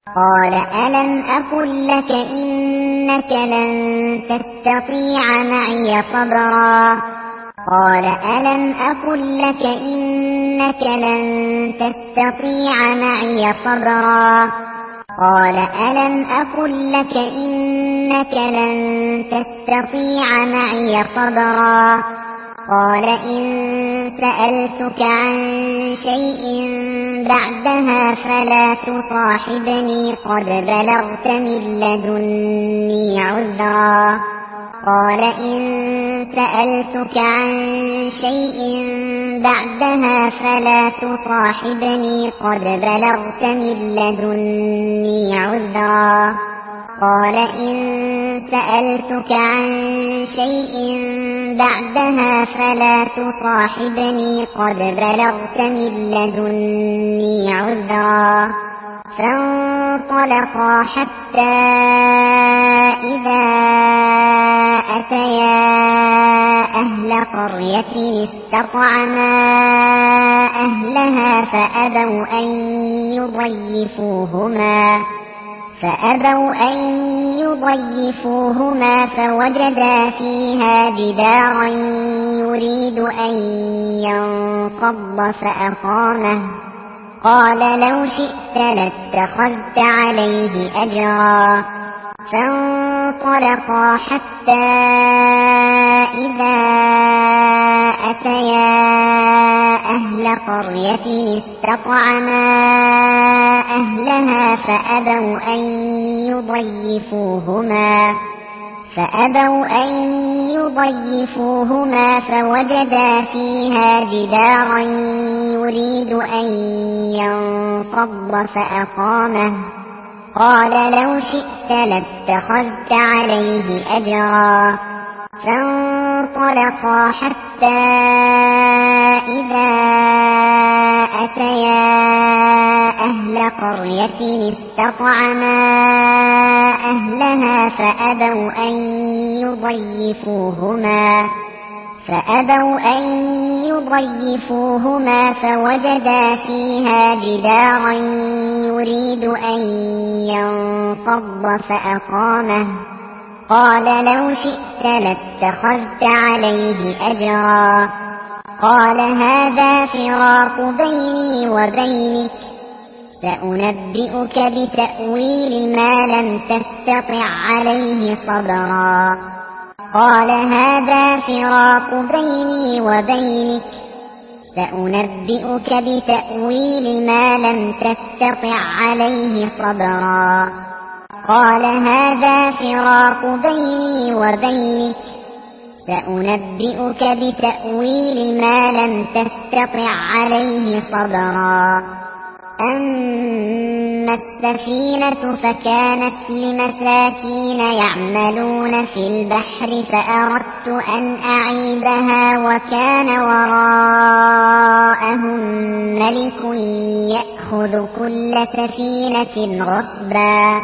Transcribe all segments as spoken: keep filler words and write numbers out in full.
قال ألم أقل لك إنك لن تستطيع معي صبرا قال ألم أقل لك إنك لن تستطيع معي صبرا قال ألم أقل لك إنك لن تستطيع معي صبرا قال إن سألتك عن شيء بعدها فلا تصاحبني قد بلغت من لدني عذرا قال إن سألتك عن شيء بعدها فلا تصاحبني قد بلغت من لدني عذرا قال إن سألتك عن شيء بعدها فلا تصاحبني قد بلغت من لدني عذرا فانطلقا حتى إذا أتيا أهل قرية استطعما أهلها فأبوا أن يضيفوهما فأبوا أن يضيفوهما فوجدا فيها جدارا يريد أن ينقض فأقامه قال لو شئت لاتخذت عليه أجرا فانطلقا حتى إذا أتيا أهل قرية استطعما أهلها فأبوا أن يضيفوهما فأبوا أن يضيفوهما فوجدا فيها جدارا يريد أن ينقض فأقامه قال لو شئت لاتخذت عليه أجرا فانطلقا حتى إذا أتيا أهل قرية استطعما أهلها فأبوا أن يضيفوهما فأبوا أن يضيفوهما فوجدا فيها جدارا يريد أن ينقض فأقامه قال لو شئت لاتخذت عليه أجرا قال هذا فراق بيني وبينك سأنبئك بتأويل ما لم تستطع عليه صبرا قال هذا فراق بيني وبينك سأنبئك بتأويل ما لم تستطع عليه صبرا قال هذا فراق بيني وبينك سأنبئك بتأويل ما لم تستطع عليه صبرا أما السفينة فكانت لمساكين يعملون في البحر فأردت أن أعيبها وكان وراءهم ملك يأخذ كل سفينة غصبا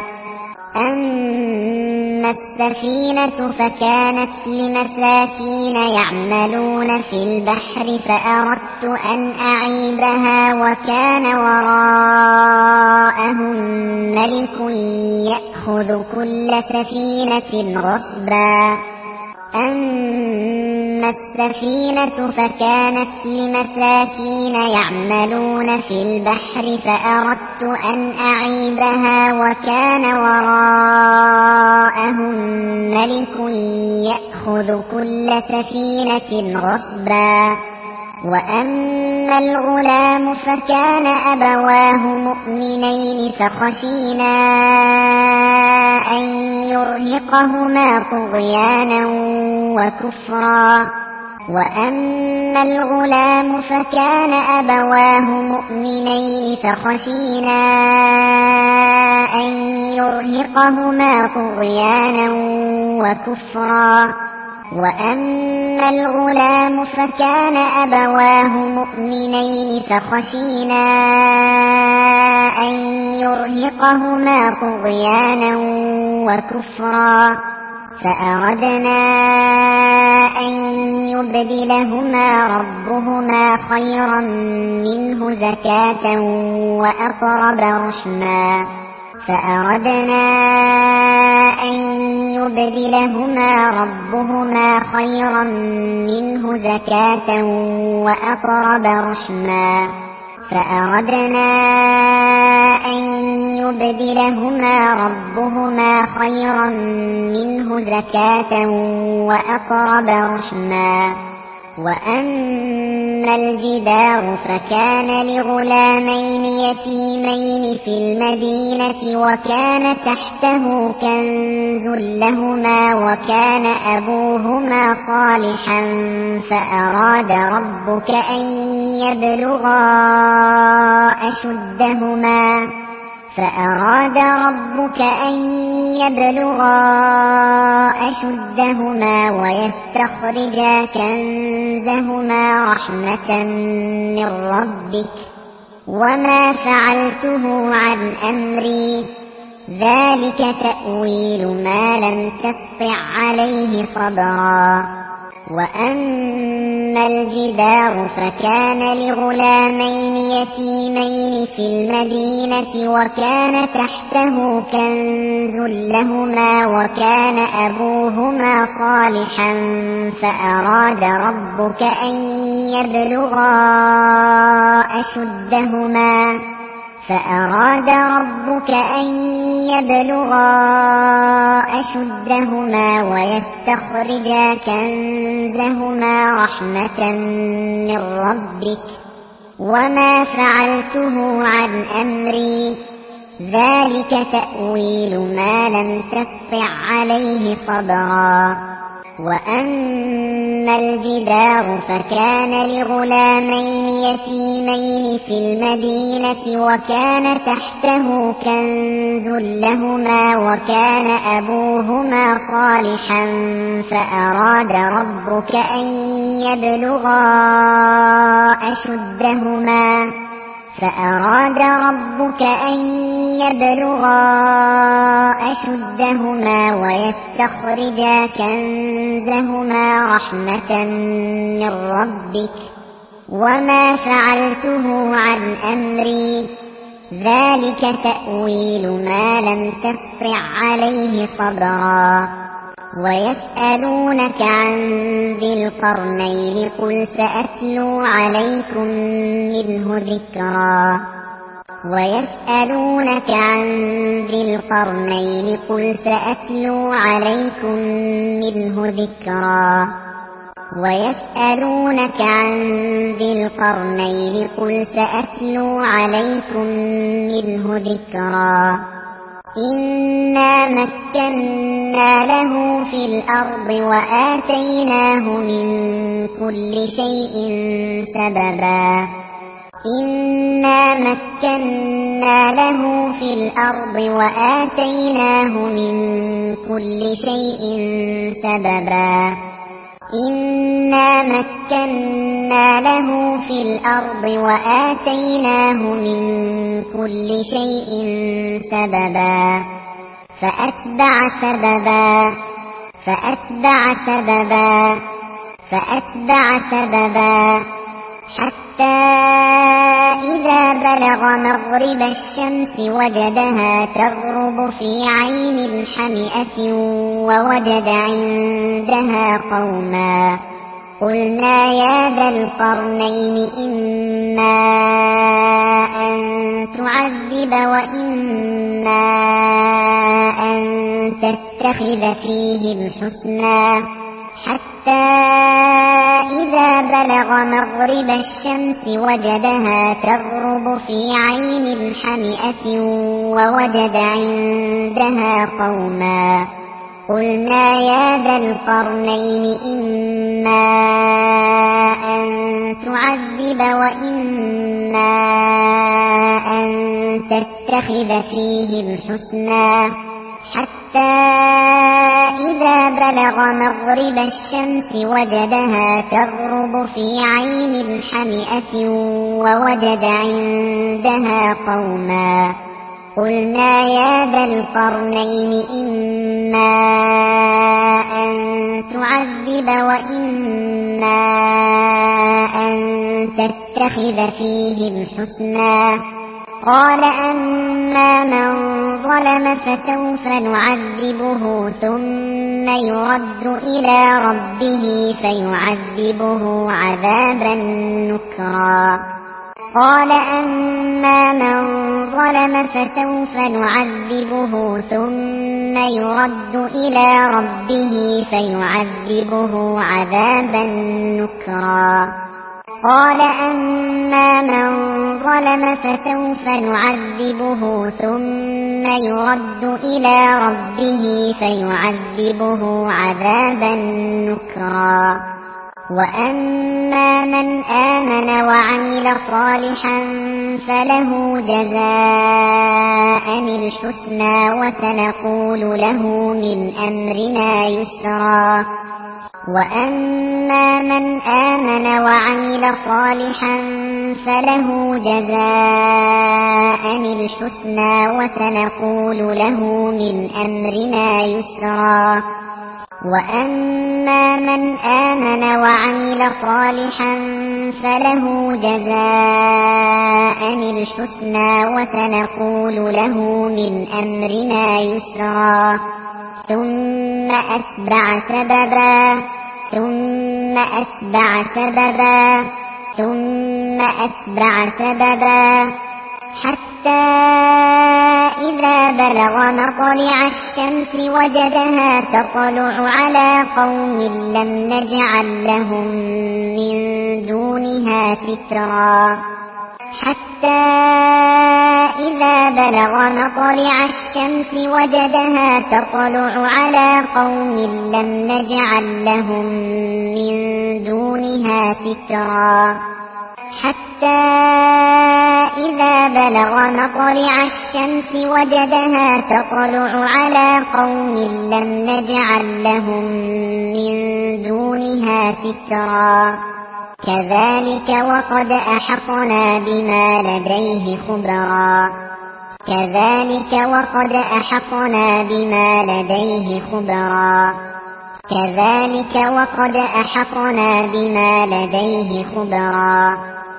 أما السفينة فكانت لمساكين يعملون في البحر فأردت أن أعيبها وكان وراءهم ملك يأخذ كل سفينة غصبا أما السفينة فكانت لمساكين يعملون في البحر فأردت أن أعيبها وكان وراءهم ملك يأخذ كل سفينة غصبا وأما الغلام فكان أبواه مؤمنين فخشينا أن يرهقهما طغيانا وكفرا وأما الغلام فكان أبواه مؤمنين فخشينا أن يرهقهما طغيانا وكفرا وأما الغلام فكان أبواه مؤمنين فخشينا أن يرهقهما طغيانا وكفرا فأردنا أن يبدلهما ربهما خيرا منه زكاة وأقرب رحما فأردنا أن يبدلهما ربهما خيرا منه زكاة وأقرب رحما فأردنا أن يبدلهما ربهما خيرا منه زكاة وأقرب رحما وأما الجدار فكان لغلامين يتيمين في المدينة وكان تحته كنز لهما وكان أبوهما صالحا فأراد ربك أن يبلغا أشدهما فأراد ربك أن يبلغا أشدهما ويستخرجا كنزهما رحمة من ربك وما فعلته عن أمري ذلك تأويل ما لم تستطع عليه صبرا وأما الجدار فكان لغلامين يتيمين في المدينة وكان تحته كنز لهما وكان أبوهما صالحا فأراد ربك أن يبلغا أشدهما فأراد ربك أن يبلغا أشدهما ويستخرجا كنزهما رحمة من ربك وما فعلته عن أمري ذلك تأويل ما لم تستطع عليه صبرا وأما الجدار فكان لغلامين يتيمين في المدينة وكان تحته كنز لهما وكان أبوهما صالحا فأراد ربك أن يبلغا أشدهما فأراد ربك أن يبلغا أشدهما ويستخرجا كنزهما رحمة من ربك وما فعلته عن أمري ذلك تأويل ما لم تستطع عليه صبرا ويسألونك عن ذي القرنين قل سأتلو عليكم منه ذكرا ويسألونك عن ذي القرنين قل سأتلو عليكم منه ذكرا ويسألونك عن ذي القرنين قل سأتلو عليكم منه ذكرا إنا مكنا له في الأرض وآتيناه من كل شيء سببا إنا مكنا له في الأرض وآتيناه من كل شيء سببا إنا مكنا له في الأرض وآتيناه من كل شيء سببا فأتبع سببا فأتبع سببا فأتبع سببا حتى إذا بلغ مغرب الشمس وجدها تغرب في عين حمئة ووجد عندها قوما قلنا يا ذا القرنين إما أن تعذب وإما أن تتخذ فيهم حسنا حتى إذا بلغ مغرب الشمس وجدها تغرب في عين حمئة ووجد عندها قوما قلنا يا ذا القرنين إما أن تعذب وإما أن تتخذ فيهم حسنا حتى إذا بلغ مغرب الشمس وجدها تغرب في عين حمئة ووجد عندها قوما قلنا يا ذا القرنين إما أن تعذب وإما أن تتخذ فيهم حسنا قال أما من ظلم فسوف نعذبه ثم يرد إلى ربه فيعذبه عذابا نكرا قال أما من ظلم فسوف نعذبه ثم يرد إلى ربه فيعذبه عذابا نكرا قال أما من ظلم فسوف نعذبه ثم يرد إلى ربه فيعذبه عذابا نكرا وأما من آمن وعمل صالحا فله جزاء الحسنى وسنقول له من أمرنا يسرا وأما من آمن وعمل صالحا فله جزاء الحسنى وسنقول له من أمرنا يسرا وأما من آمن وعمل صالحا فله جزاء الحسنى وسنقول له من أمرنا يسرا ثم أتبع سببا ثم أتبع سببا ثم أتبع سببا حتى إذا بلغ مطلع الشمس وجدها تطلع على قوم لم نجعل لهم من دونها سترا حتى إذا بلغ مطلع الشمس وجدها تطلع على قوم لم نجعل لهم من دونها سترا حتى إذا بلغ مطلع الشمس وجدها تطلع على قوم لم نجعل لهم من دونها سترا كذلك وقد أحطنا بما لديه خبرا كذلك وقد أحطنا بما لديه خبرا كذلك وقد أحطنا بما لديه خبرا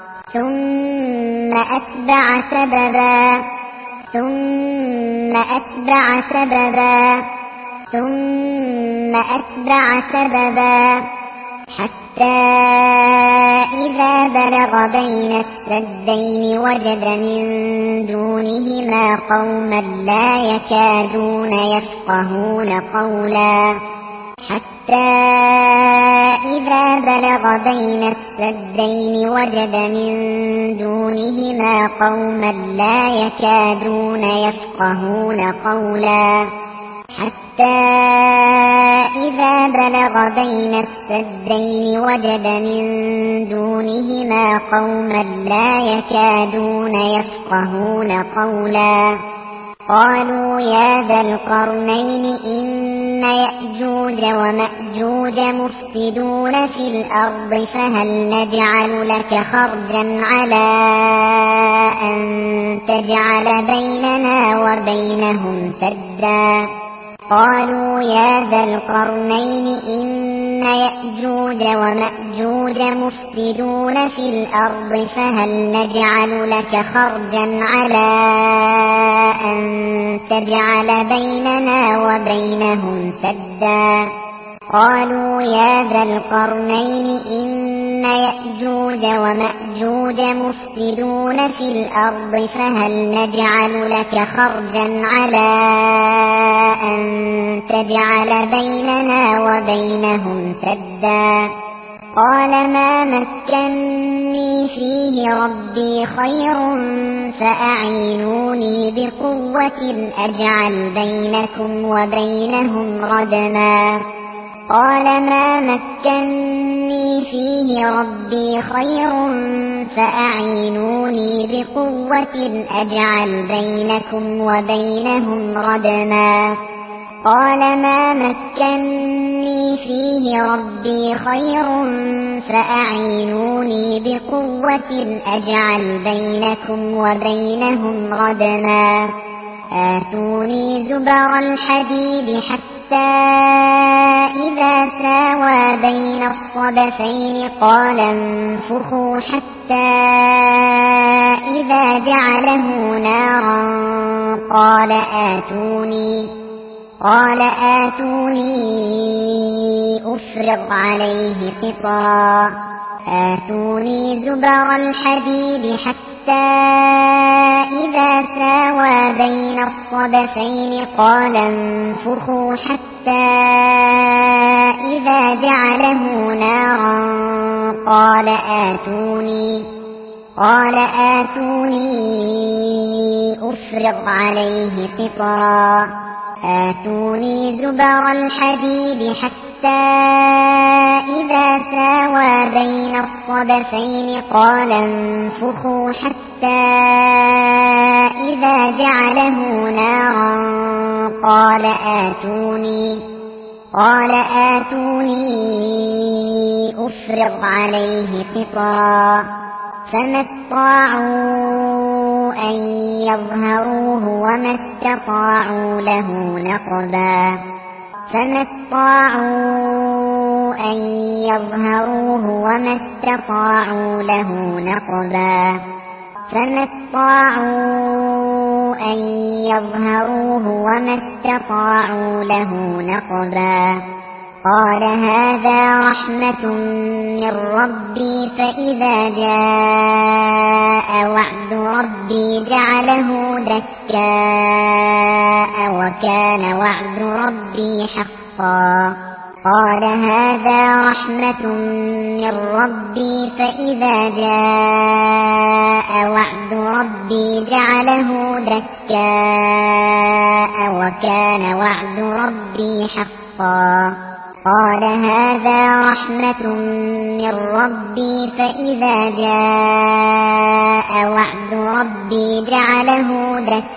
ثم أتبع سببا ثم أتبع سببا ثم أتبع سببا حتى إذا بلغ بين السدين وجد من دونهما قوما لا يكادون يفقهون قولا حتى إذا بلغ بين السدين وجد من دونهما قوما لا يكادون يفقهون قولا حتى إذا بلغ بين السدين وجد من دونهما قوما لا يكادون يفقهون قولا قالوا يا ذا القرنين إن يأجوج ومأجوج مفسدون في الأرض فهل نجعل لك خرجا على أن تجعل بيننا وبينهم سدا قالوا يا ذا القرنين إن يأجوج ومأجوج مفسدون في الأرض فهل نجعل لك خرجا على أن تجعل بيننا وبينهم سدا قالوا يا ذا القرنين إن يأجوج ومأجوج مفسدون في الأرض فهل نجعل لك خرجا على أن تجعل بيننا وبينهم سدا قال ما مكني فيه ربي خير فأعينوني بقوة أجعل بينكم وبينهم ردما قال ما مكني فيه ربي خير فأعينوني بقوة أجعل بينكم وبينهم ردما قال ما مكني فيه ربي خير فأعينوني بقوة أجعل بينكم وبينهم ردما آتوني زبر الحديد حتى إذا ساوى بين الصدفين قال انفخوا حتى حتى إذا جعله نارا قال آتوني قال آتوني أفرغ عليه قطرا آتوني زبر الحديد حتى إذا ساوى بين الصدفين قال انفخوا حتى إذا جعله نارا قال آتوني قال آتوني أفرغ عليه قطرا آتوني زبر الحديد حتى إذا ساوى بين الصدفين قال انفخوا حتى إذا جعله نارا قال آتوني قال آتوني أفرغ عليه قطرا فما استطاعوا أن يظهروه وما استطاعوا له نقبا فما استطاعوا أن يظهروه وما استطاعوا له نقبا فما استطاعوا أن يظهروه وما استطاعوا له نقبا قال هذا رحمة من ربي فإذا جاء وعد ربي جعله دكاء وكان وعد ربي حقا قال هذا رحمة من ربي فإذا جاء وعد ربي جعله دكاء وكان وعد ربي حقا قال هذا رحمة من ربي فإذا جاء وعد ربي جعله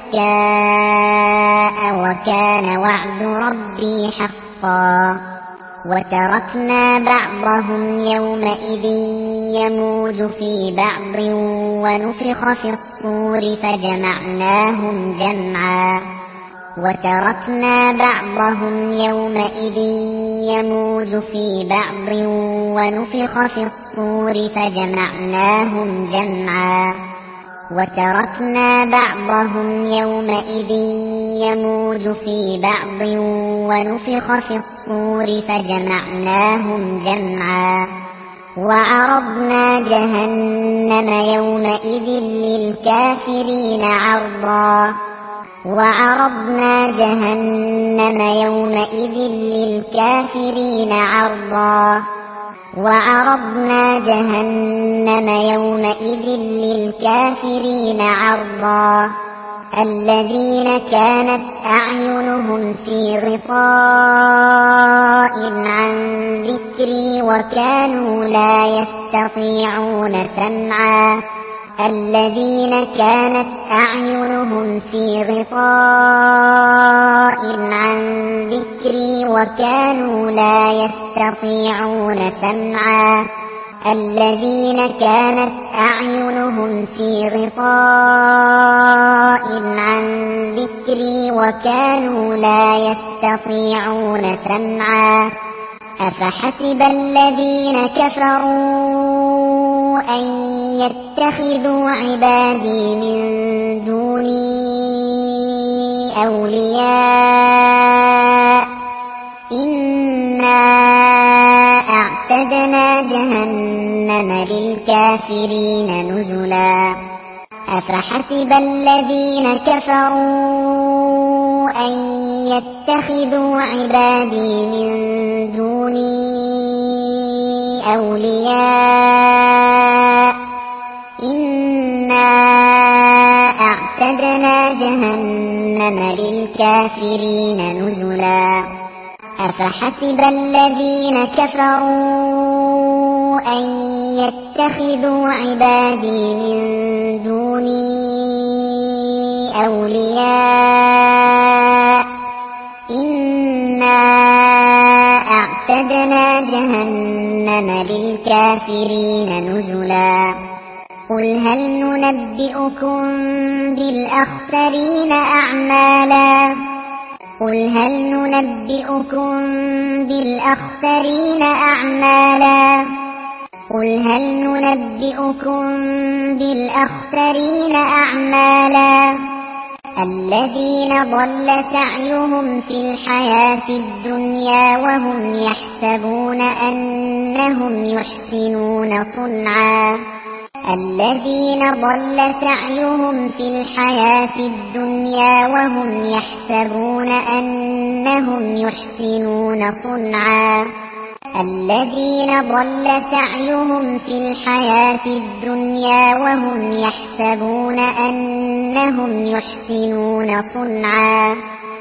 دكاء وكان وعد ربي حقا وتركنا بعضهم يومئذ يموج في بعض ونفخ في الصور فجمعناهم جمعا وتركنا بعضهم يومئذ يموج في بعض ونفخ في الصور فجمعناهم جمعا وتركنا بعضهم يومئذ يموج في بعض ونفخ في الصور فجمعناهم جمعا وعرضنا جهنم يومئذ للكافرين عرضا وعرضنا جهنم يومئذ للكافرين عرضا وعرضنا جهنم يومئذ للكافرين عرضا الذين كانت أعينهم في غطاء عن ذكري وكانوا لا يستطيعون سمعا الذين كانت أعينهم في غطاء عن ذكري وكانوا لا يستطيعون سمعا الذين كانت أعينهم في غطاء عن ذكري وكانوا لا يستطيعون سمعا أفحسب الذين كفروا أن يتخذوا عبادي من دوني أولياء إنا أعتدنا جهنم للكافرين نزلا أفحسب الذين كفروا أن يتخذوا عبادي من دوني أولياء إنا أعتدنا جهنم للكافرين نزلا أفحسب الذين كفروا أن يتخذوا عبادي من دوني أولياء إنا أعتدنا جهنم للكافرين نزلا قل هل ننبئكم بالأخسرين أعمالا قل هل ننبئكم بالأخسرين أعمالا قل هل ننبئكم بالأخسرين أعمالا الذين ضل سعيهم في الحياة الدنيا وهم يحسبون أنهم يحسنون صنعا الذين ضل سعيهم في الحياة الدنيا وهم يحسبون أنهم يحسنون صنعا الذين ضل سعيهم في الحياة الدنيا وهم يحسبون أنهم يحسنون صنعا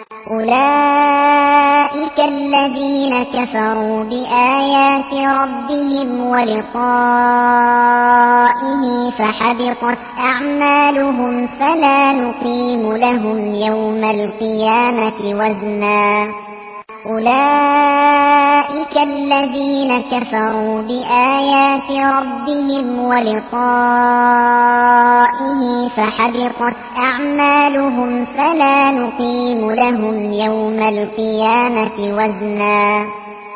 أولئك الذين كفروا بآيات ربهم ولقائه فحبطت أعمالهم فلا نقيم لهم يوم القيامة وزنا أولئك الذين كفروا بآيات ربهم ولقائه فحبطت أعمالهم فلا نقيم لهم يوم القيامة وزنا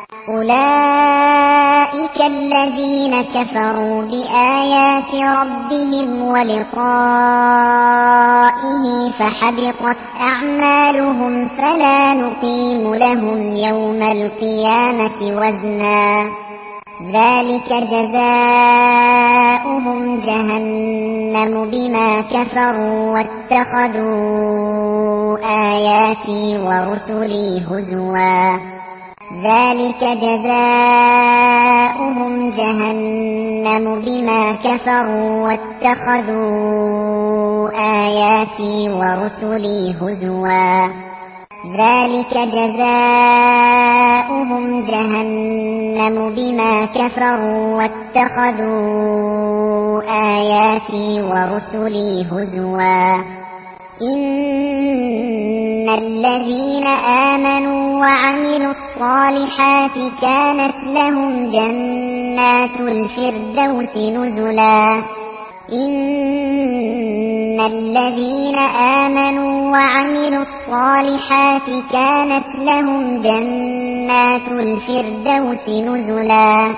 أولئك الذين كفروا بآيات ربهم ولقائه فحبطت أعمالهم فلا نقيم لهم يوم القيامة وزنا ذلك جزاؤهم جهنم بما كفروا واتخذوا آياتي ورسلي هزوا ذلك جزاؤهم جهنم بما كفروا واتخذوا آياتي ورسلي هزوا ذلك جزاؤهم جهنم بما كفروا واتخذوا آياتي ورسلي هزوا إن الذين آمنوا وعملوا الصالحات كانت لهم جنات الفردوس نزلا إن الذين آمنوا وعملوا الصالحات كانت لهم جنات الفردوس نزلا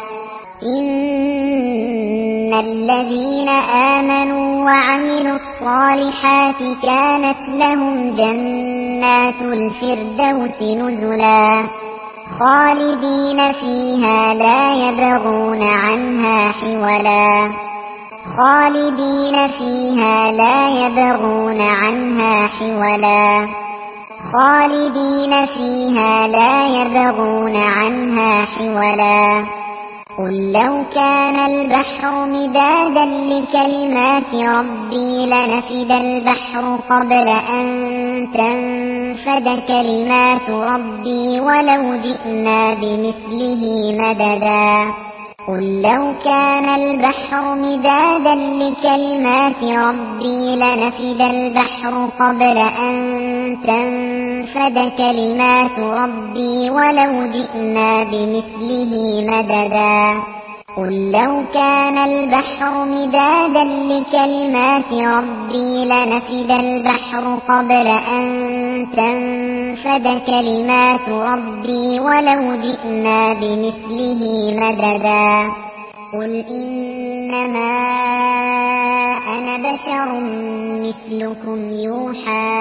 إن الذين آمنوا وعملوا الصالحات كانت لهم جنات الفردوس نزلا خالدين فيها لا يبغون عنها حولا خالدين فيها لا يبغون عنها حولا خالدين فيها لا يبغون عنها حولا قل لو كان البحر مدادا لكلمات ربي لنفد البحر قبل أن تنفد كلمات ربي ولو جئنا بمثله مددا قل لو كان البحر مدادا لكلمات ربي لنفد البحر قبل أن تنفد كلمات ربي ولو جئنا بمثله مددا قل لو كان البحر مدادا لكلمات ربي لنفد البحر قبل أن تنفد كلمات ربي ولو جئنا بمثله مددا قل إنما أنا بشر مثلكم يوحى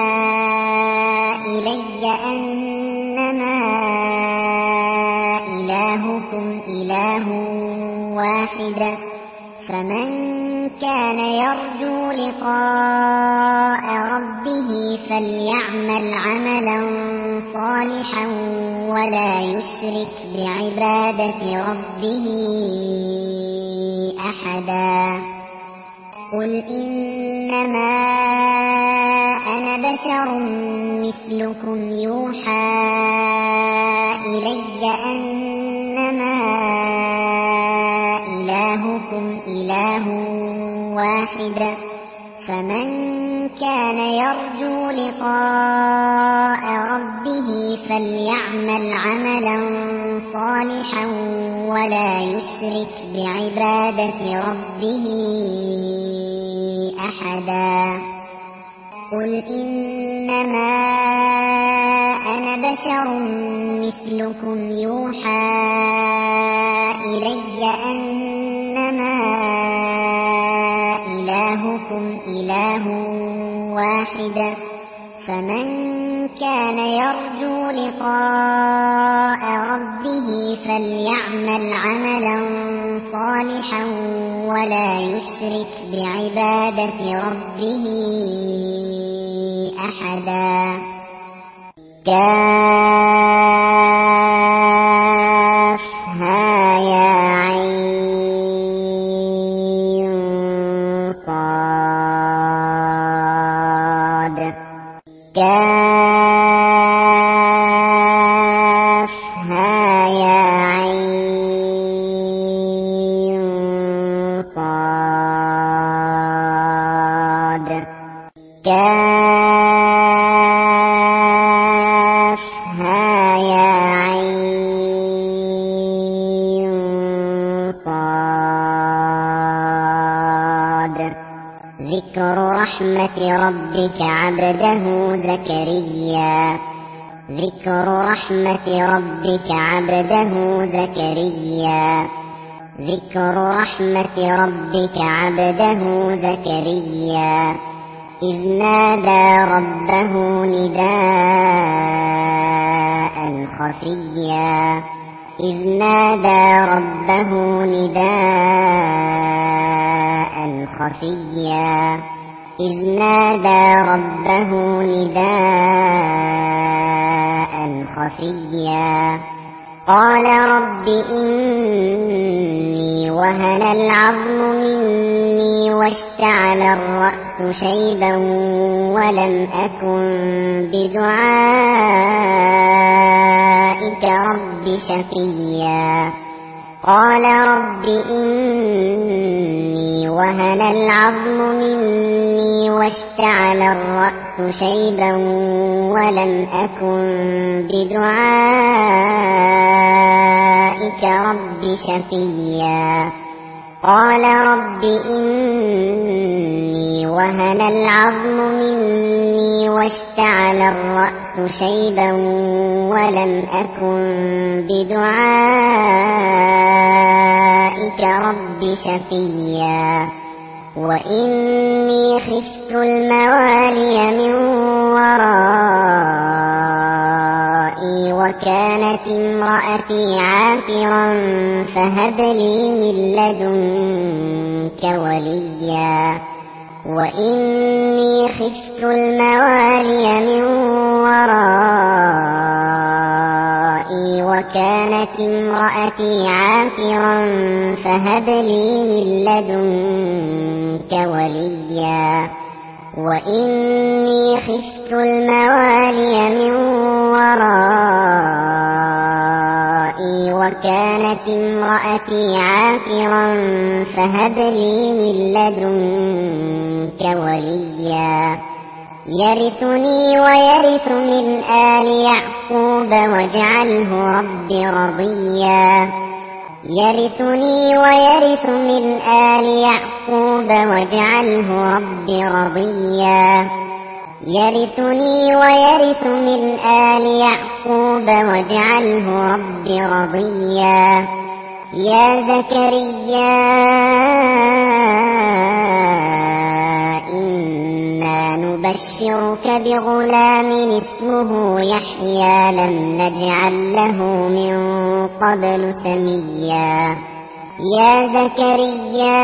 إلي أنما إلهكم إله واحد فمن كان يرجو لقاء ربه فليعمل عملا صالحا ولا يشرك بعبادة ربه أحدا قل إنما أنا بشر مثلكم يوحى إلي أنما إلهكم إله واحد فمن كان يرجو لقاء ربه فليعمل عملا صالحا ولا يشرك بعبادة ربه أحدا قل إنما أنا بشر مثلكم يوحى إلي أنما واحدة فمن كان يرجو لقاء ربه فليعمل عملا صالحا ولا يشرك بعبادة ربه أحدا. كافها يا عين صاد كافها يا عين صاد كافها يا عين صاد. ذكر رحمة ربك عبده زكريا ذكر رحمة ربك عبده زكريا ذكر رحمة ربك عبده زكريا إذ نادى ربه نداء خفيا إذ نادى ربه نداء خفيا إذ نادى ربه نداء خفيا قال رب إني وهن العظم مني واشتعل الرأس شيبا ولم أكن بدعائك رب شقيا قال رب إني وهن العظم مني واشتعل الرأس شيبا ولم أكن بدعائك رب شقيا قال رب إني وهن العظم مني واشتعل الرأس شيبا ولم أكن بدعائك رب شقيا وإني خفت الموالي من ورائي وكانت امرأتي عاقرا فهب لي من لدنك وليا وإني خفت الموالي من ورائي وكانت امرأتي عاقرا فهب لي من لدنك وليا وإني خفت الموالي من ورائي وكانت امرأتي عاقرا فهب لي من لدنك وليا يرثني ويرث من آل يعقوب واجعله رب رضيا يرثني ويرث من آل يعقوب واجعله رب رضيا يرثني ويرث من آل يعقوب واجعله رب رضيا يا زكريا إنا نبشرك بغلام اسمه يحيى لم نجعل له من قبل سميا يا زكريا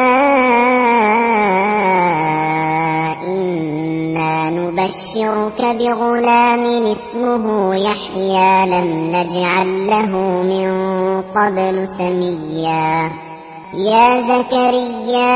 إنا نبشرك بغلام اسمه يحيى لم نجعل له من قبل سميا يا زكريا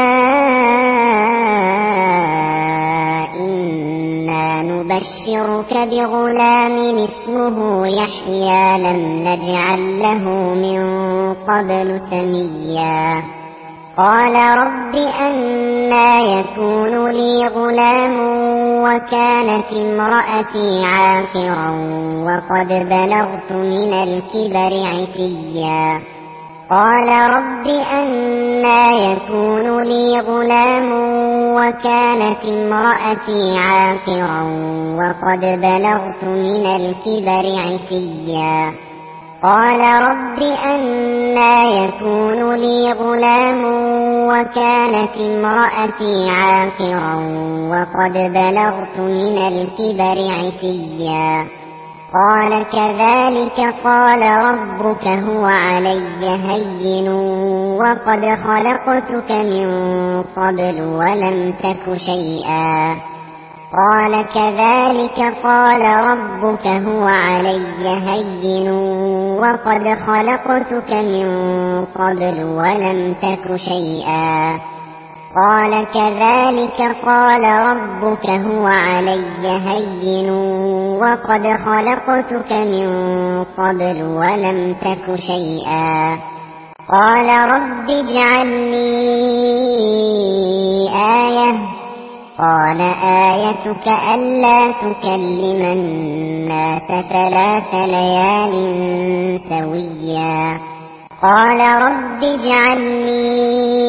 إنا نبشرك بغلام اسمه يحيى لم نجعل له من قبل سميا قال رب أنى يكون لي غلام وكانت امرأتي عاقرا وقد بلغت من الكبر عتيا قال رب أنى يكون لي غلام وكانت امرأتي عاقرا وقد بلغت من الكبر عتيا قال رب أنى يكون لي غلام وكانت امرأتي عاقرا وقد بلغت من الكبر عتيا قال كذلك قال ربك هو علي هين وقد خلقتك من قبل ولم تك شيئا قال كذلك قال ربك هو علي هين وقد خلقتك من قبل ولم تك شيئا قال كذلك قال ربك هو علي هين وقد خلقتك من قبل ولم تك شيئا قال رب اجعل لي آية قال آيتك ألا تكلم الناس ثلاث ليال سويا قال رب اجعل لي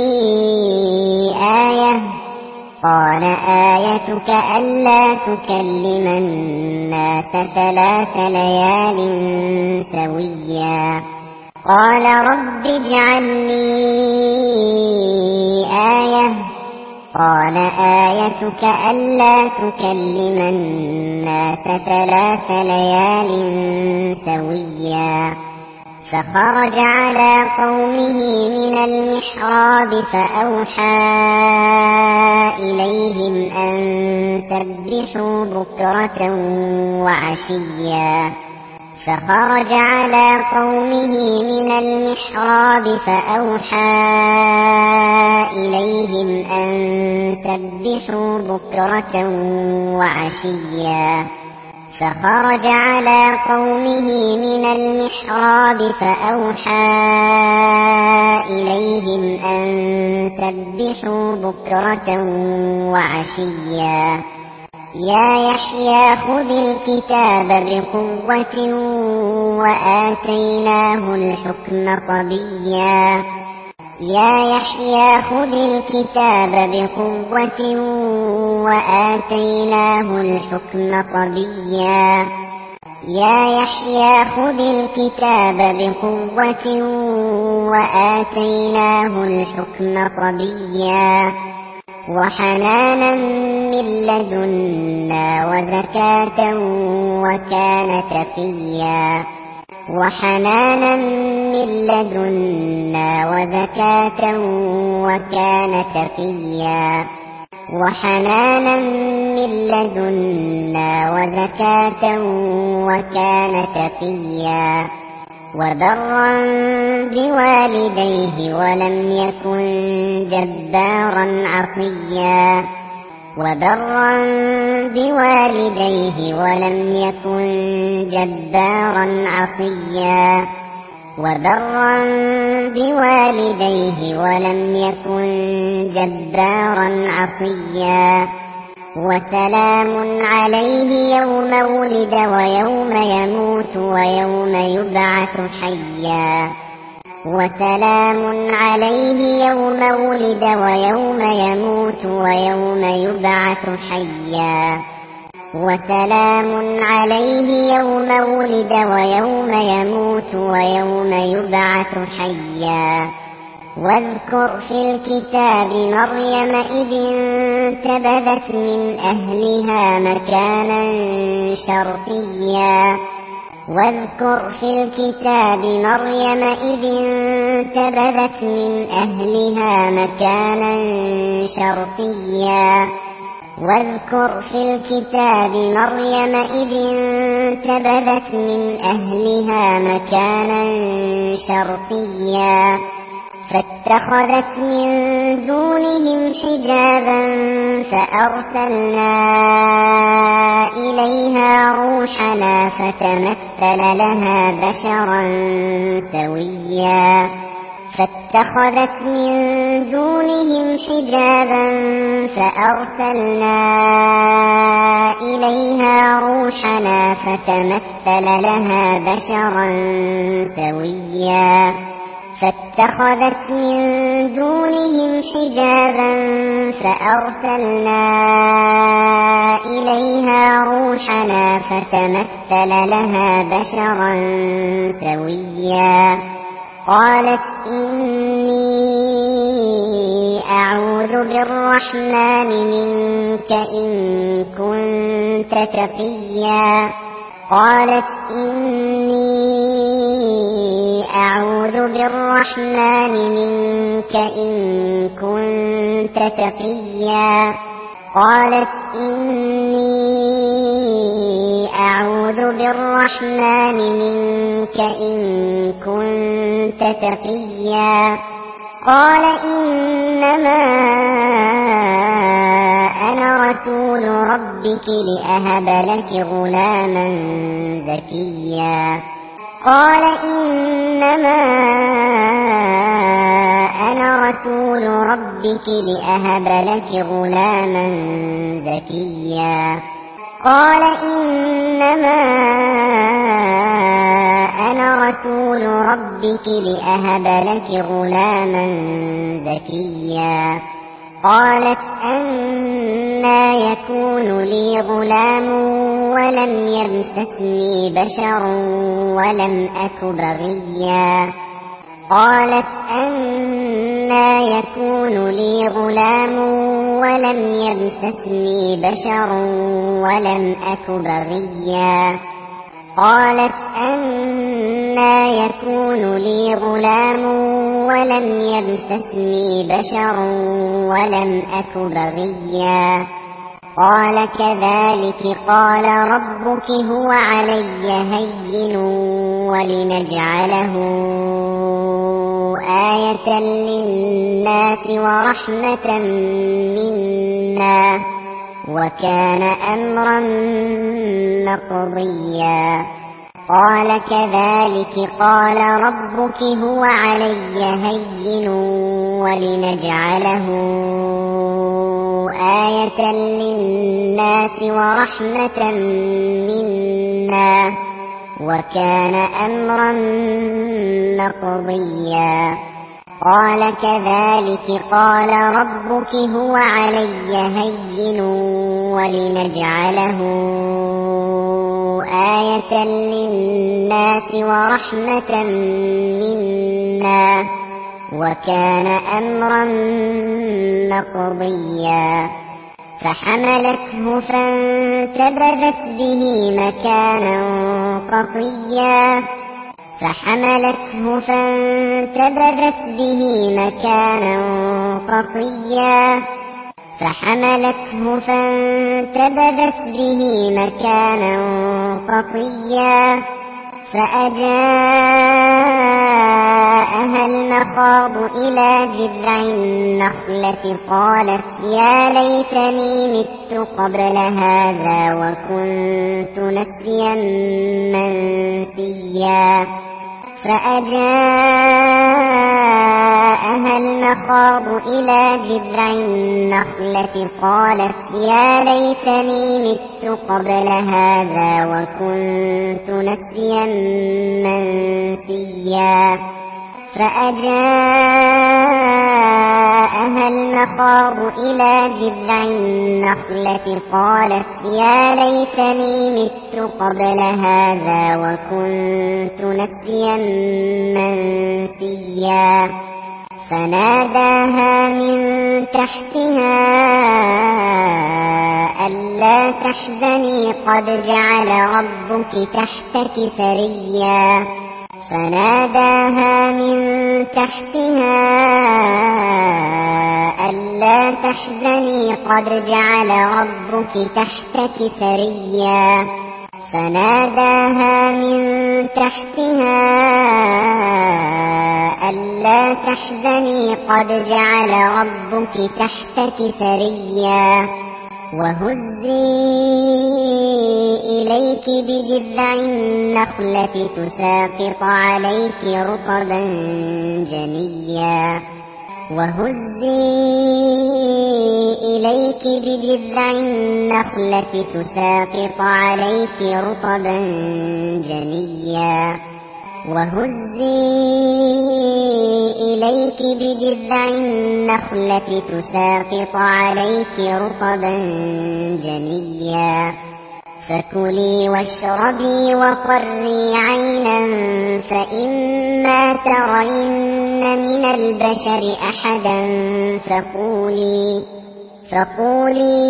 آية قال آيتك ألا تكلم الناس ثلاث ليال سويا قال رب اجعل لي آية قال آيتك ألا تكلم الناس ثلاث ليال سويا فخرج على قومه من المحراب فأوحى إليهم أن سبحوا بكرة وعشيا فخرج على قومه من المحراب فأوحى إليهم أن سبحوا بكرة وعشيا فخرج على قومه من المحراب فأوحى إليهم أن سبحوا بكرة وعشيا يا يحيى خذ الكتاب بقوة وآتيناه الحكم صبيا يا يحيى خذ الكتاب بقوة وآتيناه الحكم صبيا يا يحيى خذ الكتاب بقوة وآتيناه الحكم صبيا وحنانا من لدنا وزكاة وكان تقيا وحنانا من لدنا وزكاة وكان تقيا وحنانا من لدنا وزكاة وكان تقيا وبرا بوالديه ولم يكن جبارا عصيا وبرا بوالديه ولم يكن جبارا عصيا وبرا بوالديه ولم يكن جبارا عصيا وسلام عليه يوم ولد ويوم يموت ويوم يبعث حيا وسلام عليه يوم ولد ويوم يموت ويوم يبعث حيا وسلام عليه يوم ولد ويوم يموت ويوم يبعث حيا واذكر في الكتاب مريم إذ انتبذت من أهلها مكانا شرقيا واذكر في الكتاب مريم إذ انتبذت من أهلها مكانا شرقيا واذكر في الكتاب مريم إذ انتبذت من أهلها مكانا شرقيا فاتخذت من دونهم حجابا فأرسلنا إليها روحنا فتمثل لها بشرا سويا فاتخذت من دونهم حجابا فأرسلنا إليها روحنا فتمثل لها بشرا سويا فاتخذت من دونهم حجابا فأرسلنا إليها روحنا فتمثل لها بشرا سويا قالت إني أعوذ بالرحمن منك إن كنت تقيا قالت إني أعوذ بالرحمن منك إن كنت تقيا قالت إني أعوذ بالرحمن منك إن كنت تقيا قال إنما أنا رسول ربك لأهب لك غلاما زكيا قال إنما أنا رسول ربك لأهب لك غلاما زكيا قال إنما أنا رسول ربك لأهب لك غلاما زكيا قالت أنى يكون لي غلام ولم يمسسني بشر ولم أك بغيا قالت أنى يكون لي غلام ولم يمسسني بشر ولم أك بغيا قالت أنى يكون لي غلام ولم يمسسني بشر ولم أك بغيا قال كذلك قال ربك هو علي هين ولنجعله آية للناس ورحمة منا وكان أمرا مقضيا قال كذلك قال ربك هو علي هين ولنجعله آية للناس ورحمة منا وكان أمرا مقضيا قال كذلك قال ربك هو علي هين ولنجعله آية للناس ورحمة منا وكان أمرا مقضيا فحملته فانتبذت به مكانا قصيا فحملته فانتبذت به مكانا قصيا فحملته فانتبذت به مكانا قصيا فأجاءها المخاض إلى جذع النخلة قالت يا ليتني مت قبل هذا وكنت نسيا منسيا فأجاءها المخاض إلى جذع النخلة قالت يا ليتني مت قبل هذا وكنت نسيا منسيا فأجاءها المخاض إلى جذع النخلة قالت يا ليتني مت قبل هذا وكنت نسيا منسيا فناداها من تحتها ألا تحزني قد جعل ربك تحتك سريا فناداها من تحتها ألا تحزني قد جعل ربك تحتك سريا فناداها من تحتها ألا تحزني قد جعل ربك تحتك سريا وهزي إليك بجذع النخلة تساقط عليك رطبا جنيا وهزي إليك بجذع النخلة تساقط عليك رطبا جنيا وهزي إليك بجذع النخلة تساقط عليك رطبا جنيا فكلي واشربي وقري عينا فإما ترين من البشر أحدا فقولي فقولي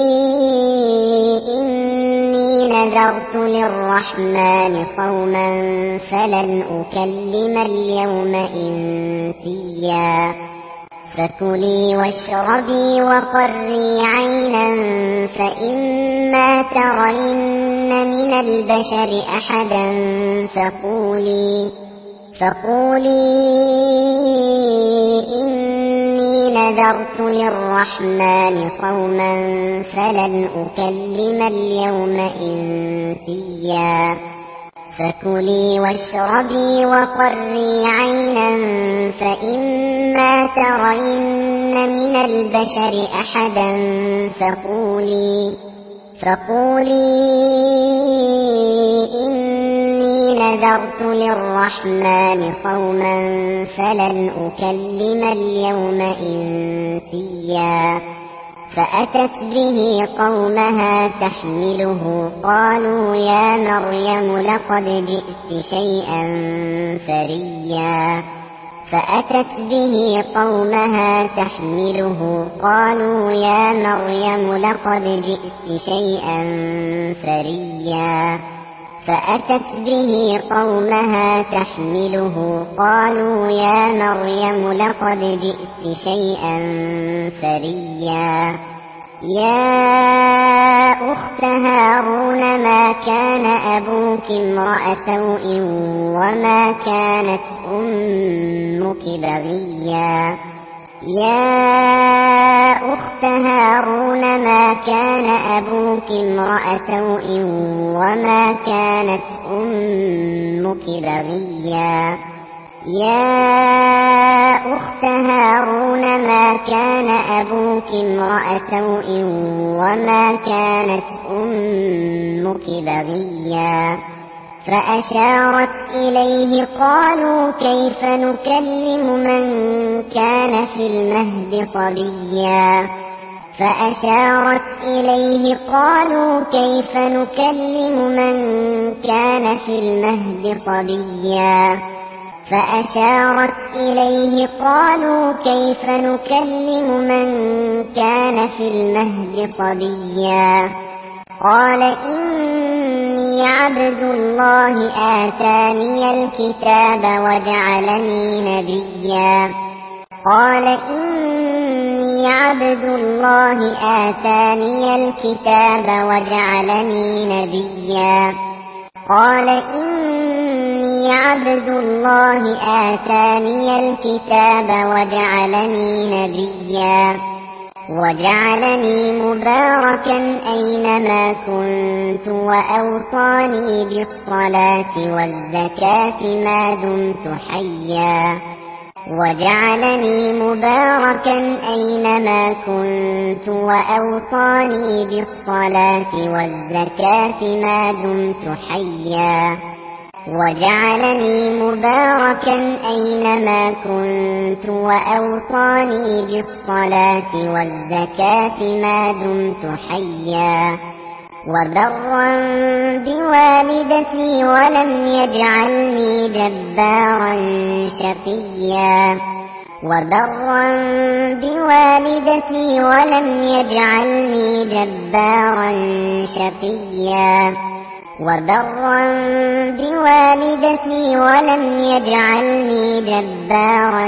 إني نذرت للرحمن صوما فلن أكلم اليوم إنسيا فكلي واشربي وقري عينا فإما ترين من البشر أحدا فقولي فقولي إني نذرت للرحمن صوما فلن أكلم اليوم إنسيا فكلي واشربي وقري عينا فإما ترين من البشر أحدا فقولي فقولي إني نذرت للرحمن صوما فلن أكلم اليوم إنسيا فأتت به قومها تحمله قالوا يا مريم لقد جئت شيئا فريا فأتت به قومها تحمله قالوا يا مريم لقد جئت شيئا فريا فأتت به قومها تحمله قالوا يا مريم لقد جئت شيئا فريا يا أخت هارون ما كان أبوك امرأ سوء وما كانت أمك بغيا يا أخت هارون ما كان أبوك امرأ سوء وما كانت أمك بغيا يا أخت هارون ما كان أبوك امرأ سوء وما كانت أمك بغيا فأشارت إليه قالوا كيف نكلم من كان في المهد صبيا فأشارت إليه قالوا كيف نكلم من كان في المهد صبيا فأشارت إليه قالوا كيف نكلم من كان في المهد صبيا قال إني عبد الله آتاني الكتاب وجعلني نبيا قال إني عبد الله آتاني الكتاب وجعلني نبيا قال إني عبد الله آتاني الكتاب وجعلني نبيا وجعلني مباركا أينما كنت وأوصاني بالصلاة والزكاة ما دمت حيا وجعلني مباركا أينما كنت وأوصاني بالصلاة والزكاة ما دمت حيا وجعلني مباركا أينما كنت وأوصاني بالصلاة والزكاة ما دمت حيا وبرا بوالدتي ولم يجعلني جبارا شقيا وبرا بوالدتي ولم يجعلني جبارا شقيا وبرا بوالدتي ولم يجعلني جبارا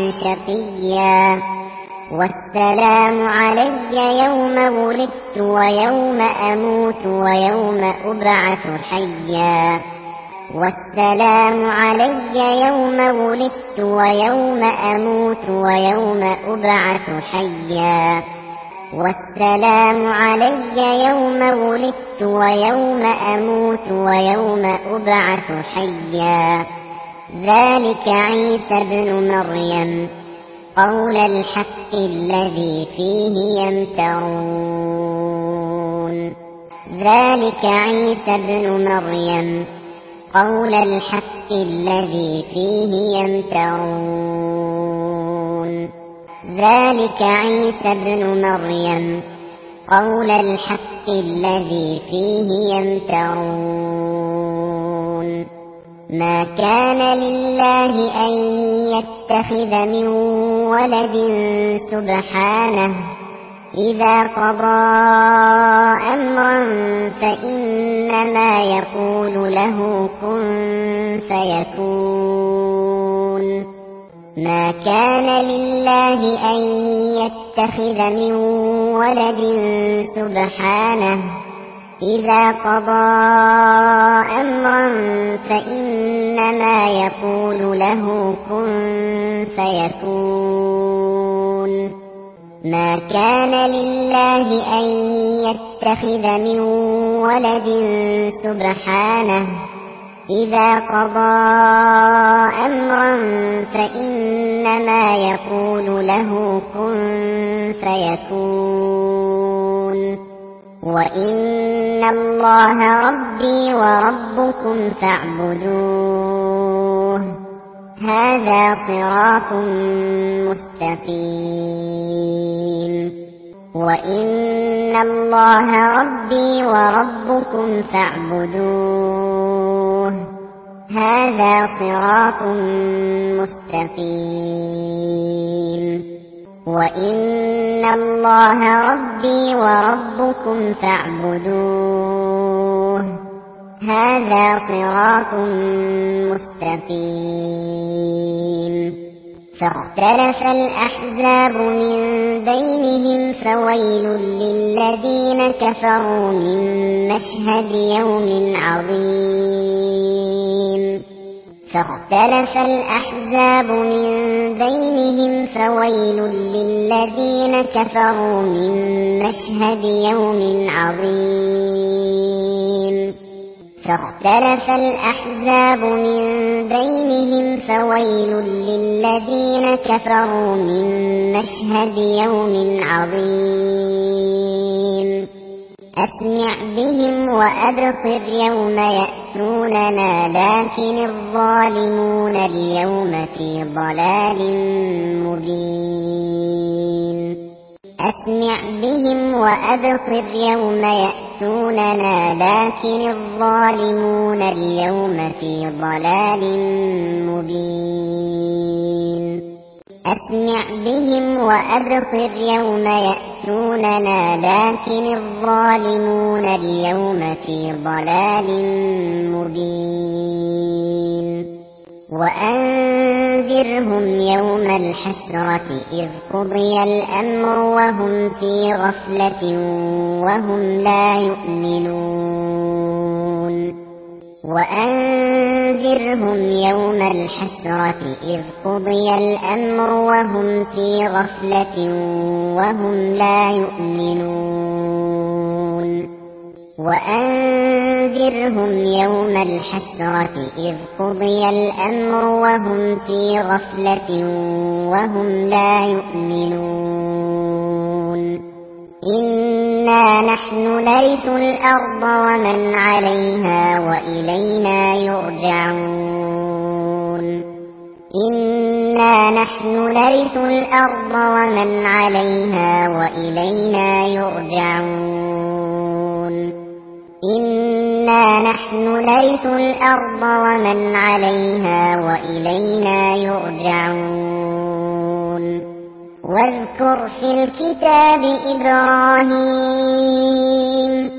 شقيا والسلام علي يوم ولدت ويوم أموت ويوم أبعث حيا والسلام علي يوم ولدت ويوم أموت ويوم أبعث حيا والسلام علي يوم ولدت ويوم أموت ويوم أبعث حيا ذلك عيسى ابن مريم قول الحق الذي فيه يمترون ذلك عيسى ابن مريم قول الحق الذي فيه يمترون ذلك عيسى ابن مريم قول الحق الذي فيه يمترون ما كان لله أن يتخذ من ولد سبحانه إذا قضى أمرا فإنما يقول له كن فيكون ما كان لله أن يتخذ من ولد سبحانه إذا قضى أمرا فإنما يقول له كن فيكون ما كان لله أن يتخذ من ولد سبحانه إذا قضى أمرا فإنما يقول له كن فيكون وإن الله ربي وربكم فاعبدوه هذا صراط مستقيم وإن الله ربي وربكم فاعبدوه هذا صراط مستقيم وإن الله ربي وربكم فاعبدوه هذا صراط مستقيم فاختلف الأحزاب من بينهم فويل للذين كفروا من مشهد يوم عظيم فاختلف الأحزاب من بينهم فويل للذين كفروا من مشهد يوم عظيم فاختلف الأحزاب من بينهم فويل للذين كفروا من مشهد يوم عظيم أسمع بهم وأبصر يوم يأتوننا لكن الظالمون اليوم في ضلال مبين أسمع بهم وأبصر يوم يأتوننا لكن الظالمون اليوم في ضلال مبين أسمع بهم وأبصر يوم يأتوننا لكن الظالمون اليوم في ضلال مبين وأنذرهم يوم الحسرة إذ قضي الأمر وهم في غفلة وهم لا يؤمنون وأنذرهم يوم الحسرة إذ قضي الأمر وهم في غفلة وهم لا يؤمنون وأنذرهم يوم الحسرة إذ قضي الأمر وهم في غفلة وهم لا يؤمنون إنا نحن نرث الأرض ومن عليها وإلينا يرجعون إنا نحن نرث الأرض ومن عليها وإلينا يرجعون إنا نحن نرث الأرض ومن عليها وإلينا يرجعون واذكر في الكتاب إبراهيم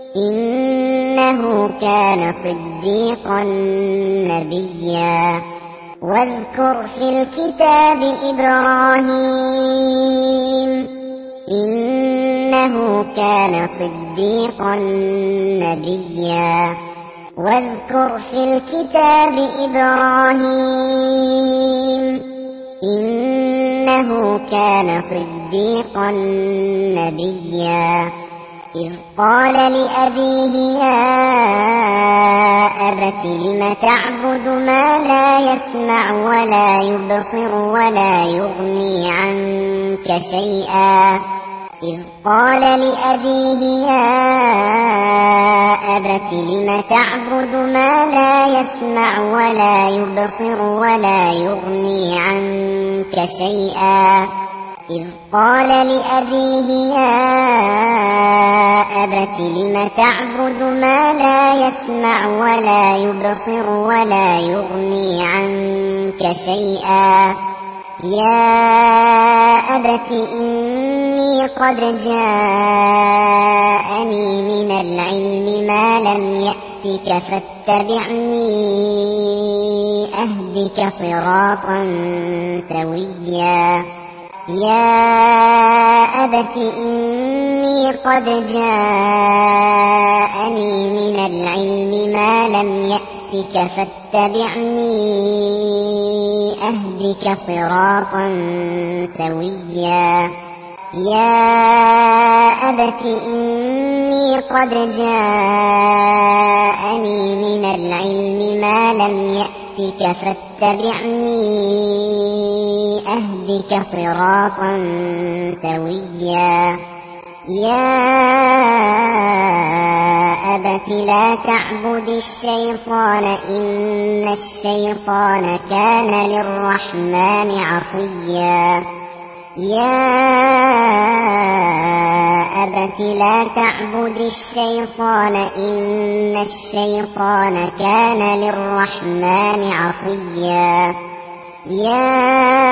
إنه كان صديقا نبيا واذكر في الكتاب إبراهيم إنه كان صديقا نبيا واذكر في الكتاب إبراهيم إنه كان صديقا نبيا إذ قال لأبيه يا أبت لم تعبد ما لا يسمع ولا يبصر ولا يغني عنك شيئا إذ قال لأبيه يا أبت لم تعبد ما لا يسمع ولا يبصر ولا يغني عنك شيئا إذ قال لأبيه يا أبت لم تعبد ما لا يسمع ولا يبصر ولا يغني عنك شيئا يا أبت إني قد جاءني من العلم ما لم يأتك فاتبعني أهدك صراطا سويا يا أبت إني قد جاءني من العلم ما لم يأتك فاتبعني أهدك صراطا سويا يا أبت إني قد جاءني من العلم ما لم يأتك فاتبعني أهدك صراطا سويا يا أبت لا تعبد الشيطان إن الشيطان كان للرحمن عصيا يا أبت لا تعبد الشيطان إن الشيطان كان للرحمن عصيا يا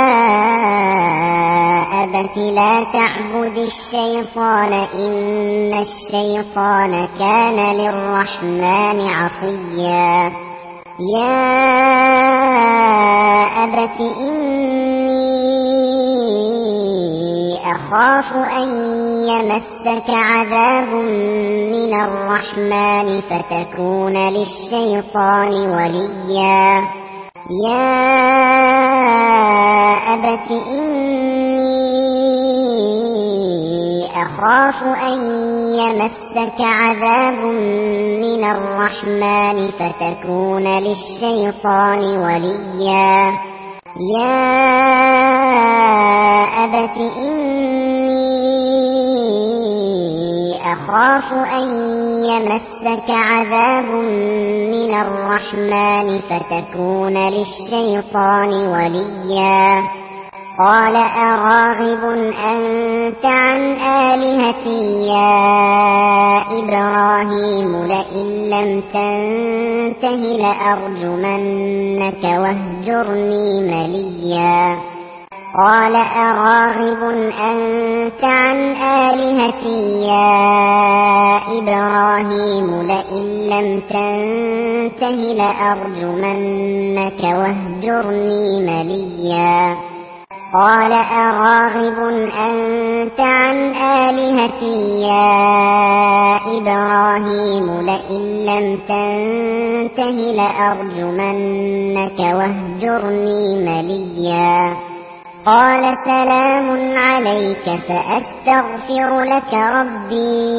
أبت لا تعبد الشيطان إن الشيطان كان للرحمن عصيا يا أبت إني أخاف أن يمسك عذاب من الرحمن فتكون للشيطان وليا يا أبت إني أخاف أن يمسك عذاب من الرحمن فتكون للشيطان وليا يا أبت إني أخاف أن يمسك عذاب من الرحمن فتكون للشيطان وليا قال أراغب أنت عن آلهتي يا إبراهيم لئن لم تنته لأرجمنك واهجرني مليا قال أراغب أنت عن آلهتي يا إبراهيم لئن لم تنته لأرجمنك واهجرني مليا قال أراغب أنت عن آلهتي يا إبراهيم لئن لم تنته لأرجمنك واهجرني مليا قال سلام عليك سأستغفر لك ربي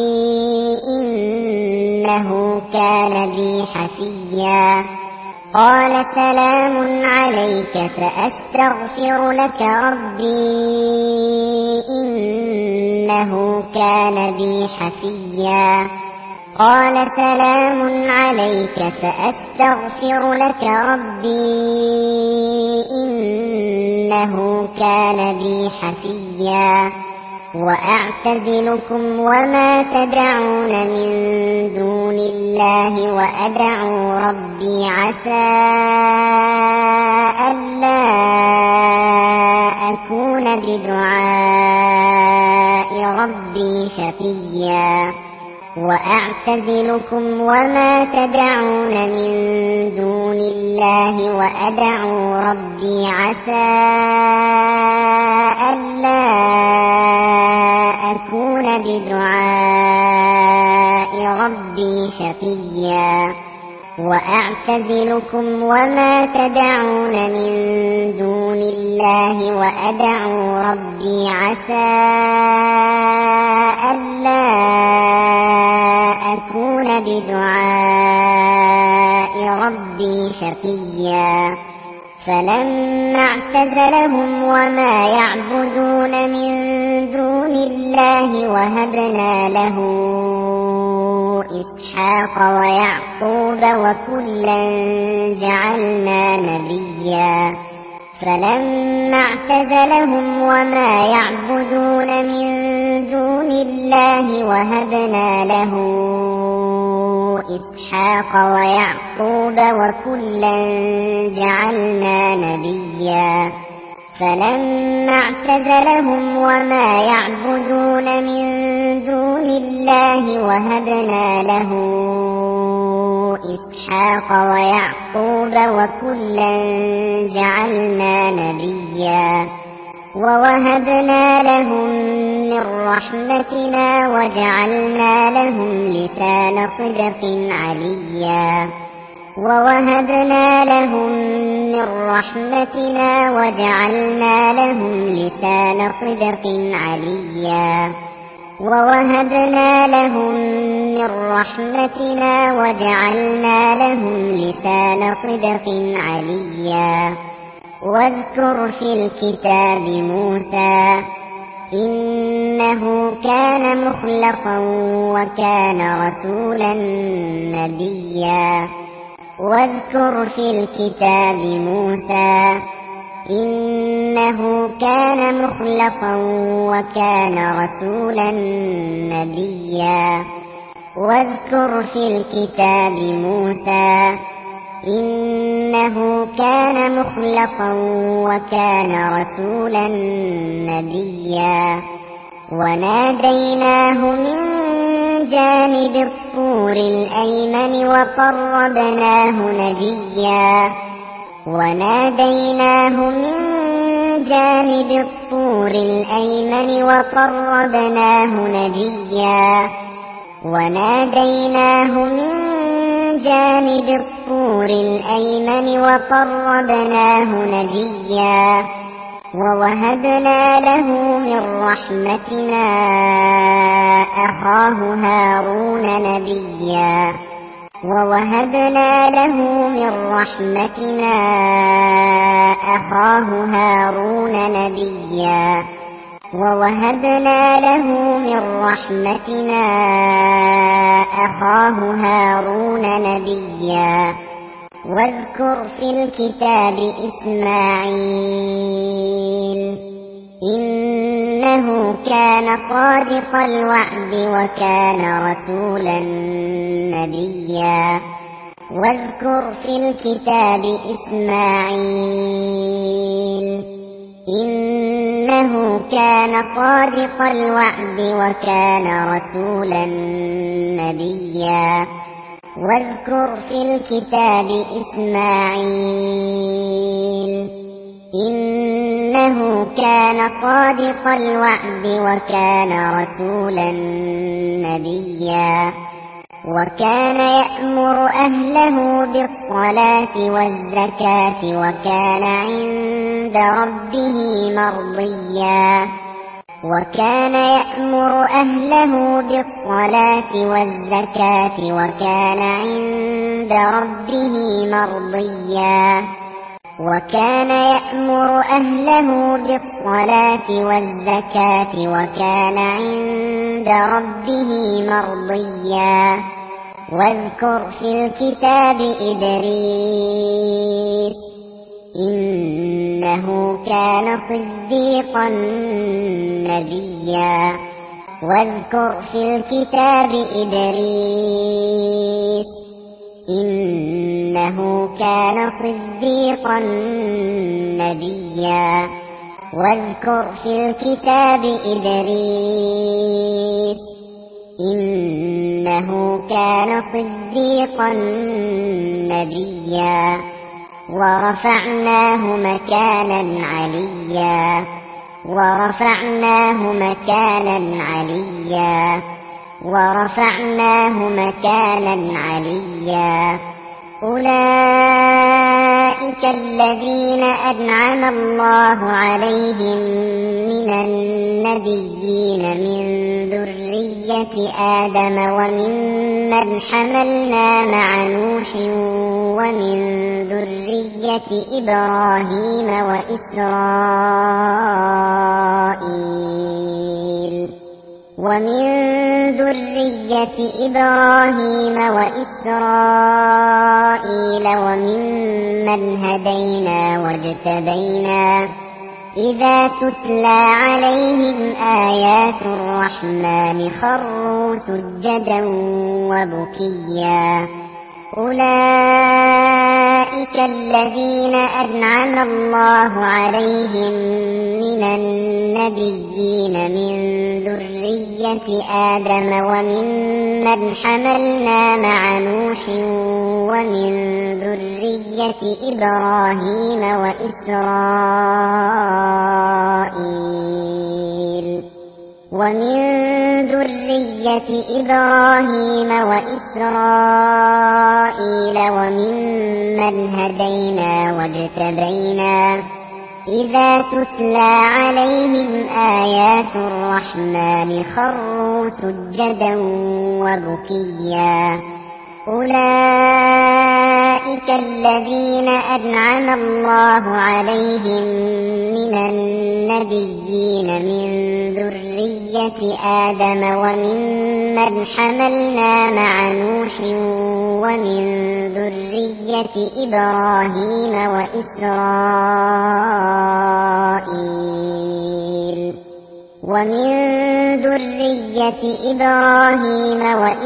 إنه كان بي حفيا قال سلام عليك سأستغفر لك ربي إنه كان بي حفيا قال سلام عليك سأستغفر لك ربي إنه كان بي حفيا وأعتزلكم وما تدعون من دون الله وأدعو ربي عسى ألا أكون بدعاء ربي شقيا وأعتزلكم وما تدعون من دون الله وأدعو ربي عسى ألا أكون بدعاء ربي شقيا وأعتزلكم وما تدعون من دون الله وأدعو ربي عسى ألا أكون بدعاء ربي شقيا فلما اعتزلهم وما يعبدون من دون الله وهبنا له إسحاق ويعقوب وكلا جعلنا نبيا فلما اعتزلهم وما يعبدون من دون الله وهبنا له إسحاق ويعقوب وكلا جعلنا نبيا فلما اعتزلهم وما يعبدون من دون الله وهبنا له إسحاق ويعقوب وكلا جعلنا نبيا ووهبنا لهم من رحمتنا وجعلنا لهم لسان صدق عليا ووهبنا لهم من رحمتنا وجعلنا لهم لسان صدق عليا ووهبنا لهم من رحمتنا وجعلنا لهم لسان صدق عليا واذكر في الكتاب موسى إنه كان مخلصا وكان رسولا نبيا واذكر في الكتاب موسى إنه كان مخلصا وكان رسولا نبيا واذكر في الكتاب موسى إنه كان مخلصا وكان رسولا نبيا وناديناه من جانب الطور الأيمن وقربناه نجيا وناديناه من جانب الطور الأيمن وقربناه نجيا وناديناه من جانب الطور الأيمن وقربناه نجيا ووهبنا له من رحمتنا أخاه هارون نبيا ووهبنا له من رحمتنا أخاه هارون نبيا ووهبنا له من رحمتنا أخاه هارون نبيا واذكر في الكتاب إسماعيل إنه كان صادق الوعد وكان رسولا نبيا واذكر في الكتاب إسماعيل إنه كان صادق الوعد وكان رسولا نبيا واذكر في الكتاب إسماعيل إنه كان صادق الوعد وكان رسولا نبيا وكان يأمر أهله بالصلاة والزكاة وكان عند ربه مرضيا وكان يأمر أهله بالصلاة والزكاة وكان عند ربه مرضيا وكان يأمر أهله بالصلاة والزكاة وكان عند ربه مرضيا واذكر في الكتاب إدريس إنه كان صديقا نبيا واذكر في الكتاب إدريس إنه كان صديقا نبيا واذكر في الكتاب إدريس إنه كان صديقا نبيا ورفعناه مكانا عليا ورفعناه مكانا عليا ورفعناه مكانا عليا أولئك الذين أنعم الله عليهم من النبيين من ذرية آدم وممن حملنا مع نوح ومن ذرية إبراهيم وإسرائيل ومن ذرية إبراهيم وإسرائيل وممن هدينا واجتبينا إذا تتلى عليهم آيات الرحمن خروا سجدا وبكيا أولئك الذين أنعم الله عليهم من النبيين من ذرية آدم وممن حملنا مع نوح ومن ذرية إبراهيم وإسرائيل ومن ذرية إبراهيم وإسرائيل وممن هدينا واجتبينا إذا تتلى عليهم آيات الرحمن خروا سجدا وبكيا أولئك الذين أنعم الله عليهم من النبيين من ذرية آدم وممن حملنا مع نوح ومن ذرية إبراهيم وإسرائيل ومن ذرية إبراهيم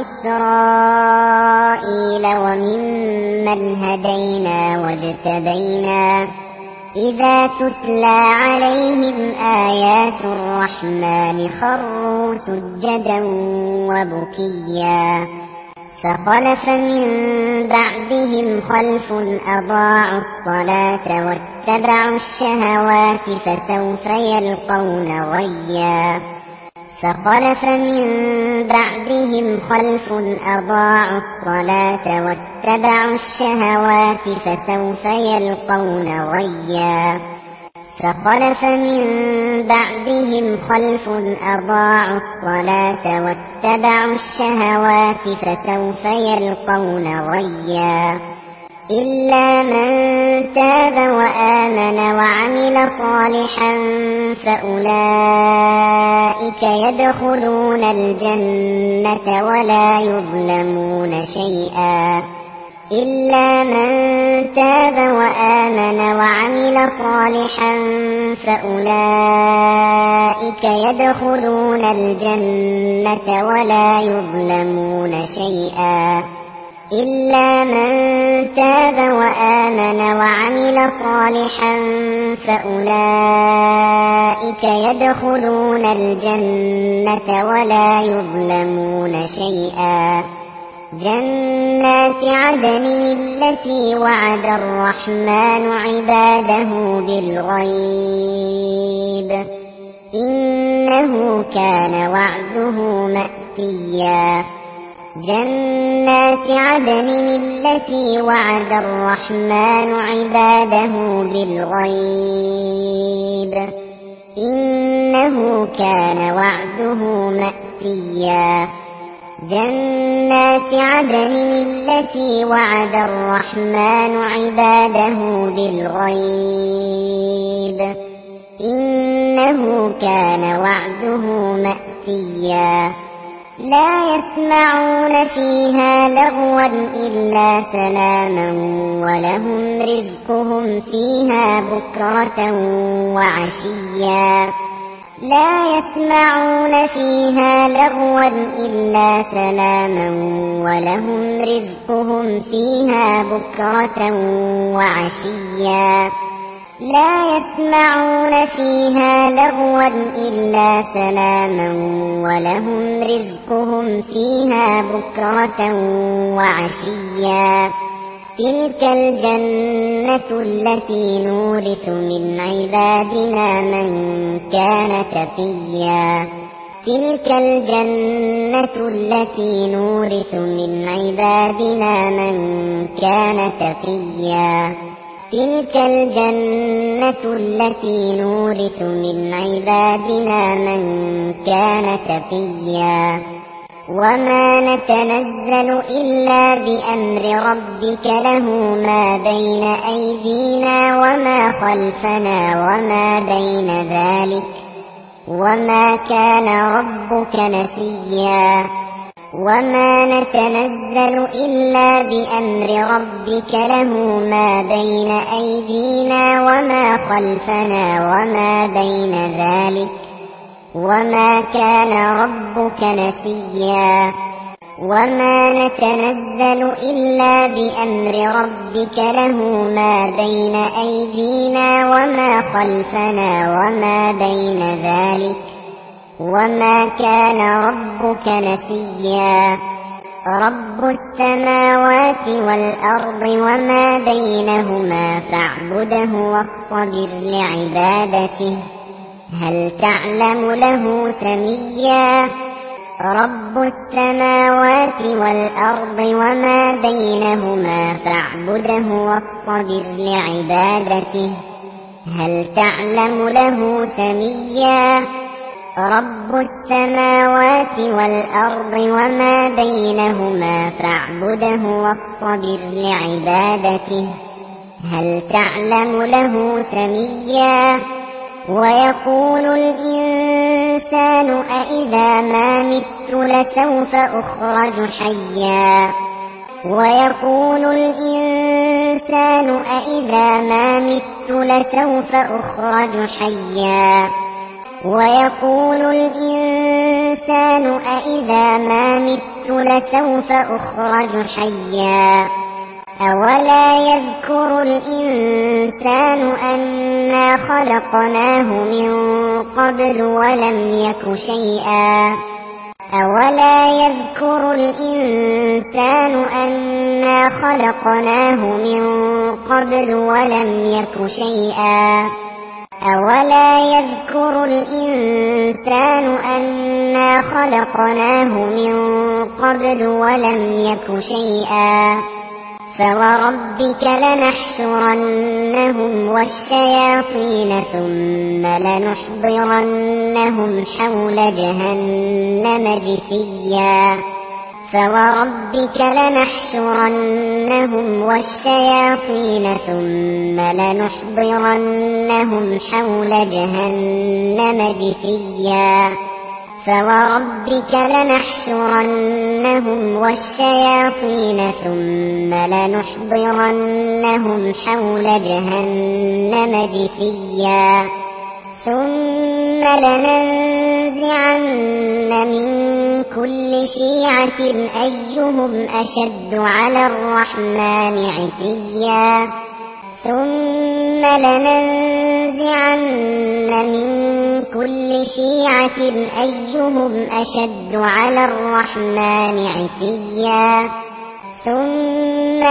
وإسرائيل وممن هدينا واجتبينا إذا تتلى عليهم آيات الرحمن خروا سجدا وبكيا فخلف من بعدهم خلف أضاعوا الصلاة واتبعوا الشهوات فسوف يلقون غيا فخلف من بعدهم خلف أضاعوا الصلاة واتبعوا الشهوات فسوف يلقون غيا فخلف من بعدهم خلف أضاعوا الصلاة واتبعوا الشهوات فسوف يلقون غيا إلا من تاب وآمن وعمل صالحا فأولئك يدخلون الجنة ولا يظلمون شيئا إلا من تاب وآمن وعمل صالحا فأولئك يدخلون الجنة ولا يظلمون شيئا إلا من تاب وآمن وعمل صالحا فأولئك يدخلون الجنة ولا يظلمون شيئا جنات عدن التي وعد الرحمن عباده بالغيب إنه كان وعده مأتيا جنات عدن التي وعد الرحمن عباده بالغيب إنه كان وعده مأتيا جنات عدن التي وعد الرحمن عباده بالغيب إنه كان وعده مأتيا لا يسمعون فيها لغوا إلا سلاما ولهم رزقهم فيها بكرة وعشيا لا يسمعون فيها لغوا إلا سلاما ولهم رزقهم فيها بكرة وعشيا لا يسمعون فيها لغوا إلا سلاما ولهم رزقهم فيها بكرة وعشيا تلك الجنة التي نورث من عبادنا من كان تقيا تلك الجنة التي نورث من عبادنا من كان تقيا تلك الجنة التي نورث من عبادنا من كان تقيا وما نتنزل إلا بأمر ربك له ما بين أيدينا وما خلفنا وما بين ذلك وما كان ربك نسيا وما نتنزل إلا بأمر ربك له ما بين أيدينا وما خلفنا وما بين ذلك وما كان ربك نسيا وما نتنزل إلا بأمر ربك له ما بين أيدينا وما خلفنا وما بين ذلك وما كان ربك نسيا رب السماوات والأرض وما بينهما فاعبده واصطبر لعبادته هل تعلم له سميا رب السماوات والأرض وما بينهما فاعبده واصطبر لعبادته هل تعلم له سميا رب السماوات والأرض وما بينهما فاعبده واصطبر لعبادته هل تعلم له سميا ويقول الإنسان أإذا ما مت لسوف أخرج حيا ويقول الإنسان أإذا ما مت لسوف أخرج حيا ويقول الإنسان أإذا ما مت لسوف أخرج حيا أولا يذكر الإنسان أنا خلقناه من قبل ولم يك شيئا أولا يذكر الإنسان أنا خلقناه من قبل ولم يك شيئا أولا يذكر الإنسان أنا خلقناه من قبل ولم يك شيئا فوربك لنحشرنهم والشياطين ثم لنحضرنهم حول جهنم جثيا فوربك لنحشرنهم والشياطين ثم لنحضرنهم حول جهنم جثيا فوربك لنحشرنهم والشياطين ثم لنحضرنهم حول جهنم جثيا ثم لننزعن من كل شيعة أيهم أشد على الرحمن عتيا ثم لننزعن من كل شيعة أيهم أشد على الرحمن عتيا ثم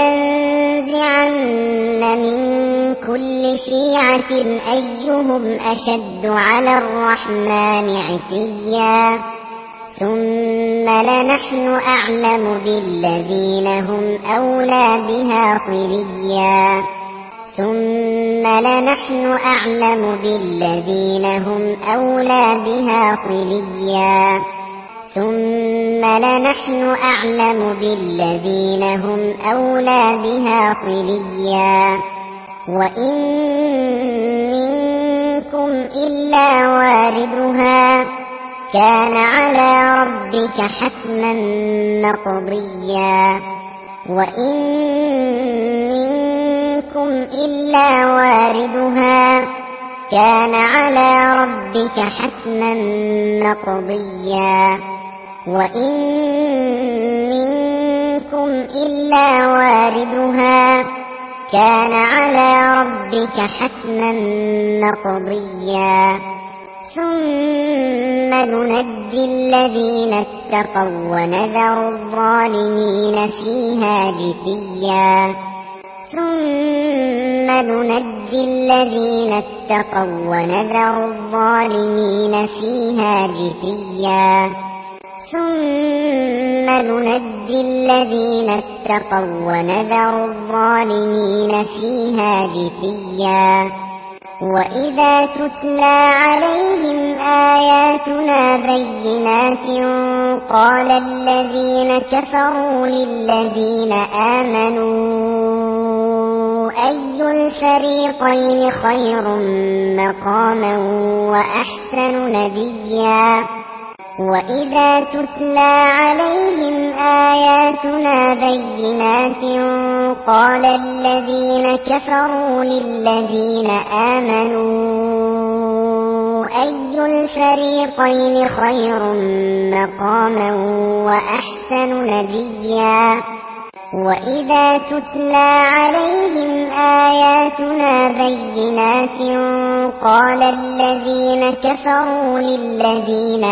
لننزعن من كل شيعة أيهم أشد على الرحمن عتيا ثم لنحن أعلم بالذين هم أولى بها صليا ثم لنحن أعلم بالذين هم أولى بها صليا ثم لنحن أعلم بالذين هم أولى بها صليا وإن منكم إلا واردها كان على ربك حتما مقضيا وإن منكم إلا واردها كان على ربك حتما مقضيا وإن منكم إلا واردها كان على ربك حتما مقضيا ثم ننجي الذين اتقوا ونذر الظالمين فيها جثيا ثم ننجي الذين اتقوا ونذر الظالمين فيها جثيا ثم ننجي الذين اتقوا ونذر الظالمين فيها جثيا وإذا تتلى عليهم آياتنا بينات قال الذين كفروا للذين آمنوا أي الفريقين خير مقاما وأحسن نديا وإذا تتلى عليهم آياتنا بينات قال الذين كفروا للذين آمنوا أي الفريقين خير مقاما وأحسن نديا وإذا تتلى عليهم آياتنا بينات قال الذين كفروا للذين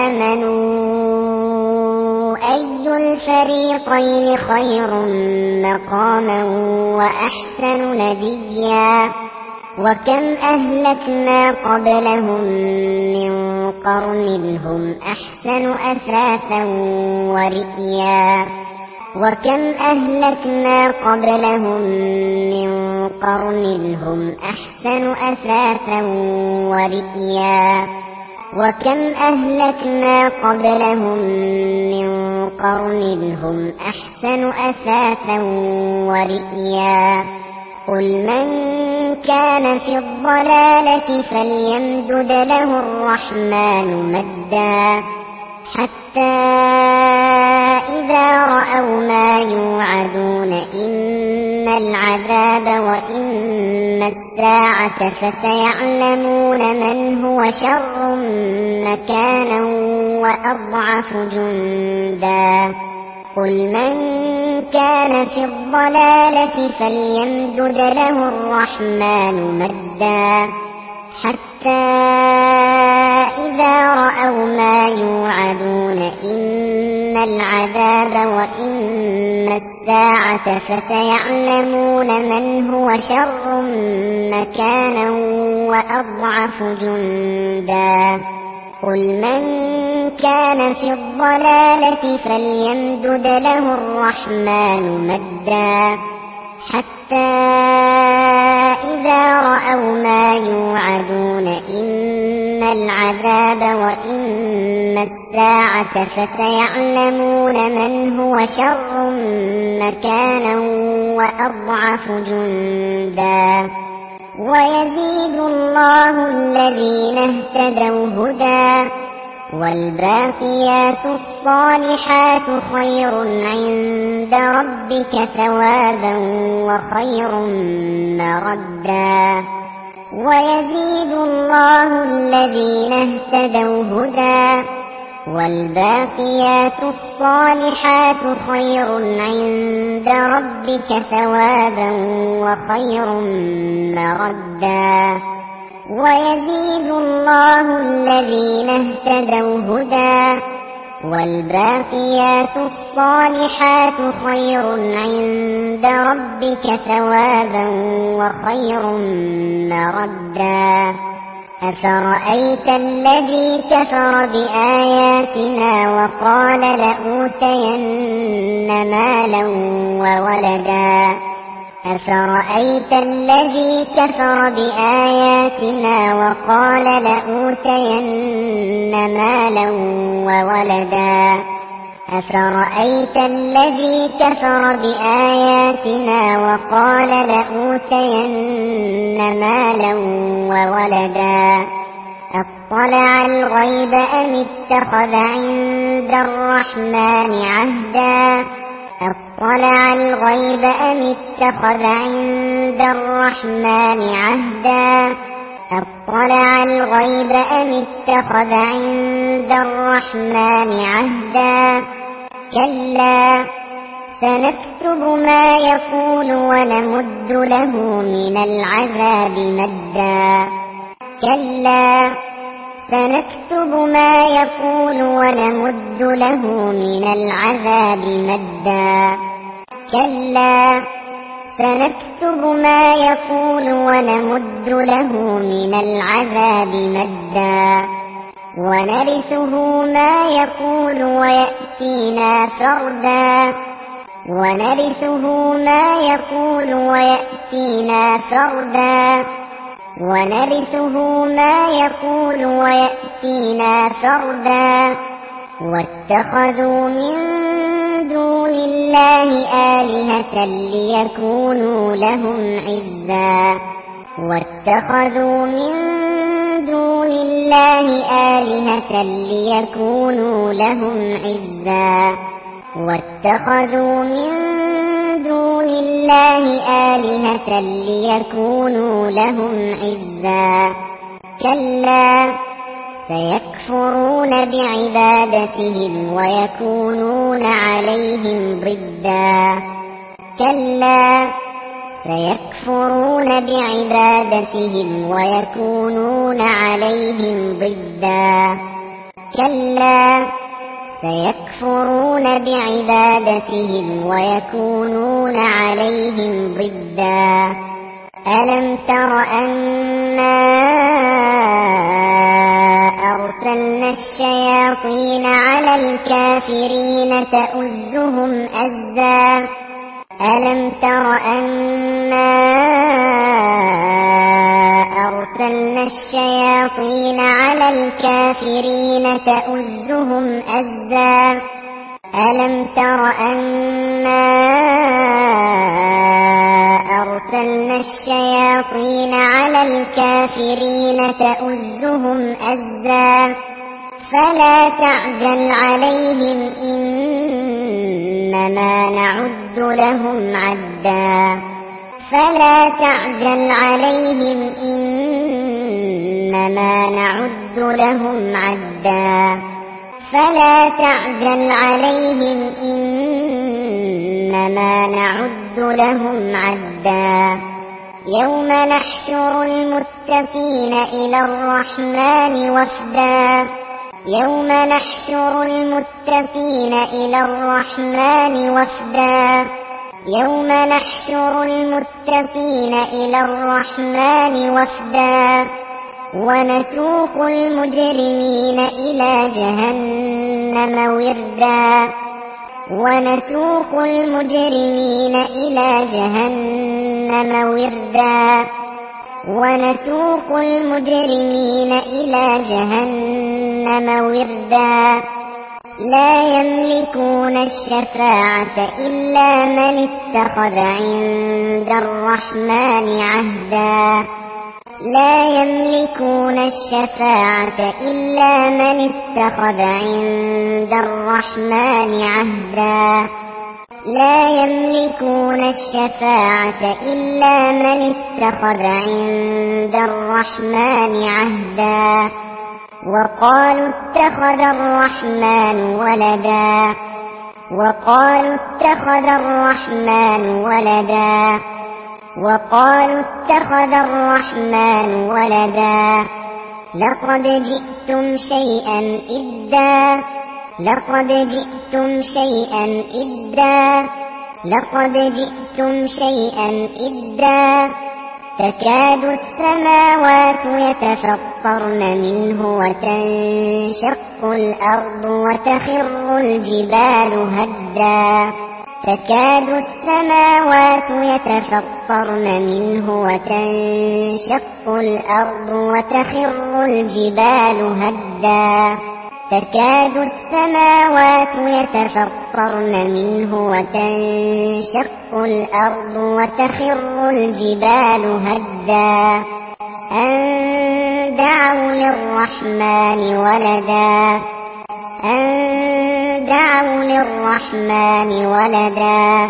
آمنوا أي الفريقين خير مقاما وأحسن نديا وكم أهلكنا قبلهم من قرن هم أحسن أثاثا ورئيا وكم أهلكنا قبلهم من قرن هم أحسن أثاثا ورئيا وكم أهلكنا قبلهم من قرن هم أحسن أثاثا ورئيا قل من كان في الضلالة فليمدد له الرحمن مدا حتى إذا رأوا ما يوعدون إن العذاب وإن الساعة فسيعلمون من هو شر مكانا وأضعف جندا قل من كان في الضلالة فليمدد له الرحمن مدا حتى إذا رأوا ما يوعدون إن العذاب وإن الساعة فسيعلمون من هو شر مكانا وأضعف جندا قل من كان في الضلالة فليمدد له الرحمن مدا حتى إذا رأوا ما يوعدون إن العذاب وإن الساعة فسيعلمون من هو شر مكانا وأضعف جندا ويزيد الله الذين اهتدوا هدى والباقيات الصالحات خير عند ربك ثوابا وخير مردا ويزيد الله الذين اهتدوا هدى والباقيات الصالحات خير عند ربك ثوابا وخير مردا ويزيد الله الذين اهتدوا هدى والباقيات الصالحات خير عند ربك ثوابا وخير مردا أفرأيت الذي كفر بآياتنا وقال لأوتين مالا وولدا أفرأيت الذي كفر بآياتنا وقال لأوتين مالا وولدا أفرأيت الذي كفر بآياتنا وقال لأوتين مالا وولدا أطلع الغيب أم اتخذ عند الرحمن عهدا أطلع الغيب أم اتخذ عند الرحمن عهدا أطلع الغيب أم اتخذ عند الرحمن عهدا كلا سنكتب ما يقول ونمد له من العذاب مدا كلا سنكتب ما يقول ونمد له من العذاب مدا كلا سنكتب ما يقول ونمد له من العذاب مدا ونرثه ما يقول ويأتينا فردا ونرثه ما يقول ويأتينا فردا ونرثه ما يقول ويأتينا فردا واتخذوا من دون الله آلهة ليكونوا لهم عزا واتخذوا من دون الله آلهة ليكونوا لهم عزا واتخذوا من دون الله آلهة ليكونوا لهم عزا كلا سيكفرون بعبادتهم ويكونون عليهم ضدا كلا سيكفرون بعبادتهم ويكونون عليهم ضدا كلا سيكفرون بعبادتهم ويكونون عليهم ضدا ألم تر أنا أرسلنا الشياطين على الكافرين تؤزهم أزا ألم تر أنا أرسلنا الشياطين على الكافرين تؤزهم أزا ألم تر أنا أرسلنا الشياطين على الكافرين تؤزهم أزا فلا تعجل عليهم إنما نعد لهم عدا فلا تعجل عليهم إنما نعد لهم عدا فلا تعجل عليهم إنما نعد لهم عدا يوم نحشر المتقين إلى الرحمن وفدا يوم نحشر المتقين إلى الرحمن وفدا يوم نحشر المتقين إلى الرحمن وفدا ونسوق المجرمين إلى جهنم وردا ونسوق المجرمين إلى جهنم وردا ونسوق المجرمين إلى جهنم وردا لا يملكون الشفاعة إلا من اتخذ عند الرحمن عهدا لا يملكون الشفاعة إلا من اتخذ عند الرحمن عهدا لا يملكون الشفاعة إلا من اتخذ عند الرحمن عهدا وقالوا اتخذ الرحمن ولدا وقالوا اتخذ الرحمن ولدا وقالوا اتخذ الرحمن ولدا لقد جئتم شيئا إدا لقد جئتم شيئا إدا لقد جئتم شيئا إدا تكاد السماوات يتفطرن منه وتنشق الأرض وتخر الجبال هدا تكاد السماوات يتفطرن منه وتنشق الأرض وتخر الجبال هدا تكاد السماوات يتفطرن منه وتنشق الأرض وتخر الجبال هدا أن دعوا للرحمن ولدا أن دعوا للرحمن ولدا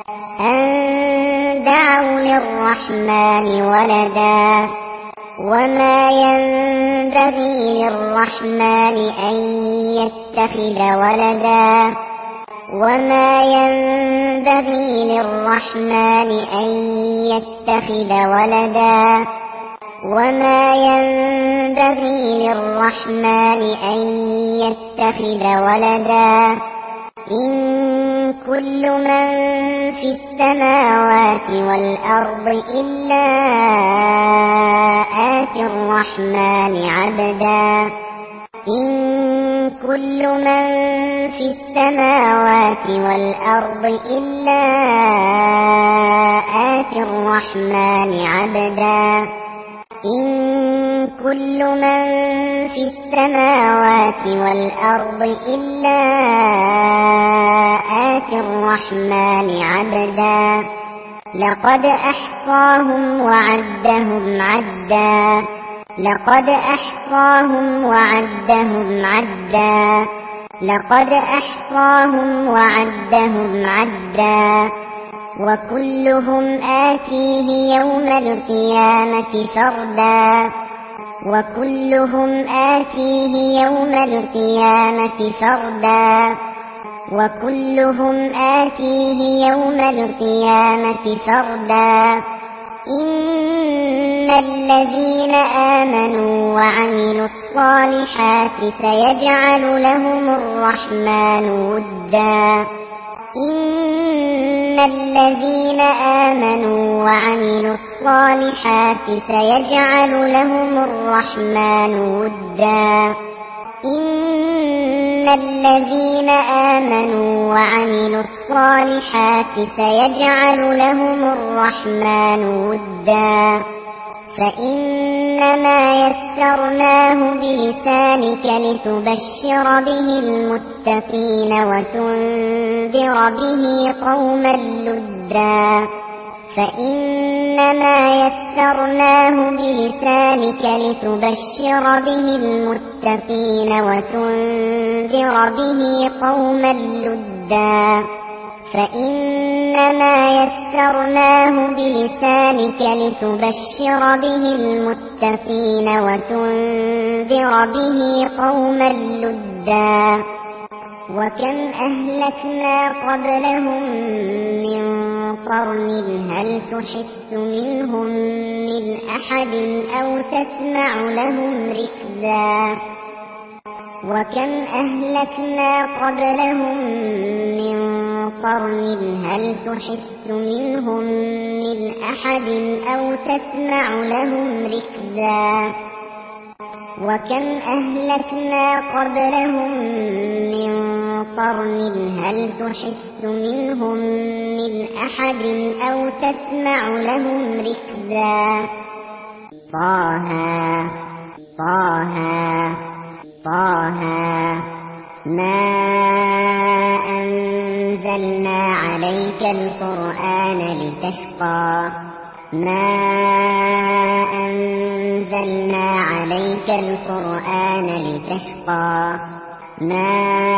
أن دعوا للرحمن ولدا وما ينبغي للرحمن أن يتخذ ولدا وما ينبغي للرحمن أن يتخذ ولدا وما ينبغي للرحمن أن يتخذ ولدا إن كل من في السماوات والأرض إلا آتي الرحمن عبدا إن كل من في السماوات والأرض إلا آتي الرحمن عبدا إن كل من في السماوات والأرض إلا آتي الرحمن عبدا لقد أحصاهم وعدهم عدا لقد أحصاهم وعدهم عدا لقد أحصاهم وعدهم عدا وكلهم آتيه يوم القيامة فردا وكلهم آتيه يوم القيامة فردا وكلهم آتيه يوم القيامة فردا إن الذين آمنوا وعملوا الصالحات سيجعل لهم الرحمن ودا إن الذين آمنوا وعملوا الصالحات سيجعل لهم الرحمن ودا إن الذين آمنوا وعملوا الصالحات سيجعل لهم الرحمن ودا فإنما يسرناه بلسانك لتبشر به المتقين وتنذر به قوما لدا فإنما يسرناه بلسانك لتبشر به المتقين وتنذر به قوما لدا فإنما يسرناه بلسانك لتبشر به المتقين وتنذر به قوما لدا وكم أهلكنا قبلهم من قرن هل تحس منهم من أحد أو تسمع لهم ركزا وكم أهلكنا قبلهم من قرن هل تحس منهم من أحد أو تسمع لهم ركزا وكم أهلكنا قبلهم من قرن هل تحس منهم من أحد أو تسمع لهم ركزا طه طه طه ما أنزلنا عليك القرآن لتشقى ما أنزلنا عليك القرآن لتشقى ما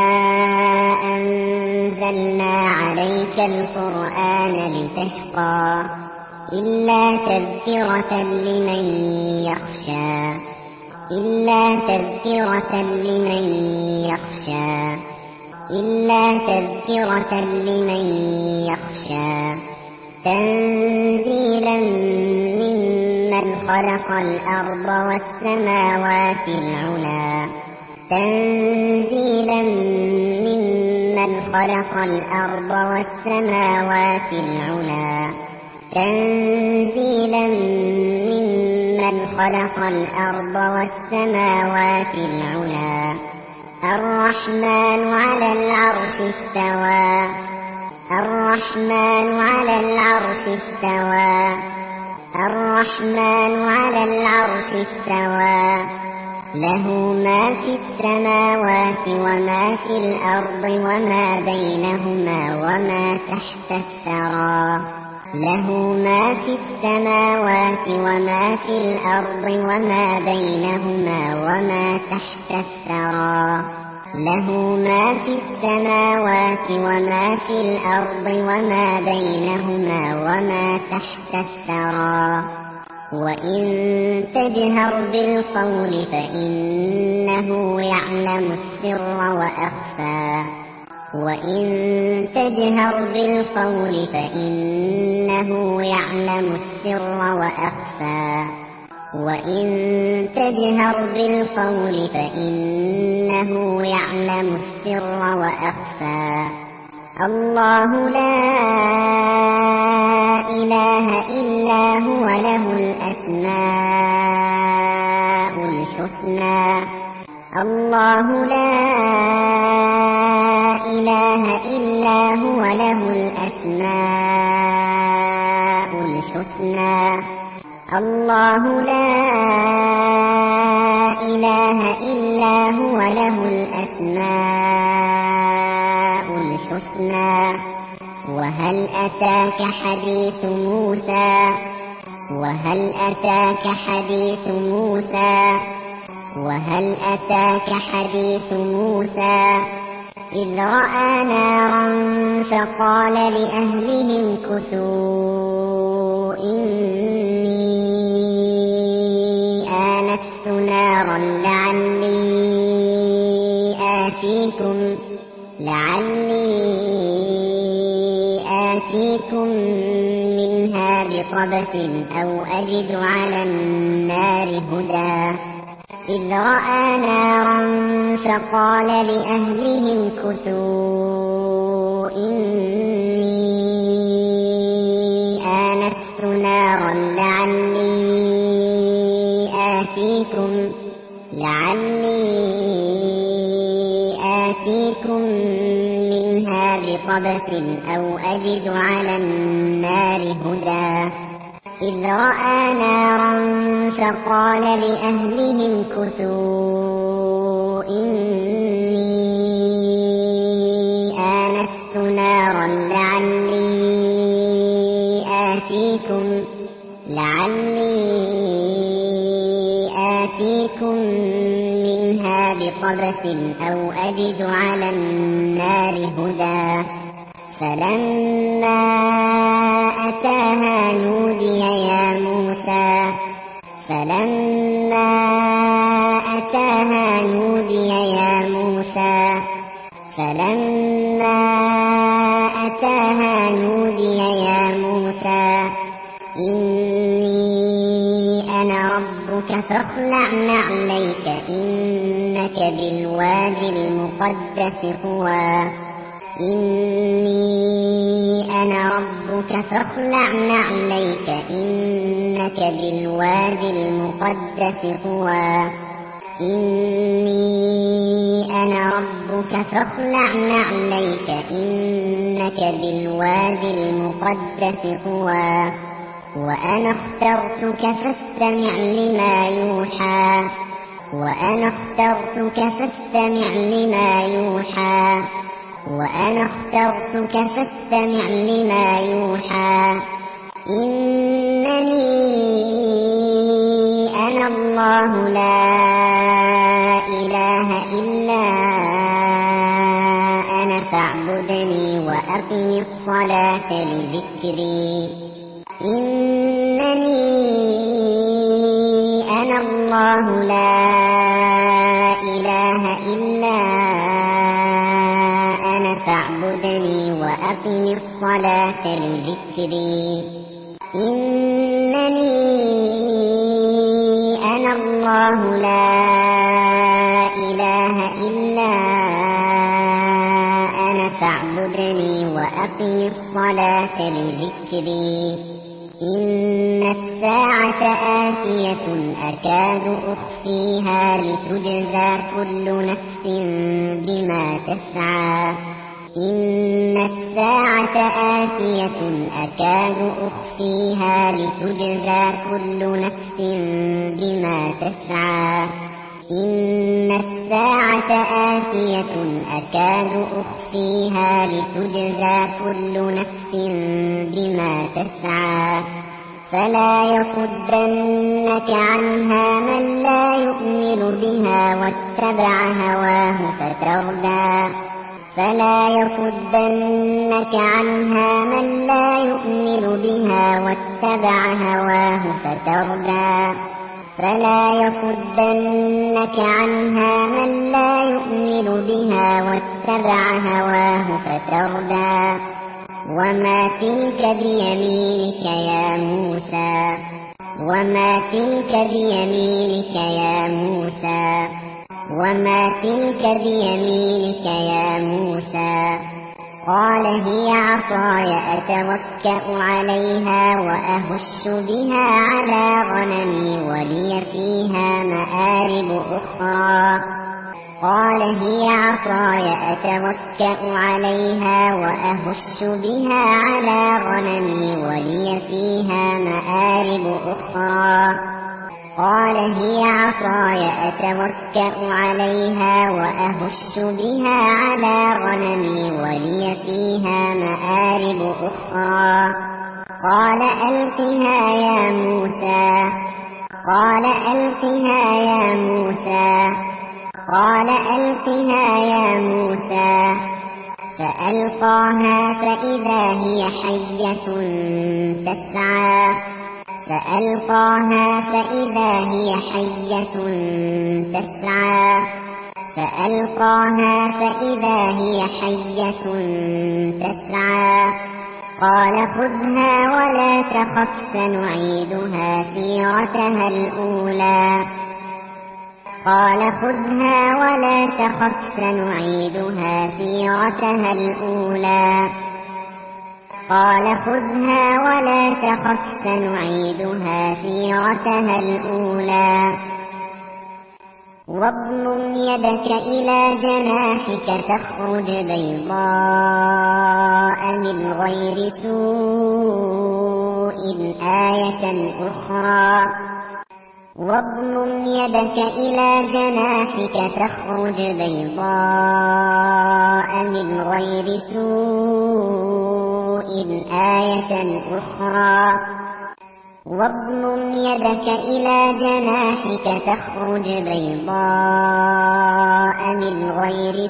أنزلنا عليك القرآن لتشقى إلا تذكرة لمن يخشى إلا تذكرة لمن يخشى إلا تذكرة لمن يخشى تنزيلا ممن خلق الأرض والسماوات العلى تنزيلا ممن خلق الأرض والسماوات العلى تنزيلا ممن خلق الأرض والسماوات العلى الرحمن على العرش استوى الرحمن على العرش استوى الرحمن على العرش استوى له ما في السماوات وما في الأرض وما بينهما وما تحت الثرى له ما في السماوات وما في الأرض وما بينهما وما تحت الثرى له ما في السماوات وما في الأرض وما بينهما وما تحت الثرى وإن تجهر بالقول فإنه يعلم السر وأخفى وإن تجهر بالقول فإنه يعلم السر وأخفى وإن تجهر بالقول فإنه يعلم السر وأخفى الله لا إله إلا هو له الأسماء الحسنى الله لا إله إلا هو له الأسماء الحسنى الله لا إله إلا هو له الأسماء الحسنى. وهل أتاك حديث موسى وهل أتاك حديث موسى وهل أتاك حديث موسى إذ رأى نارا فقال لأهلهم كثوا إني آنست نارا لعلي آتيكم لعلي آتيكم منها بقبس أو أجد على النار هدى إذ رأى نارا فقال لأهلهم كثوا إني آنست نارا لعلي آتيكم لعلي آتيكم منها بقبس أو أجد على النار هدى إذ رأى نارا فقال لأهلهم كثوا إني آنست نارا لعلي آتيكم لعلي آتيكم منها بقبس أو أجد على النار هدى فلما أتاها نودي يا موسى فلما أتاها نودي يا موسى فلما أتاها نودي يا موسى إني أنا ربك فاخلع نعليك إنك بالوادي المقدس طوى إني أنا ربك فاخلع نعليك إنك بالوادي المقدس طوى إني أنا ربك فاخلع نعليك إنك بالوادي المقدس طوى وأنا اخترتك فاستمع لما يوحى وأنا اخترتك فاستمع لما يوحى وأنا اخترتك فاستمع لما يوحى إنني أنا الله لا إله إلا أنا فاعبدني وأقم الصلاة لذكري إنني أنا الله لا إله إلا أنا فاعبدني وأقم الصلاة لذكري إنني أنا الله لا إله إلا أنا فاعبدني وأقم الصلاة لذكري إن الساعة آتية أكاد أخفيها لتجزى كل نفس بما تسعى إن الساعة آتية أكاد أخفيها لتجزى كل نفس بما تسعى إن الساعة آتية أكاد أخفيها لتجزى كل نفس بما تسعى فلا يصدنك عنها من لا يؤمن بها واتبع هواه فتردى فلا يصدنك عنها من لا يؤمن بها واتبع هواه فتردى فلا يصدنك عنها من لا يؤمن بها واتبع هواه فتردى وما تلك بيمينك يا موسى وما تلك بيمينك يا موسى وما تلك بيمينك يا موسى قال هي عصاي أتوكأ عليها وأهش بها على غنمي ولي فيها مآرب أخرى قال هي عصاي أتوكأ عليها وأهش بها على غنمي ولي فيها مآرب أخرى قال هي عصاي أتوكأ عليها وأهش بها على غنمي ولي فيها مآرب أخرى قال ألقها يا موسى قال ألقها يا موسى قال ألقها يا موسى فألقاها فإذا هي حية تسعى فألقاها فإذا هي حية تسعى فألقاها فإذا هي حية تسعى قال خذها ولا تخف سنعيدها سيرتها الأولى قال خذها ولا تخف سنعيدها سيرتها الأولى قال خذها ولا تخف سنعيدها سيرتها الأولى واضمم يدك إلى جناحك تخرج بيضاء من غير سوء آية أخرى واضمم يدك إلى جناحك تخرج بيضاء من غير سوء آية أخرى واضمم يدك إلى جناحك تخرج بيضاء من غير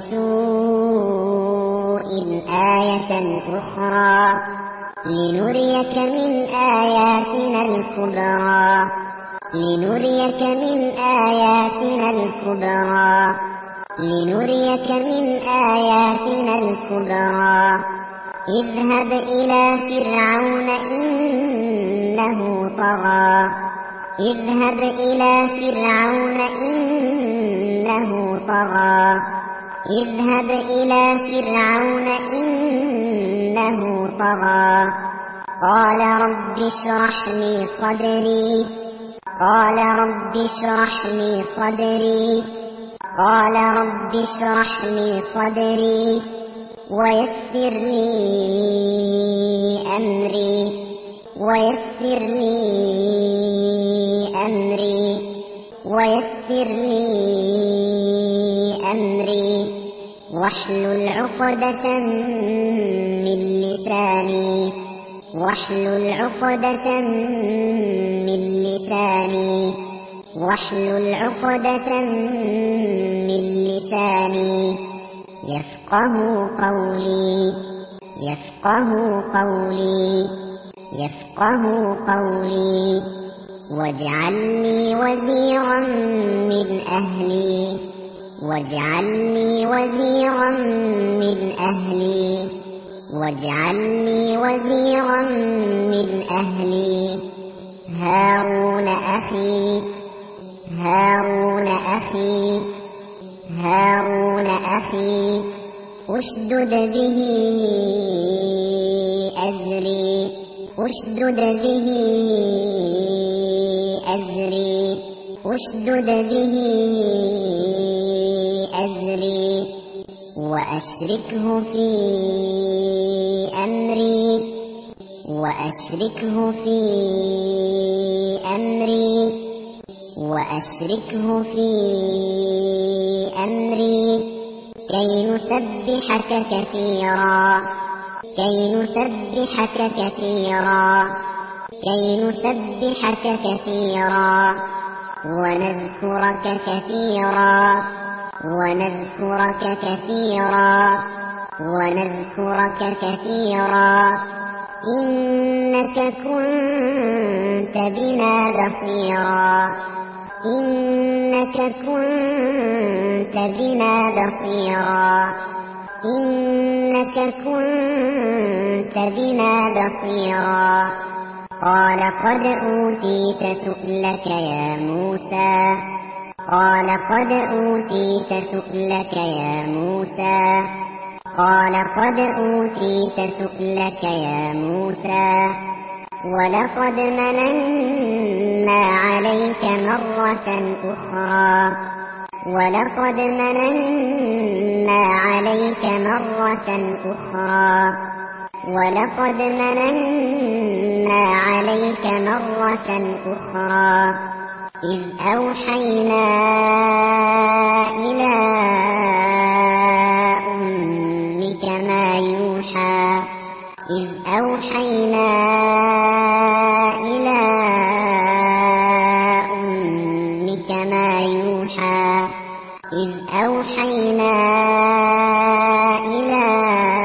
سوء آية أخرى لنريك من آياتنا الكبرى لنريك من آياتنا الكبرى لنريك من آياتنا الكبرى اذهب إلى فرعون إنه طغى اذهب إلى فرعون إنه طغى اذهب إلى فرعون إنه طغى قال رب اشرح لي صدري قال رب اشرح لي صدري قال رب اشرح لي صدري ويسر لي أمري ويسر لي أمري ويسر لي أمري واحلل عقدة من لساني واحلل عقدة من لساني واحلل عقدة من لساني يفقه قولي يفقه قولي يفقه قولي واجعل لي وزيرا من أهلي واجعل لي وزيرا من أهلي واجعل لي وزيرا من أهلي هارون أخي هارون أخي هارون أخي أشدد به أزري أشدد به أزري أشدد به أزري وأشركه في أمري وأشركه في أمري وأشركه في أمري كي نسبحك كثيرا كي نسبحك كثيرا كي نسبحك كثيرا ونذكرك كثيرا ونذكرك كثيرا ونذكرك كثيرا إنك كنت بنا بصيرا إنك كنت بنا بصيرا إنك كنت بنا بصيرا قال قد أوتيت سؤلك يا موسى قال قد أوتيت سؤلك يا موسى قال قد أوتيت سؤلك يا موسى ولقد مننا عليك مرة أخرى ولقد مننا عليك مرة أخرى ولقد مننا عليك مرة أخرى إذ أوحينا إلى أمك ما يوحى إذ أوحينا إلى أمك ما يوحى إذ أوحينا إلى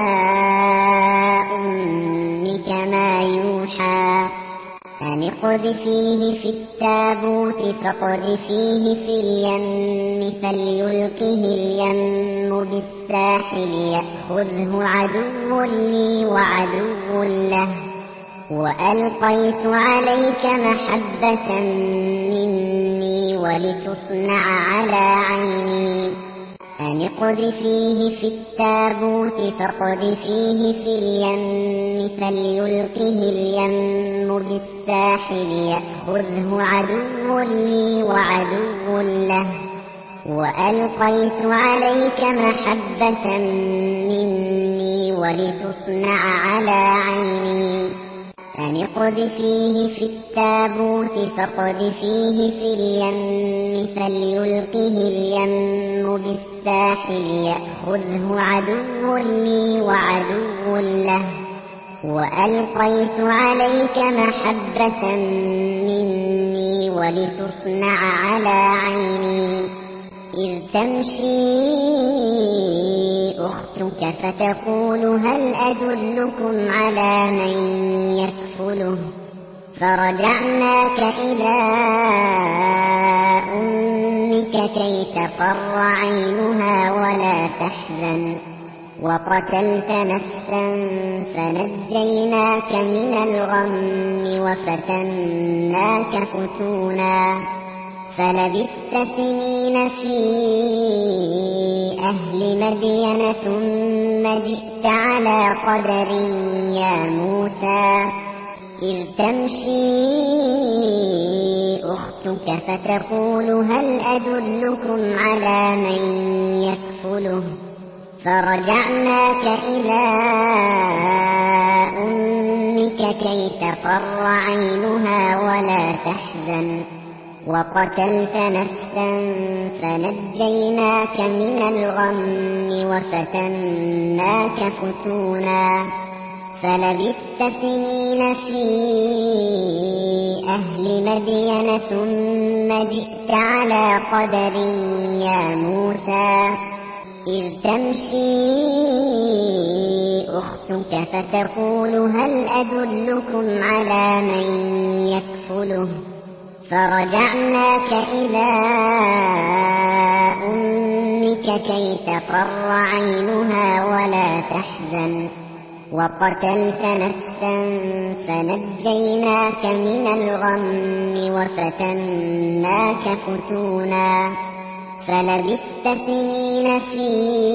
أمك ما يوحى أن اقذفيه في التابوت فاقذفيه في اليم فليلقه اليم بالساحل يأخذه عدو لي وعدو له وألقيت عليك محبة مني ولتصنع على عيني أن اقذفيه في التابوت فاقذفيه في اليم فليلقه اليم بالساحل يأخذه عدو لي وعدو له وألقيت عليك محبة مني ولتصنع على عيني أن اقذفيه في التابوت فاقذفيه في اليم فليلقه اليم بالساحل يأخذه عدو لي وعدو له وألقيت عليك محبة مني ولتصنع على عيني إذ تمشي أختك فتقول هل أدلكم على من يكفله فرجعناك إلى أمك كي تقر عينها ولا تحزن وقتلت نفسا فنجيناك من الغم وفتناك فتونا فلبثت سنين في أهل مدين ثم جئت على قدر يا موسى إذ تمشي أختك فتقول هل أدلكم على من يكفله فرجعناك إلى أمك كي تقر عينها ولا تحزن وقتلت نفسا فنجيناك من الغم وفتناك فتونا فلبثت سنين في أهل مدين ثم جئت على قدر يا موسى إذ تمشي أختك فتقول هل أدلكم على من يكفله فرجعناك إلى أمك كي تقر عينها ولا تحزن وقتلت نفسا فنجيناك من الغم وفتناك فتونا فلبثت سنين في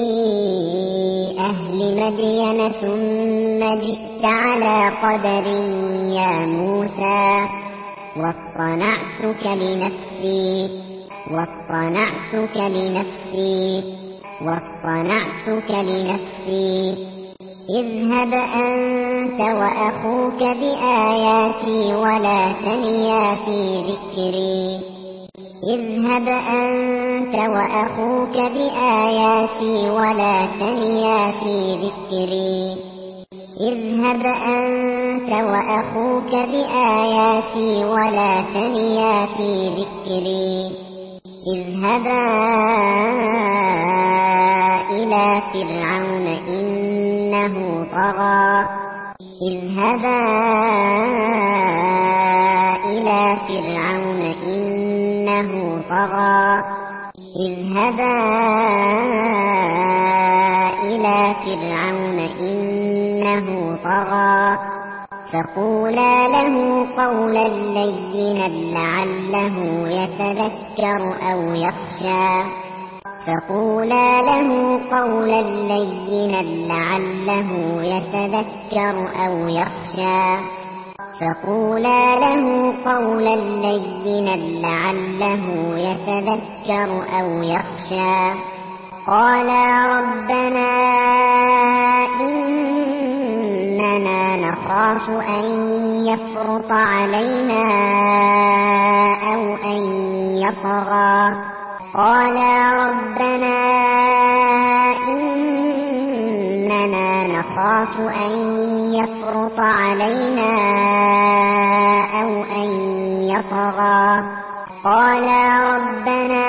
أهل مدين ثم جئت على قدر يا موسى واصطنعتك لنفسي واصطنعتك لنفسي واصطنعتك لنفسي اذهب أنت وأخوك بآياتي ولا تنيا في ذكري اذهب أنت وأخوك بآياتي ولا تنيا في ذكري اذهب أنت وأخوك بآياتي ولا تنيا في ذكري اذهبا إلى فرعون إنه طغى اذهبا إلى فرعون إنه طغى اذهبا إلى فرعون إنه طغى فقولا له قولا لينا لعله يتذكر أو يخشى فقولا له قولا لينا لعله يتذكر أو يخشى فقولا له قولا لينا لعله يتذكر أو يخشى. قالا ربنا إننا نخاف أن يفرط علينا أو أن يطغى. قالا ربنا إننا نخاف أن يفرط علينا أو أن يطغى. قالا ربنا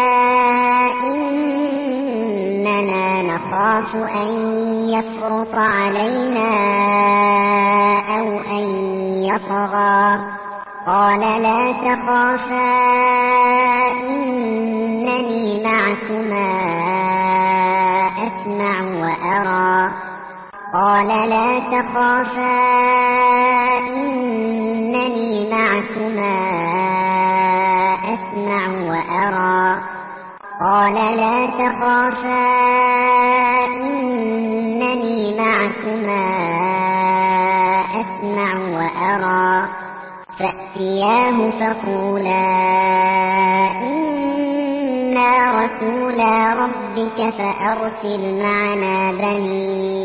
إننا نخاف أن يفرط علينا أو أن يطغى. قال لا تخافا إنني معكما أسمع وأرى. قال لا تخافا إنني معكما أسمع وأرى. قال لا تخافا إنني معكما أسمع وأرى. فأتياه فقولا إنا رسولا ربك فأرسل معنا بني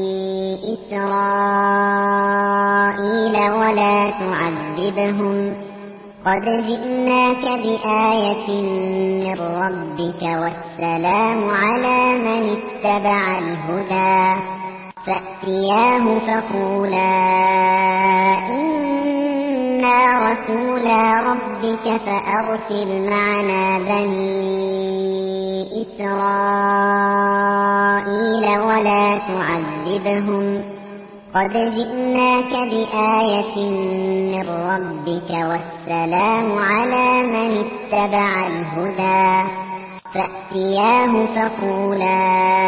إسرائيل ولا تعذبهم قد جئناك بآية من ربك والسلام على من اتبع الهدى. فأتياه فقولا إنا رسولا ربك فأرسل معنا بني إسرائيل ولا تعذبهم قد جئناك بآية من ربك والسلام على من اتبع الهدى. فأتياه فقولا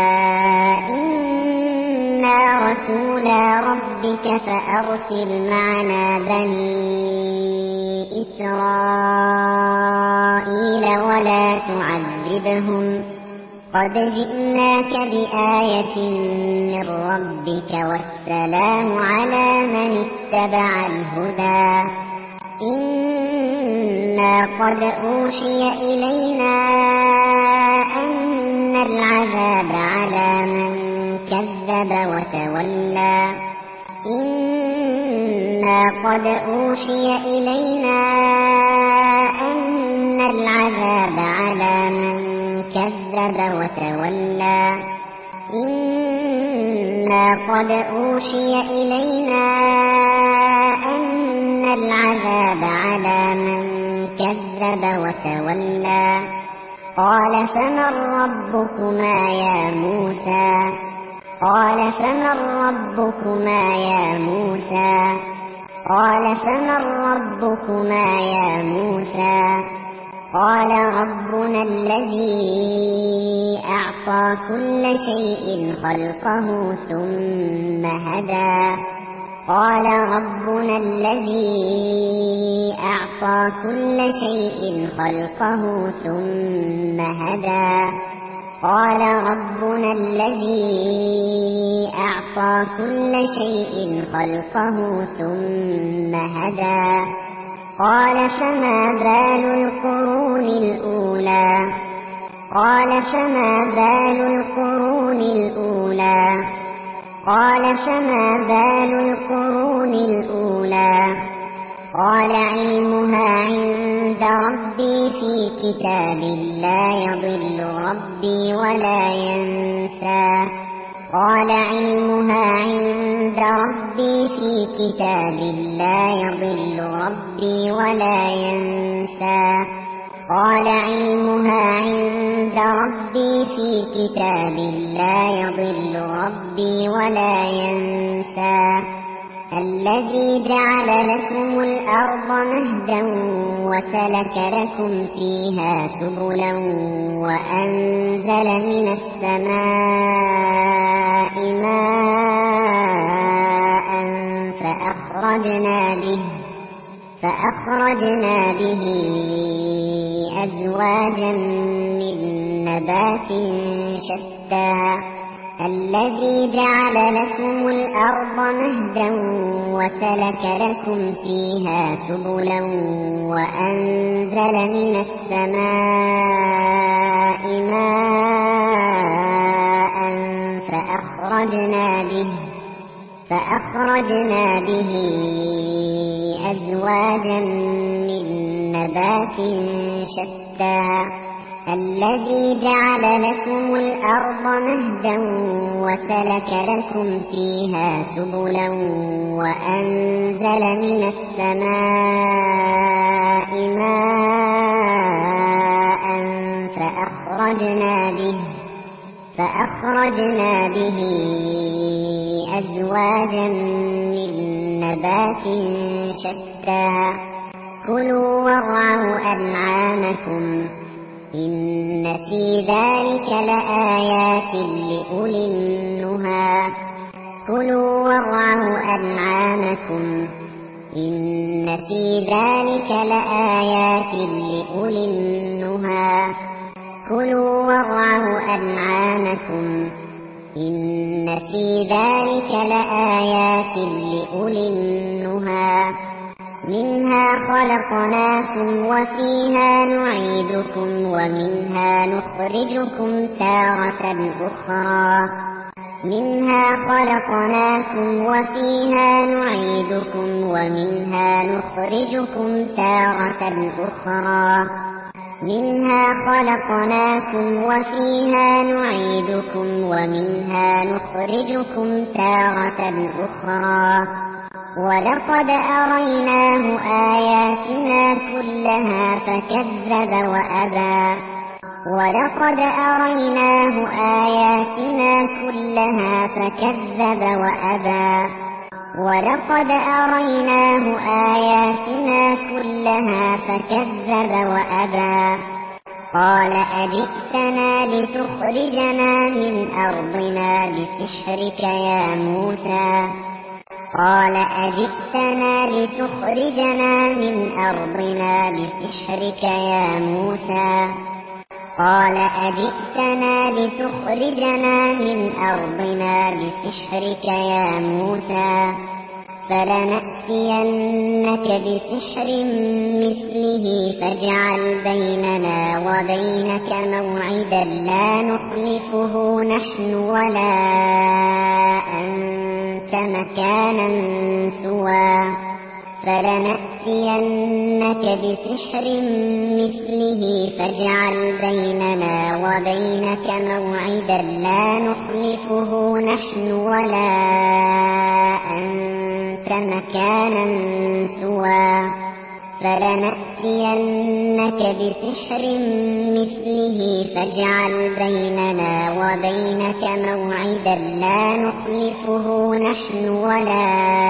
إنا رسولا ربك فأرسل معنا بني إسرائيل ولا تعذبهم قد جئناك بآية من ربك والسلام على من اتبع الهدى. إنا قد أوحي إلينا أن العذاب على من كذب وتولى. إنا قد أوحي إلينا أن العذاب على من كذب وتولى. إنا قد أوحي إلينا أن العذاب على من كذب وتولى. قال فمن ربكما يا موسى. قال فمن ربكما يا موسى. قال فمن ربكما يا موسى. قال ربنا الذي أعطى كل شيء خلقه ثم هدى. قال ربنا الذي أعطى كل شيء خلقه ثم هدى. قال ربنا الذي أعطى كل شيء خلقه ثم هدى. قال فما بال القرون الأولى. قال فما بال القرون الأولى. قال فما بال القرون الأولى. قال علمها عند ربي في كتاب لا يضل ربي ولا ينسى. قال علمها عند ربي في كتاب لا يضل ربي ولا ينسى. قال علمها عند ربي في كتاب لا يضل ربي ولا ينسى. الذي جعل لكم الأرض مهدا وسلك لكم فيها سبلا وأنزل من السماء ماء فأخرجنا به فأخرجنا به أزواجا من نبات شتى الذي جعل لكم الأرض مهدا وسلك لكم فيها سبلا وأنزل من السماء ماء فأخرجنا به فأخرجنا به أزواجا من نبات شتى الذي جعل لكم الأرض مهدا وسلك لكم فيها سبلا وأنزل من السماء ماء فأخرجنا به فأخرجنا به أزواجا من نبات شتى كلوا وارعوا أنعامكم إن في ذلك لآيات لأولي النهى كلوا وارعوا أنعامكم إن في ذلك لآيات لأولي النهى كلوا وارعوا أنعامكم إن في ذلك لآيات لأولي النهى منها خلقناكم وفيها نعيدكم ومنها نخرجكم تارة أخرى منها خلقناكم وفيها نعيدكم ومنها نخرجكم تارة أخرى منها خلقناكم وفيها نعيدكم ومنها نخرجكم تارة أخرى ولقد أريناه آياتنا كلها فكذب وأبى ولقد أريناه آياتنا كلها فكذب وأبى ولقد أريناه آياتنا كلها فكذب وأبى قال أجئتنا لتخرجنا من أرضنا بسحرك يا موسى قال أجئتنا لتخرجنا من أرضنا بسحرك يا موسى قال أجئتنا لتخرجنا من أرضنا بسحرك يا موسى فلنأتينك بسحر مثله فاجعل بيننا وبينك موعدا لا نخلفه نحن ولا أنت مكانا سوى فلنأتينك بسحر مثله فاجعل بيننا وبينك موعدا لا نخلفه نحن ولا أنت مكانا سوى فلنأتينك بسحر مثله فاجعل بيننا وبينك موعدا لا نخلفه نحن ولا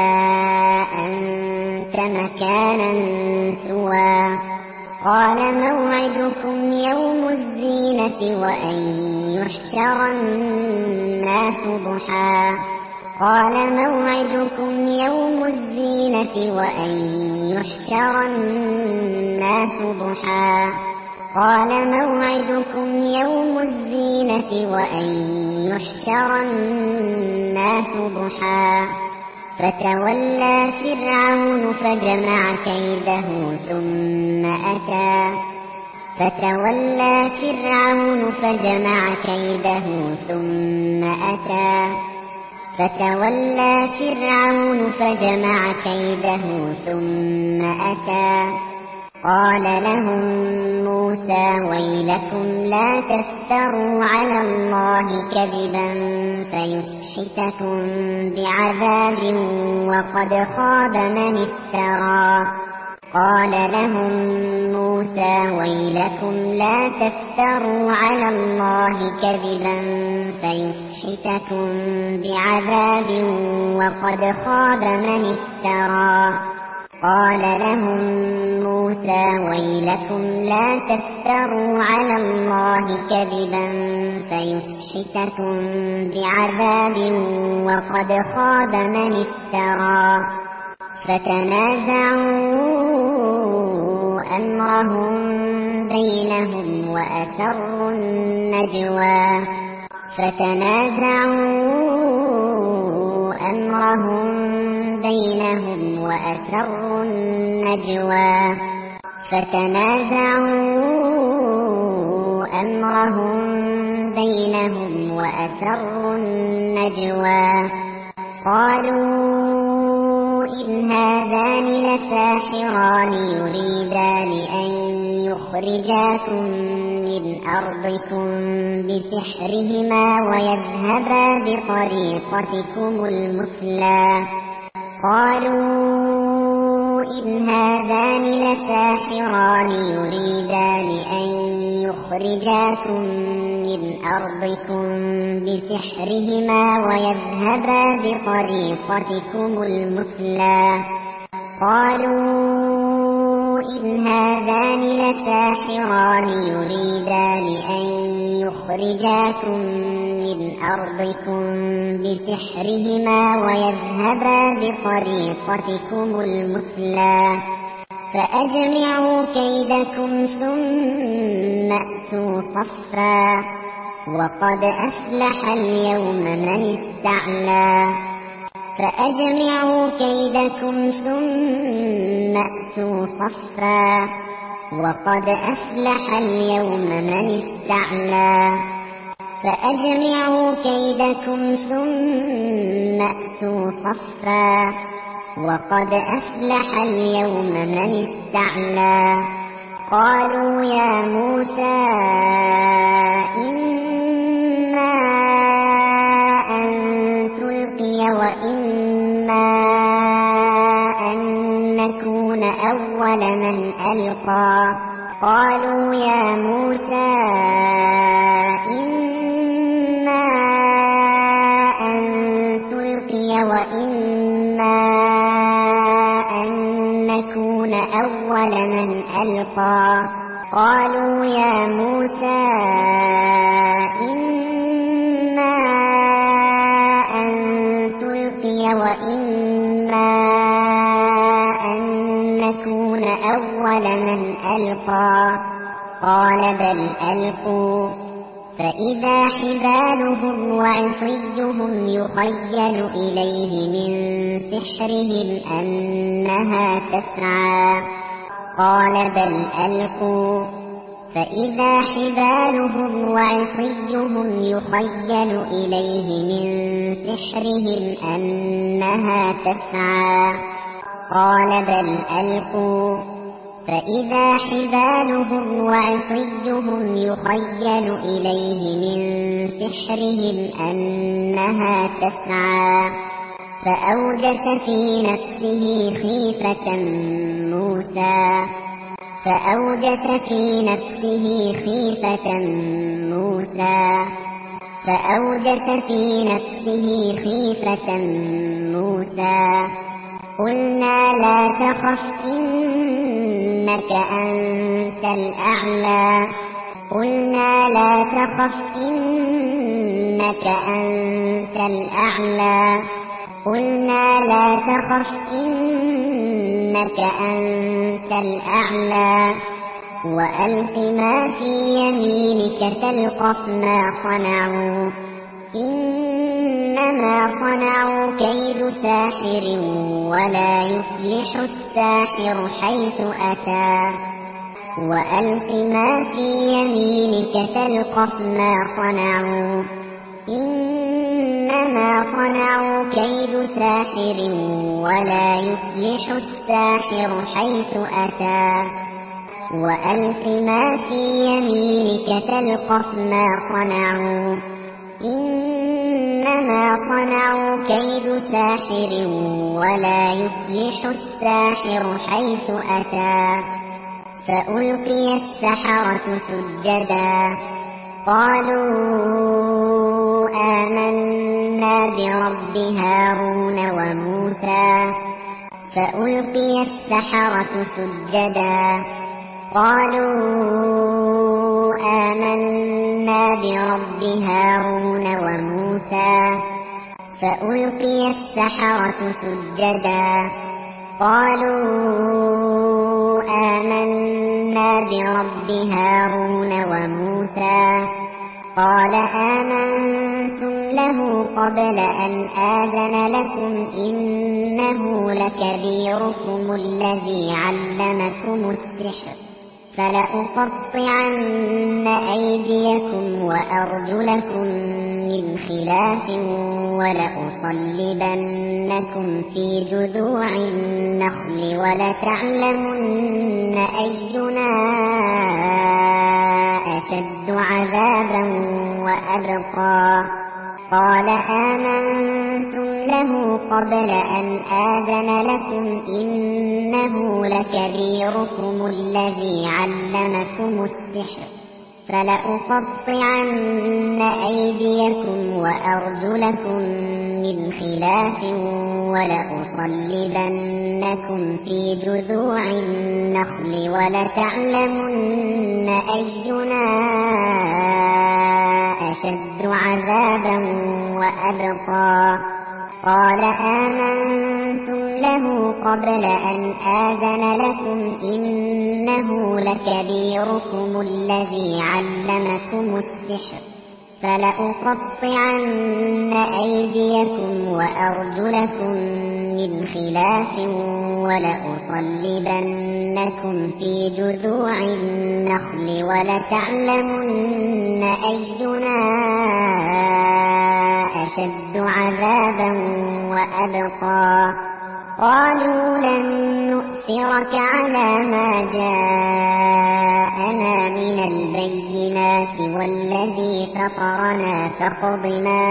أنت مكانا سوى قال موعدكم يوم الزينة وأن يحشر الناس ضحى قال موعدكم يوم الزينة وأن يحشر الناس ضحى قال موعدكم يوم الزينة وأن يحشر الناس ضحى فتولى فرعون فجمع كيده ثم أتى فتولى فرعون فجمع كيده ثم أتى فتولى فرعون فجمع كيده ثم أتى قال لهم موسى ويلكم لا تفتروا على الله كذبا فيسحتكم بعذاب وقد خاب من افترى قال لهم موسى ويلكم لا تفتروا على الله كذبا فيسحتكم بعذاب وقد خاب من افترى قال لهم موسى ويلكم لا تفتروا على الله كذبا فيسحتكم بعذاب وقد خاب من افترى فتنازعوا أمرهم بينهم وأسروا النجوى فتنازعوا أمرهم بينهم وأسروا النجوى فتنازعوا أمرهم بينهم وأسروا النجوى قالوا إن هذان لساحران يريدان أن يخرجاكم من أرضكم بسحرهما ويذهبا بطريقتكم المثلى قالوا إن هذان لساحران يريدان أن يخرجاكم من أرضكم بسحرهما ويذهبا بطريقتكم المثلى قالوا إن هذان لساحران يريدان أن يخرجاكم من أرضكم بسحرهما ويذهبا بطريقتكم المثلى فأجمعوا كيدكم ثم أتوا صفا وقد أفلح اليوم من استعلى فأجمعوا كيدكم ثم أتوا صفا وقد أفلح اليوم من استعلى فأجمعوا كيدكم ثم أتوا صفا وقد أفلح اليوم من استعلى قالوا يا موسى إما أن تلقي وإما أن نكون أول من ألقى قالوا يا موسى إما أن تلقي وإما أن نكون أول من ألقى قالوا يا موسى إما أن تلقي وإما أن نكون أول من ألقى قال بل ألقوا فإذا حبالهم وعصيهم يخيل إليه من سحرهم أنها تسعى قال بل ألقوا فإذا حبالهم وعصيهم يخيل إليه من سحرهم أنها تسعى قال بل ألقوا فإذا حبالهم وعصيهم يخيل إليه من سحرهم أنها تسعى فأوجس في نفسه خيفة موسى فأوجس في نفسه خيفة موسى فأوجس في نفسه خيفة موسى قلنا لا تخف إنك أنت الأعلى قلنا لا تخف إنك أنت الأعلى قلنا لا تخف إنك أنت الأعلى وألق ما في يمينك تلقف ما صنعوا إنما صنعوا كيد ساحر ولا يفلح الساحر حيث أتى وألق ما في يمينك تلقف ما صنعوا إنما صنعوا كيد ساحر ولا يفلح الساحر حيث أتى وألق ما في يمينك تلقف ما صنعوا إنما صنعوا كيد ساحر ولا يفلح الساحر حيث أتى فألقي السحرة سجدا قالوا آمنا برب هارون وموسى فألقي السحرة سجدا قالوا آمنا برب هارون وموسى فألقي السحرة سجدا قالوا آمنا برب هارون وموسى قال آمنتم له قبل أن آذن لكم إنه لكبيركم الذي علمكم السحر فلأقطعن أيديكم وأرجلكم من خلاف ولأصلبنكم في جذوع النخل ولتعلمن أينا أشد عذابا وأبقى. قال آمنتم له قبل أن آذن لكم إنه لكبيركم الذي علمكم السحر فلأقطعن أيديكم وأرجلكم من خلاف ولأصلبنكم في جذوع النخل ولتعلمن أينا أشد عذابا وأبقى. قال آمنتم له قبل أن آذن لكم إنه لكبيركم الذي علمكم السحر فلأقطعن أيديكم وأرجلكم من خلاف ولأصلبنكم في جذوع النخل ولتعلمن أينا أشد عذابا وأبقى. قالوا لن نؤثرك على ما جاءنا من البينات والذي فطرنا فاقض ما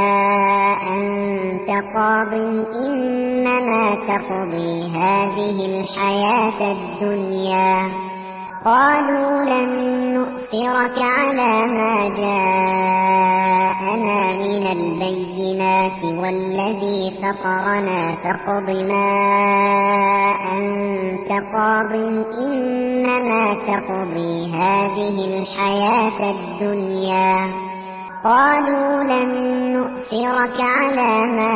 أنت قاض إنما تقضي هذه الحياة الدنيا. قالوا لن نؤثرك على ما جاءنا من البينات والذي فطرنا فاقض ما أنت قاض إنما تقضي هذه الحياة الدنيا. قالوا لن نؤثرك على ما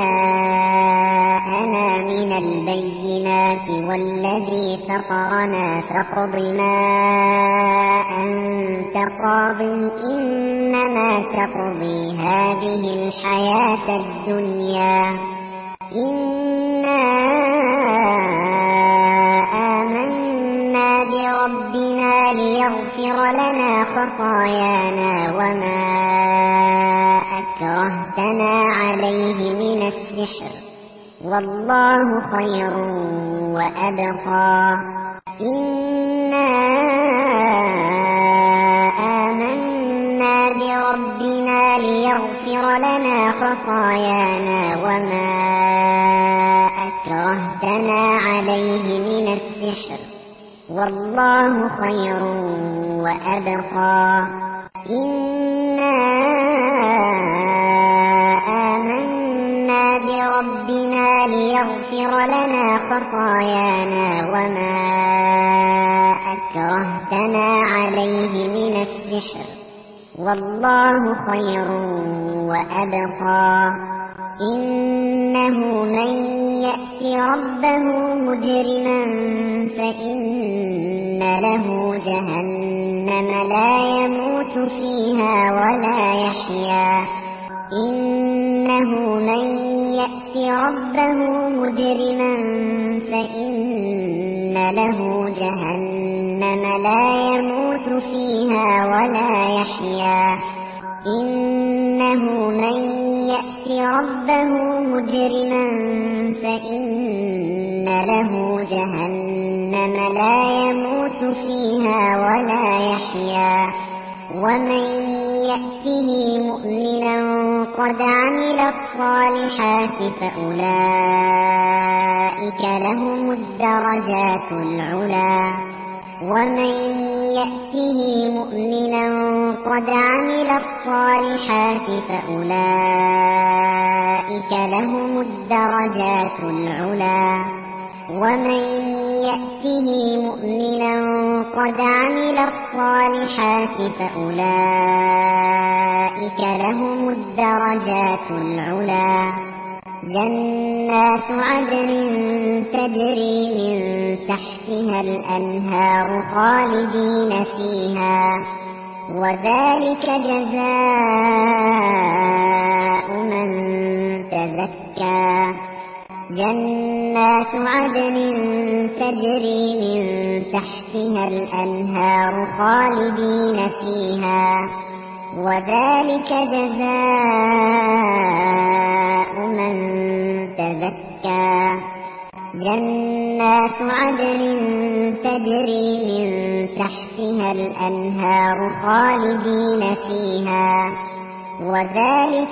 جاءنا من البينات والذي فطرنا فاقض ما أنت قاض إنما تقضي هذه الحياة الدنيا. إنا آمنا بربنا ليغفر لنا خطايانا وما أكرهتنا عليه من السحر والله خير وأبقى. إنا آمنا بربنا ليغفر لنا خطايانا وما أكرهتنا عليه من السحر والله خير وأبقى. إنا آمنا بربنا ليغفر لنا خطايانا وما أكرهتنا عليه من السحر والله خير وأبقى. إنه من يأت ربه مجرما فإن له جهنم لا يموت فيها ولا يحيا. إنه من يأت ربه مجرما فإن له جهنم لا يموت فيها ولا يحيا. إنه من يأت ربه مجرما فإن له جهنم لا يموت فيها ولا يحيا. ومن يأته مؤمنا قد عمل الصالحات فأولئك لهم الدرجات العلى. ومن يأته مؤمنا قد عمل الصالحات فأولئك لهم الدرجات العلى. ومن يأته مؤمنا قد عمل الصالحات فأولئك لهم الدرجات العلى. جنات عدن تجري من تحتها الأنهار خالدين فيها وذلك جزاء من تزكى جنات عدن تجري من تحتها الأنهار خالدين فيها وذلك جزاء من تزكى جنات عدن تجري من تحتها الأنهار خالدين فيها وذلك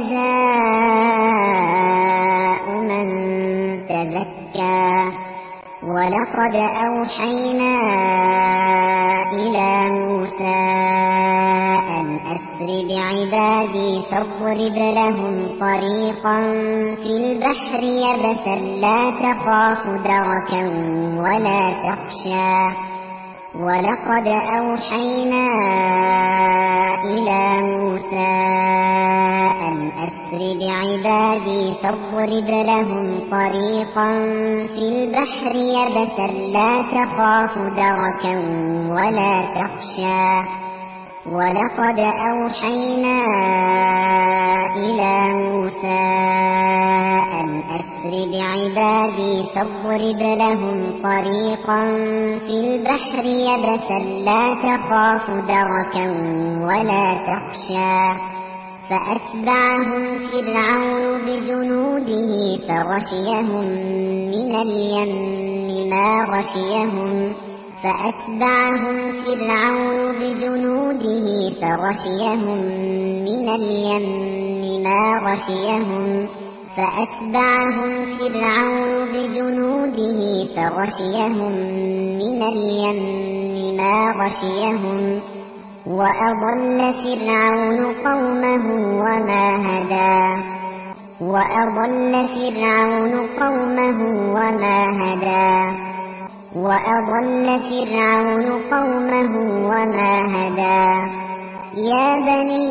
جزاء من تزكى ولقد أوحينا إلى موسى أن أسر بعبادي فاضرب لهم طريقا في البحر يبسا لا تخاف دركا ولا تخشى ولقد أوحينا إلى موسى أن أسر بعبادي فاضرب لهم طريقا في البحر يبسا لا تخاف دركا ولا تخشى ولقد أوحينا إلى موسى أن أسر بعبادي فاضرب لهم طريقا في البحر يبسا لا تخاف دركا ولا تخشى فأتبعهم فرعون بجنوده فغشيهم من اليم ما غشيهم فأتبعهم فرعون بجنوده فغشيهم من اليم ما غشيهم فأتبعهم فرعون بجنوده فغشيهم من اليم ما غشيهم وأضل فرعون قومه وما هدى وأضل فرعون قومه وما هدى وأضل فرعون قومه وما هدى يا بني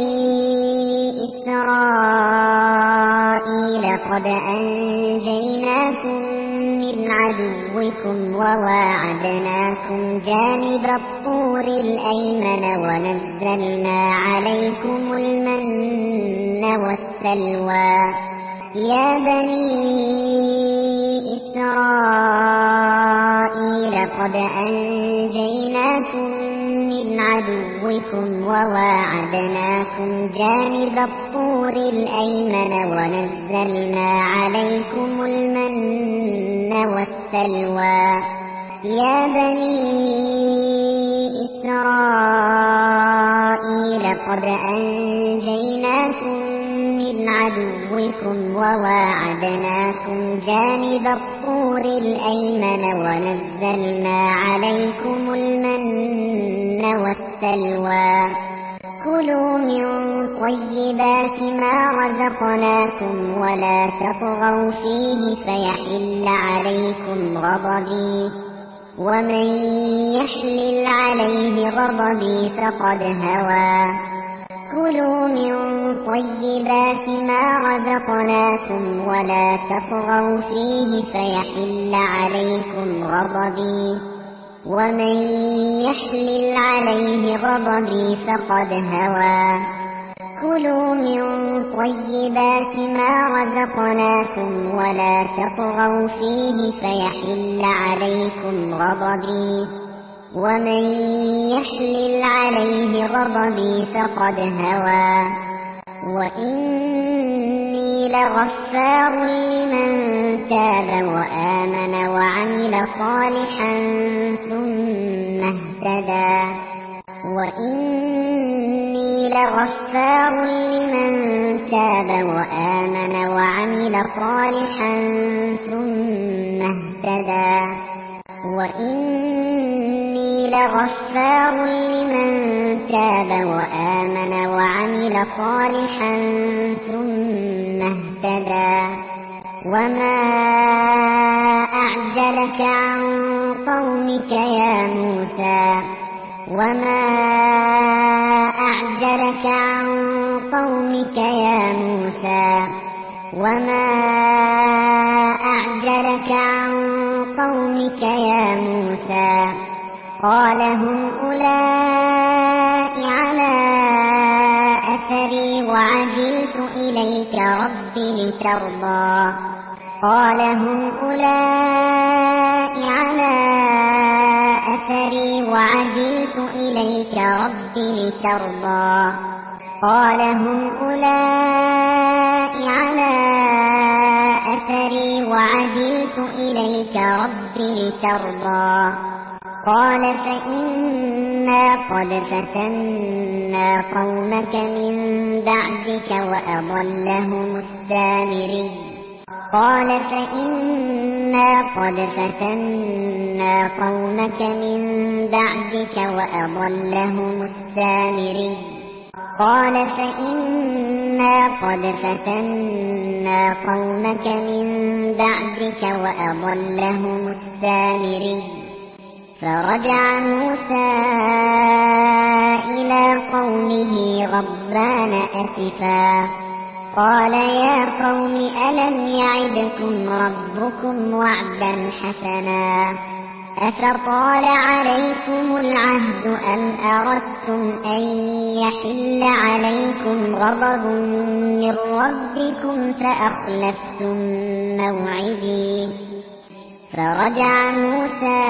إسرائيل قد أنجيناكم من عدوكم وواعدناكم جانب الطور الأيمن ونزلنا عليكم المن والسلوى يا بني إسرائيل قد أنجيناكم من عدوكم وواعدناكم جانب الطور الأيمن ونزلنا عليكم المن والسلوى يا بني إسرائيل قد أنجيناكم من عدوكم وواعدناكم جانب الطور الأيمن ونزلنا عليكم المن والسلوى كلوا من طيبات ما رزقناكم ولا تطغوا فيه فيحل عليكم غضبي ومن يحلل عليه غضبي فقد هوى كلوا من طيبات ما رزقناكم ولا تطغوا فيه فيحل عليكم غضبي ومن يحلل عليه غضبي فقد هوى كلوا من طيبات ما رزقناكم ولا تطغوا فيه فيحل عليكم غضبي ومن يحلل عليه غضبي فقد هوى وإني لغفار لمن تاب وآمن وعمل صالحا ثم اهتدى وإني لغفار لمن تاب وآمن وعمل صالحا ثم اهتدى وإني لغفار لمن تاب وآمن وعمل صالحا ثم اهتدى وما أعجلك عن قومك يا موسى وما أعجلك عن قومك يا موسى وما أعجلك عن قومك يا موسى قال هم أولئك على أثري وعجلت إليك رب لترضى قال هم أولئك على أثري وعجلت إليك رب لترضى قال هم أولئك على أثري وعجلت إليك رب لترضى قال فإنا قد فتنا قومك من بعدك وأضلهم السامري قال فإنا قد فتنا قومك من بعدك وأضلهم السامري قال فإنا قد فتنا قومك من بعدك وأضلهم السامري فرجع موسى إلى قومه غضبان أسفا قال يا قوم ألم يعدكم ربكم وعدا حسنا أفطال عليكم العهد أم أردتم أن يحل عليكم غضب من ربكم فأخلفتم موعدي فرجع موسى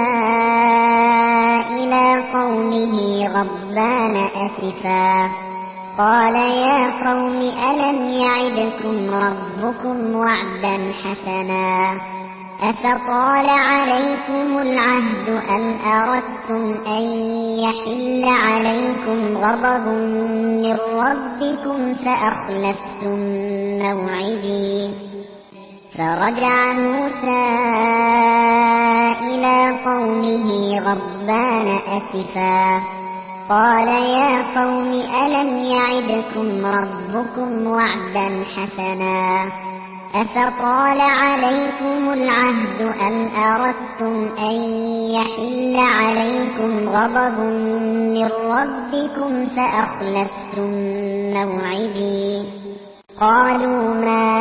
إلى قومه غضبان أسفا قال يا قوم ألم يعدكم ربكم وعدا حسنا أفطال عليكم العهد أم أردتم أن يحل عليكم غضب من ربكم فأخلفتم موعدي فرجع موسى إلى قومه غضبان أسفا قال يا قوم ألم يعدكم ربكم وعدا حسنا أفطال عليكم العهد أم أردتم أن يحل عليكم غضب من ربكم فأخلفتم موعدي قالوا ما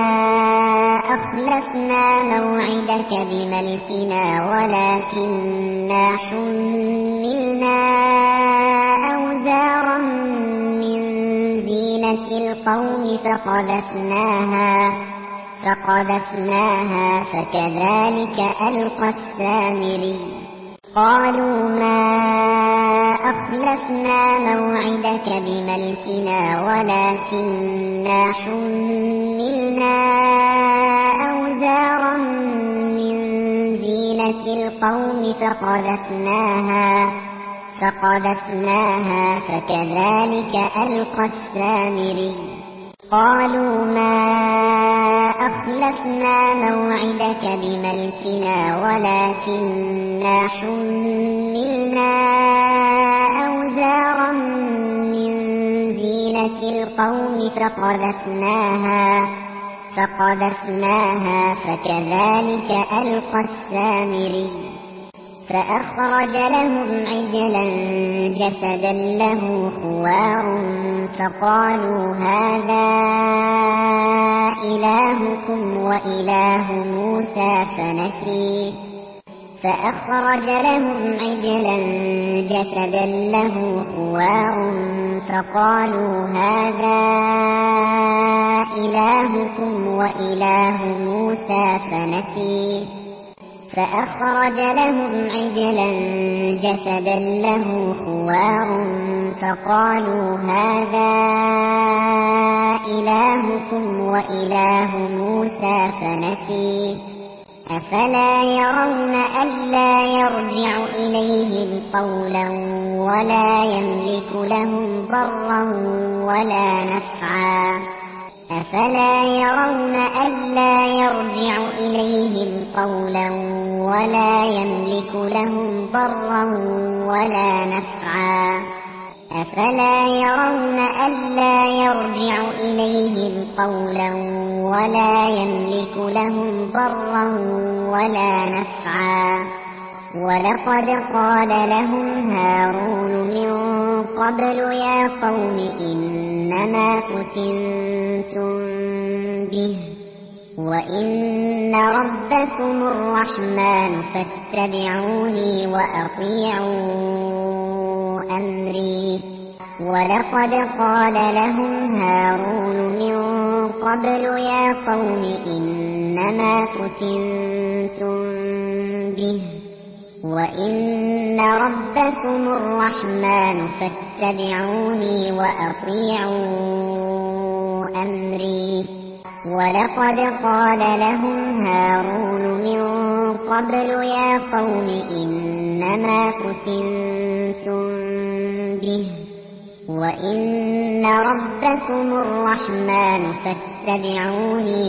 أخلفنا موعدك بملكنا ولكننا حملنا أوزارا من زينة القوم فقذفناها فقذفناها فكذلك ألقى السامري قالوا ما أخلفنا موعدك بملكنا ولكننا حملنا أوزارا من زينة القوم فقذفناها فقذفناها فكذلك ألقى السامري قالوا ما أخلفنا موعدك بملكنا ولكننا حملنا أوزارا من زينة القوم فقذفناها فقذفناها فكذلك ألقى السامري فأخرج لهم عجلا جسدا له خوار فقالوا هذا إلهكم وإله موسى فنسي فأخرج لهم عجلا جسدا له خوار فقالوا هذا إلهكم وإله موسى فنسي فأخرج لهم عجلا جسدا له خوار فقالوا هذا إلهكم وإله موسى فنسي أفلا يرون ألا يرجع إليهم قولا ولا يملك لهم ضرا ولا نفعا أفلا يرون ألا يرجع إليهم قولا ولا يملك لهم ضرا ولا نفعا أفلا يرون ألا يرجع إليهم قولا ولا يملك لهم ضرا ولا نفعا ولقد قال لهم هارون من قبل يا قوم إنما فتنتم به وإن ربكم الرحمن فاتبعوني وأطيعوا أمري ولقد قال لهم هارون من قبل يا قوم إنما فتنتم به وإن ربكم الرحمن فاتبعوني وأطيعوا أمري. ولقد قال لهم هارون من قبل يا قوم إنما فتنتم به وإن ربكم الرحمن فاتبعوني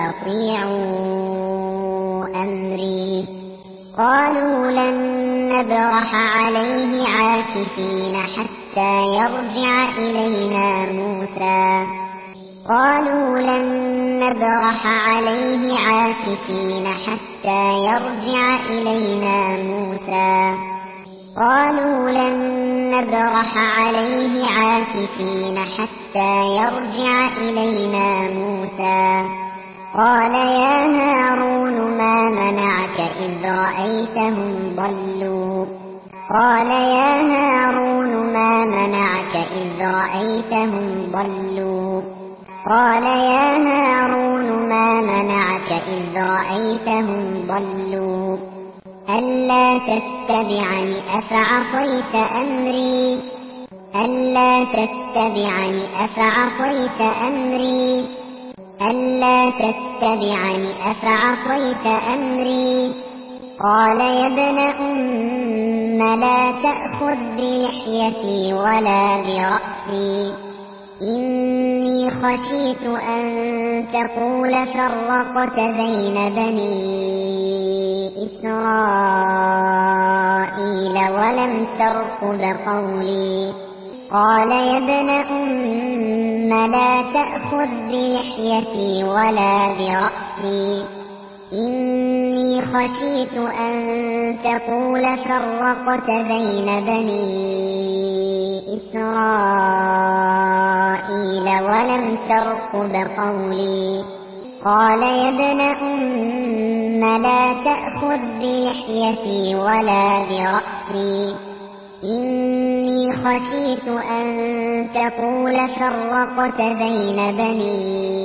وأطيعوا أمري. قالوا لن نبرح عليه عاكفين حتى يرجع إلينا موسى قالوا لن نبرح عليه عاكفين حتى يرجع إلينا موسى قالوا لن نبرح عليه عاكفين حتى يرجع إلينا موسى قال يا هارون ما منعك إذ رأيتهم ضلوا قال يا هارون ما منعك إذ رأيتهم ضلوا قال يا هارون ما منعك إذ رأيتهم ضلوا ألا تتبعني أفعصيت أمري ألا تتبعني أفعصيت أمري ألا تتبعني أفعصيت أمري. قال يا ابن أم لا تأخذ بلحيتي ولا برأسي إني خشيت أن تقول فرقت بين بني إسرائيل ولم ترقب قولي. قال يا ابن أم لا تأخذ بلحيتي ولا برأسي إني خشيت أن تقول فرقت بين بني إسرائيل ولم ترقب قولي. قال يا ابن أم لا تأخذ بلحيتي ولا برأسي إني خشيت أن تقول فرقت بين بني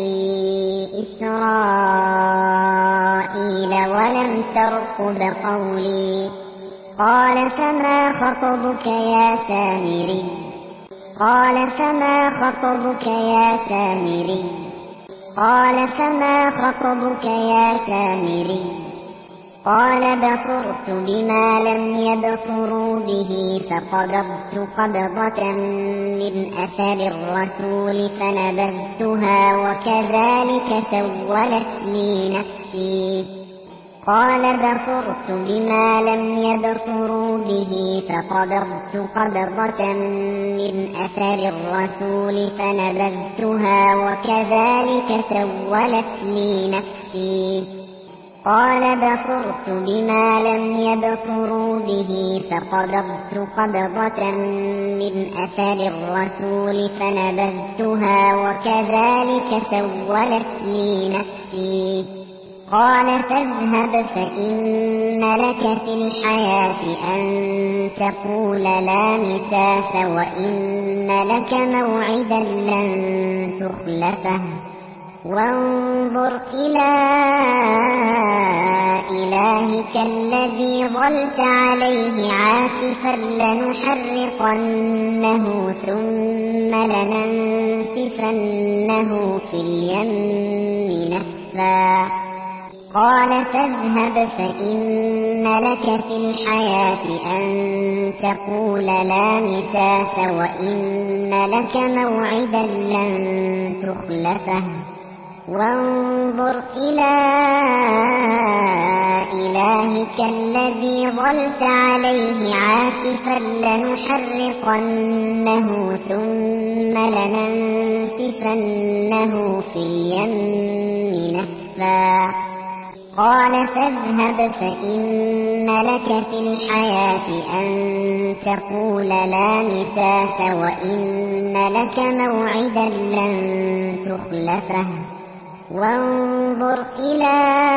إسرائيل ولم ترقب قولي. قال فما خطبك يا سامري قال فما خطبك يا سامري قال فما خطبك يا سامري قال بصرت بما لم يبصروا به فقبضت قبضة من أثر الرسول فنبذتها وكذلك سولت لي نفسي. قال بصرت بما لم يبصروا به فقبضت قبضة من أثر الرسول فنبذتها وكذلك سولت لي نفسي. قال بصرت بما لم يبصروا به فقبضت قبضة من أثر الرسول فنبذتها وكذلك سولت لي نفسي. قال فاذهب فإن لك في الحياة أن تقول لا مساس وإن لك موعدا لن تخلفه وانظر إلى إلهك الذي ظلت عليه عاكفا لنحرقنه ثم لننسفنه في اليم نسفا. قال فاذهب فإن لك في الحياة أن تقول لا مساس وإن لك موعدا لن تخلفه وانظر إلى إلهك الذي ظلت عليه عاكفا لنحرقنه ثم لننسفنه في اليم نسفا. قال فاذهب فإن لك في الحياة أن تقول لا مساس وإن لك موعدا لن تخلفه وانظر إلى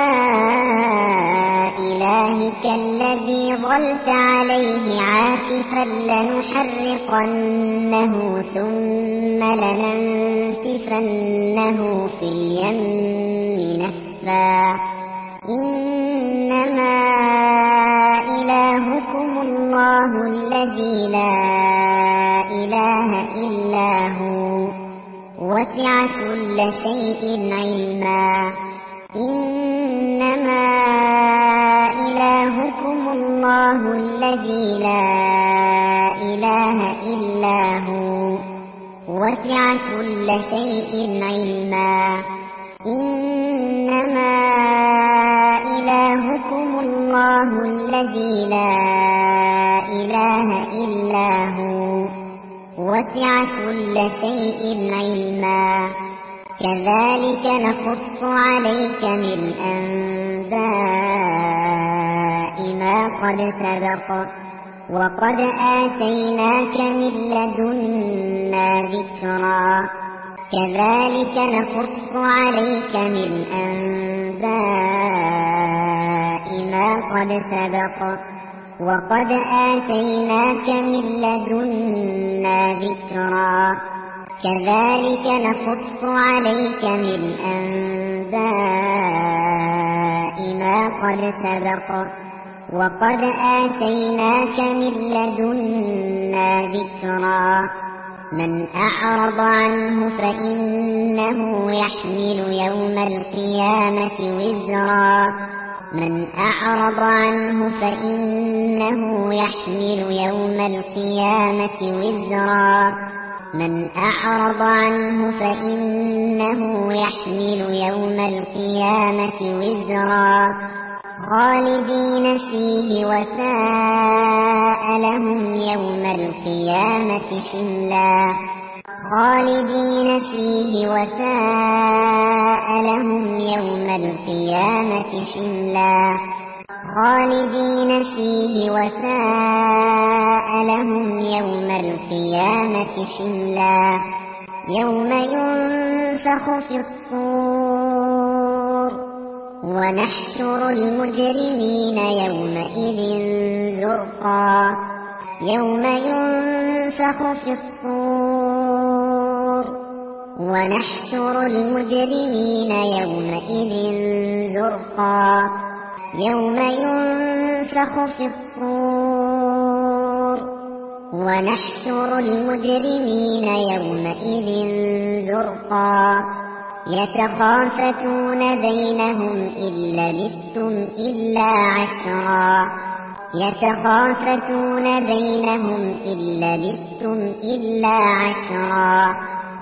إلهك الذي ظلت عليه عاكفا لنحرقنه ثم لننسفنه في اليم نسفا إنما إلهكم الله الذي لا إله إلا هو وسع كل شيء علما إنما إلهكم الله الذي لا إله إلا هو وسع كل شيء علما إنما إلهكم الله الذي لا إله إلا هو وسع كل شيء علما كذلك نقص عليك من أنباء ما قد سبق وقد آتيناك من لدنا ذكرا كذلك نقص عليك من أنباء ما قد سبق وقد آتيناك من لدنا ذكرا كذلك نقص عليك من أنباء ما قد سبق وقد آتيناك من لدنا ذكرا من أعرض عنه فإنه يحمل يوم القيامة وزرا من أعرض عنه فإنه يحمل يوم القيامة وزرا من أعرض عنه فإنه يحمل يوم القيامة وزرا خالدين فيه وساء لهم يوم القيامة حملا خالدين فيه وساء لهم يوم القيامة حملا خالدين فيه وساء لهم يوم القيامة حملا يوم ينفخ في الصور ونحشر المجرمين يومئذ زرقا يوم ينفخ في الصور ونحشر المجرمين يومئذ زرقا يوم ينفخ في الصور ونحشر المجرمين يومئذ زرقا يتخافتون بينهم إن لبثتم إلا عشرا يتخافتون بينهم إن لبثتم إلا عشرا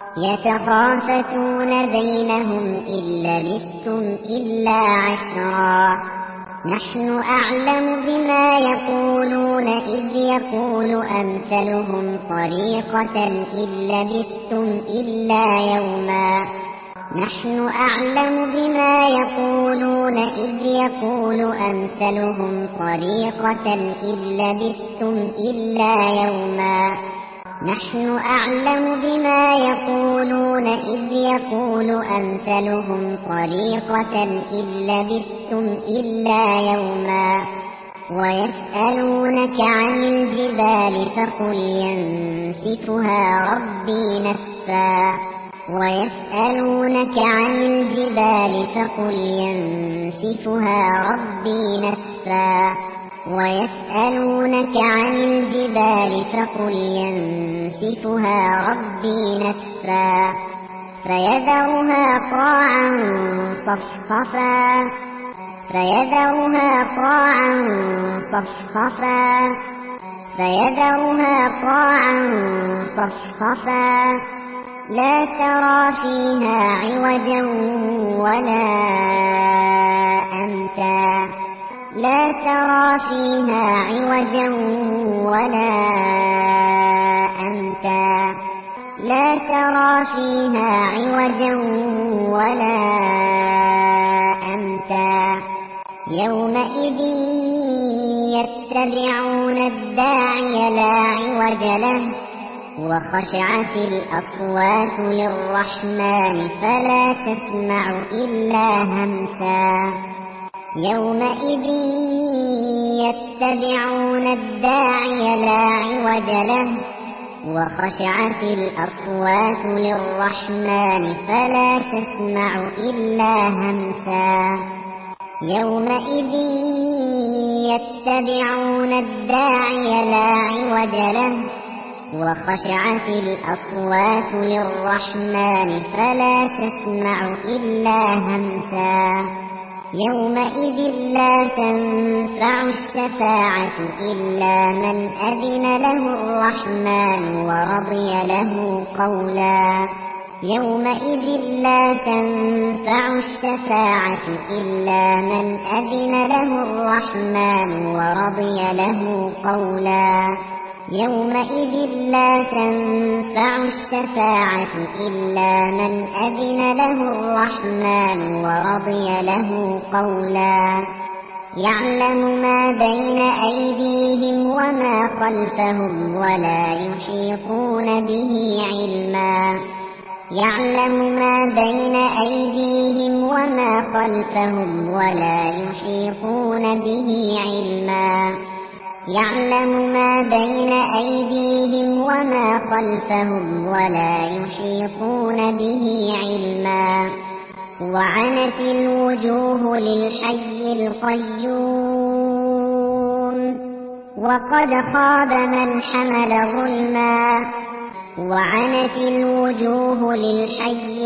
يتخافتون بينهم إن لبثتم إلا عشرا نحن أعلم بما يقولون إذ يقول أمثلهم طريقة إن لبثتم إلا يوما نحن أعلم بما يقولون إذ يقول أمثلهم طريقة إن لبثتم إلا يوما نحن أعلم بما يقولون إذ يقول أمثلهم طريقة إن لبثتم إلا يوما ويسألونك عن الجبال فقل ينسفها ربي نسفا ويسألونك عن الجبال فقل ينسفها ربي نسفا ويسألونك عن الجبال فقل ينسفها ربي نسفا فيذرها قاعا صفصفا فيذرها قاعا صفصفا فيذرها قاعا صفصفا لا ترى فيها عوجا ولا أمتا لا ترى فيها عوجا ولا أمتا لا ترى فيها عوجا ولا أمتا يومئذ يتبعون الداعي لا عوج له وخشعت الأصوات للرحمن فلا تسمع إلا همسا يومئذ يتبعون الداعي لا عوج له وخشعت الأصوات للرحمن فلا تسمع إلا همسا يومئذ يتبعون الداعي لا عوج له وخشعت الأصوات للرحمن فلا تسمع إلا همسا يومئذ لا تنفع الشفاعة إلا من أذن له الرحمن ورضي له قولا يومئذ لا تنفع الشفاعة إلا من أذن له الرحمن ورضي له قولا يومئذ لا تنفع الشفاعة إلا من أذن له الرحمن ورضي له قولا يعلم ما بين أيديهم وما خلفهم ولا يحيطون به علما يعلم ما بين أيديهم وما خلفهم ولا يحيطون به علما يعلم ما بين أيديهم وما خلفهم ولا يحيطون به علما وعنت الوجوه للحي القيوم وقد خاب من حمل ظلما وعنت الوجوه للحي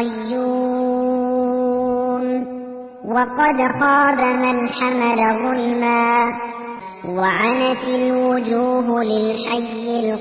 القيوم وقد خاب من حمل ظلما وعنت الوجوه للحي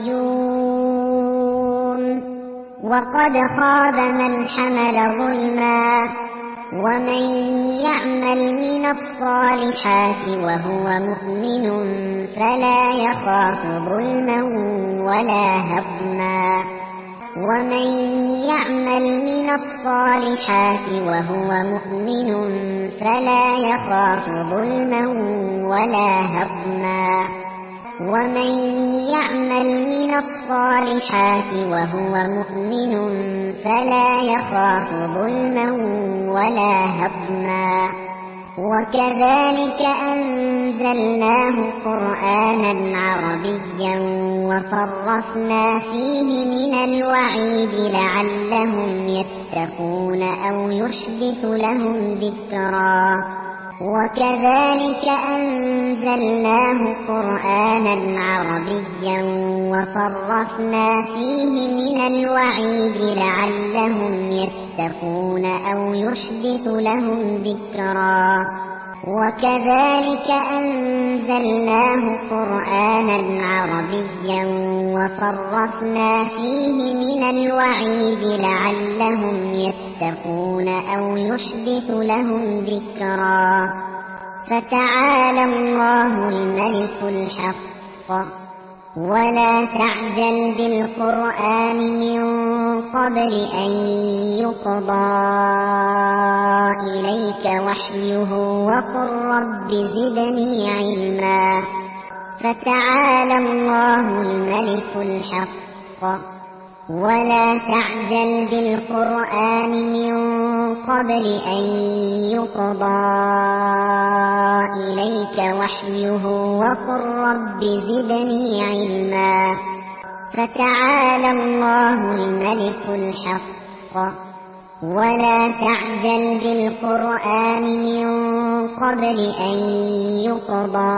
القيوم وقد خاب من حمل ظلما ومن يعمل من الصالحات وهو مؤمن فلا يخاف ظلما ولا هضما ومن يعمل من الصالحات وهو مؤمن فلا يخاف ظلما ولا هضما ومن يعمل من الصالحات وهو مؤمن فلا يخاف ظلما ولا هضما وكذلك أنزلناه قرآنا عربيا وصرفنا فيه من الوعيد لعلهم يتقون أو يحدث لهم ذكرا وكذلك أنزلناه قرآنا عربيا وصرفنا فيه من الوعيد لعلهم يتقون أو يحدث لهم ذكرا وكذلك أنزلناه قرآنا عربيا وصرفنا فيه من الوعيد لعلهم يتقون أو يحدث لهم ذكرا فتعالى الله الملك الحق ولا تعجل بالقرآن من قبل أن يقضى إليك وحيه وقل رب زدني علما فتعالى الله الملك الحق ولا تعجل بالقرآن من قبل أن يقضى إليك وحيه وقل رب زدني علما فتعالى الله الملك الحق ولا تعجل بالقرآن من قبل أن يقضى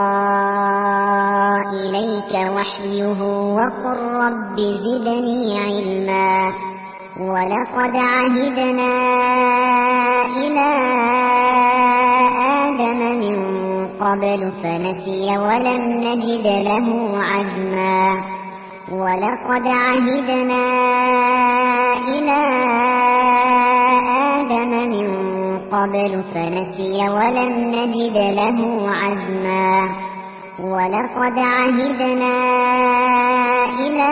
إليك وحيه وقل رب زدني علما ولقد عهدنا إلى آدم من قبل فنسي ولم نجد له عزما ولقد عهدنا إلى آدم من قبل فنسي ولم نجد له عزما ولقد عهدنا إلى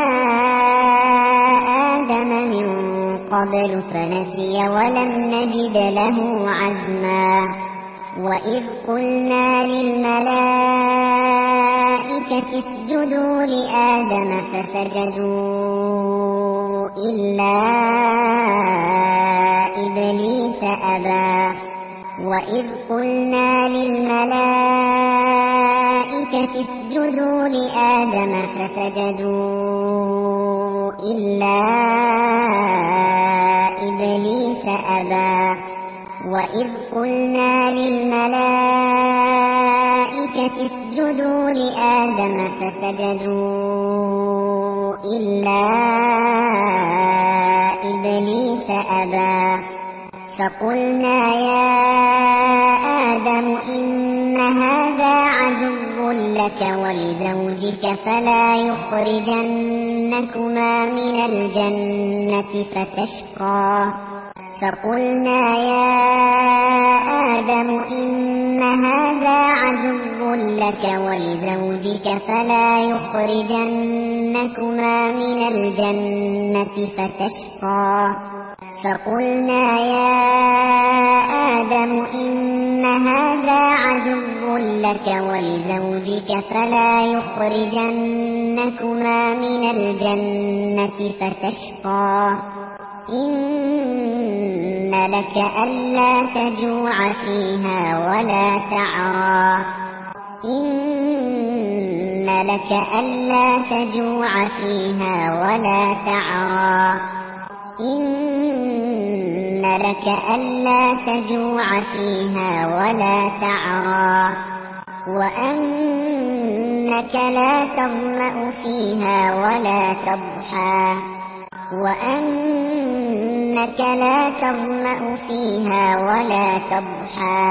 آدم من قبل فنسي ولم نجد له عزما وإذ قلنا للملائكة اسجدوا لآدم فسجدوا إلا إبليس أبى وإذ قلنا للملائكة اسجدوا لآدم فسجدوا إلا إبليس أبى وإذ قلنا للملائكة اسجدوا لآدم فسجدوا إلا إبليس أبى فقلنا يا آدم إن هذا عدو لك ولزوجك فلا يخرجنكما من الجنة فتشقى فقلنا يا آدم إن هذا عدو لك ولزوجك فلا يخرجنكما من الجنة فتشقى فقلنا يا آدم إن هذا عدو لك ولزوجك فلا يخرجنكما من الجنة فتشقى إن لك ألا تجوع فيها ولا تعرى إن لك ألا تجوع فيها ولا تعرى إن لك ألا تجوع فيها ولا تعرى وأنك لا تظمأ فيها ولا تضحى وأنك لا تظمأ فيها ولا تضحى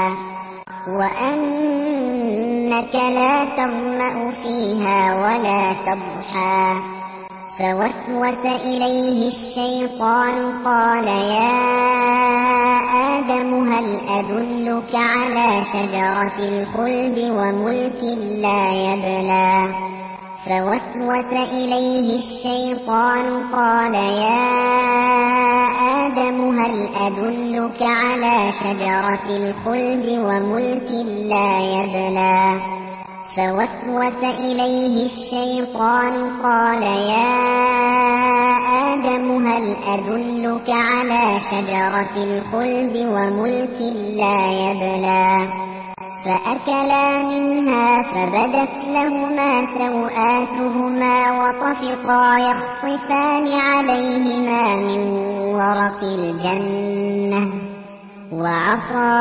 وأنك لا تظمأ فيها ولا تضحى فوسوس إليه الشيطان قال يا آدم هل أدلك على شجرة الخلد وملك لا يبلى فوسوس إليه الشيطان قال يا آدم هل أدلك على شجرة الخلد وملك لا يبلى فوسوس إليه الشيطان قال يا آدم هل أدلك على شجرة الخلد وملك لا يبلى فأكلا منها فبدت لهما سوآتهما وطفقا يخصفان عليهما من ورق الجنة وعصى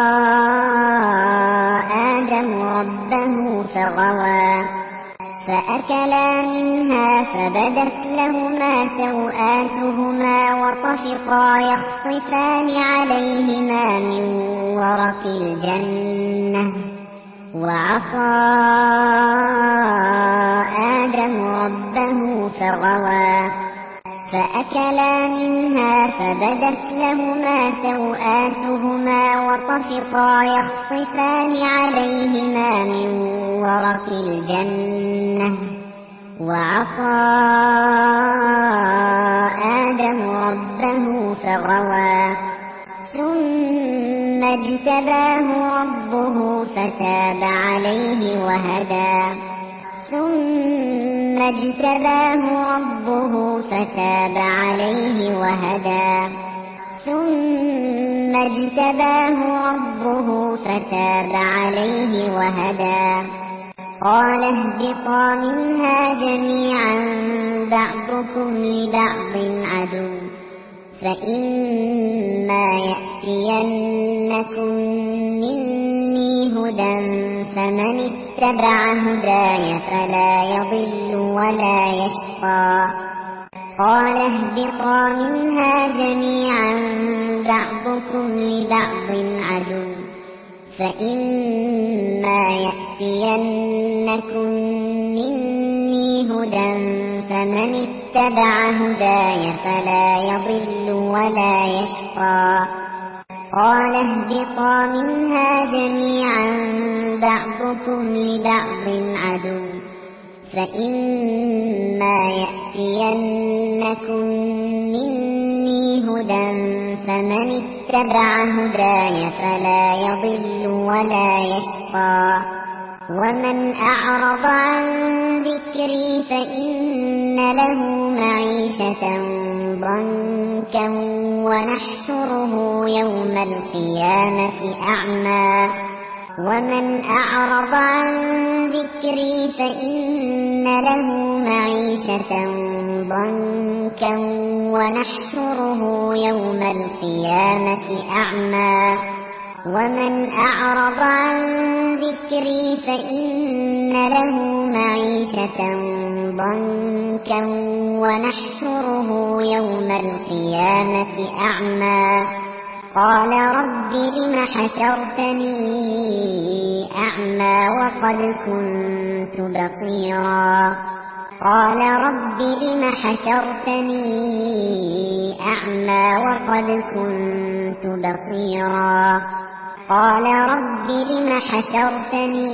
آدم ربه فغوى فأكلا منها فبدت لهما سوآتهما وطفقا يخصفان عليهما من ورق الجنة وعصى آدم ربه فغوى فأكلا منها فبدت لهما سوآتهما وطفقا يخصفان عليهما من ورق الجنة وعصى آدم ربه فغوى ثم اجتباه ربه فتاب عليه وهدى ثم اجتباه ربه فتاب عليه وهدى ثم اجتباه ربه فتاب عليه وهدى قال اهبطا منها جميعا بعضكم لبعض عدو فإما يأتينكم مني هدى فمن اتبع هداي فلا يضل ولا يشقى قال اهبطا منها جميعا بعضكم لبعض عدو فإما يأتينكم مني هدى فمن اتبع هداي فلا يضل ولا يشقى قال اهبطا منها جميعا بعضكم لبعض عدو فإما يأتينكم مني هدى فمن اتبع هداي فلا يضل ولا يشقى ومن أعرض عن ذكري فإن له معيشة ضنكا ونحشره يوم القيامة أعمى ومن أعرض عن ذكري فإن له معيشة ضنكا ونحشره يوم القيامة أعمى ومن أعرض عن ذكري فإن له معيشة ضنكا ونحشره يوم القيامة أعمى قال رب لم حشرتني أعمى وقد كنت بصيرا قال رب لم حشرتني أعمى وقد كنت بصيرا قال رب لم حشرتني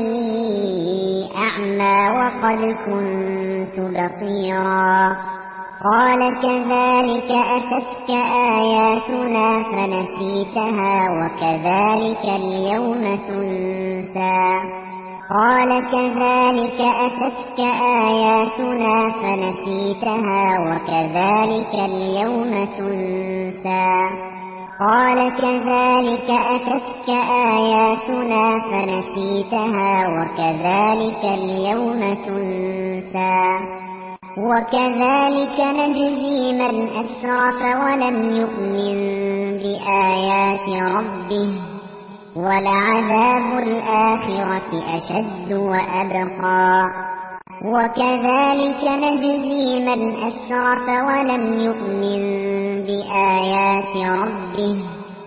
أعمى وقد كنت بصيرا قال كذلك أتتك آياتنا فنسيتها وكذلك اليوم تنسى قال كذلك أتتك آياتنا فنسيتها وكذلك اليوم تنسى قال كذلك أتتك آياتنا فنسيتها وكذلك اليوم تنسى وكذلك نجزي من أسرف ولم يؤمن بآيات ربه ولعذاب الآخرة أشد وأبقى وكذلك نجزي من أسرف ولم يؤمن بآيات ربه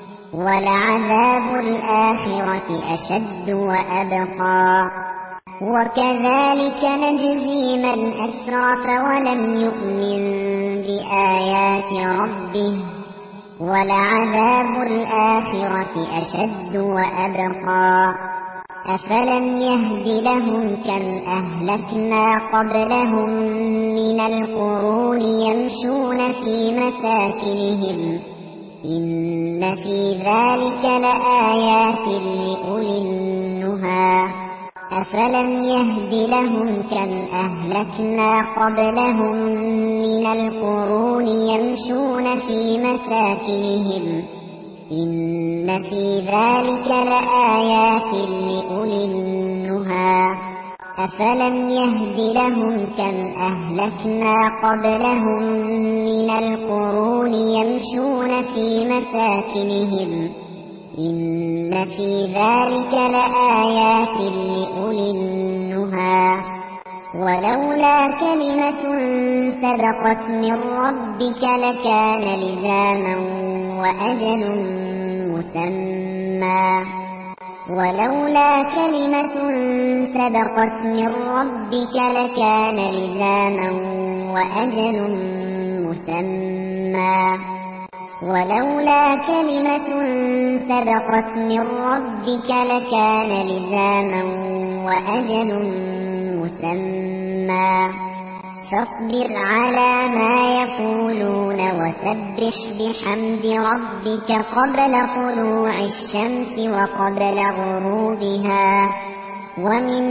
ولعذاب الآخرة أشد وأبقى وكذلك نجزي من أسرف ولم يؤمن بآيات ربه ولعذاب الآخرة أشد وأبقى أفلم يهد لهم كم أهلكنا قبلهم من القرون يمشون في مساكنهم إن في ذلك لآيات لأولي النهى أفلم يهد لهم كم أهلكنا قبلهم من القرون يمشون في مساكنهم إن في ذلك لآيات لأولي النهى أفلم يهد لهم كم أهلكنا قبلهم من القرون يمشون في مساكنهم إن في ذلك لآيات لأولي النهى ولولا كلمة سبقت من ربك لكان لزاما وأجل مسمى ولولا كلمة سبقت من ربك لكان لزاما وأجل مسمى ولولا كلمة سبقت من ربك لكان لزاما وأجل مسمى فاصبر على ما يقولون وسبح بحمد ربك قبل طلوع الشمس وقبل غروبها ومن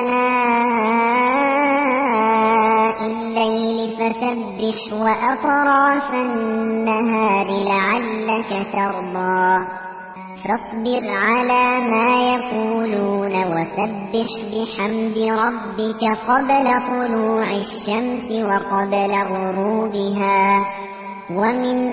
آناء الليل فسبح وأطراف النهار لعلك ترضى فاصبر على ما يقولون وسبح بحمد ربك قبل طلوع الشمس وقبل غروبها ومن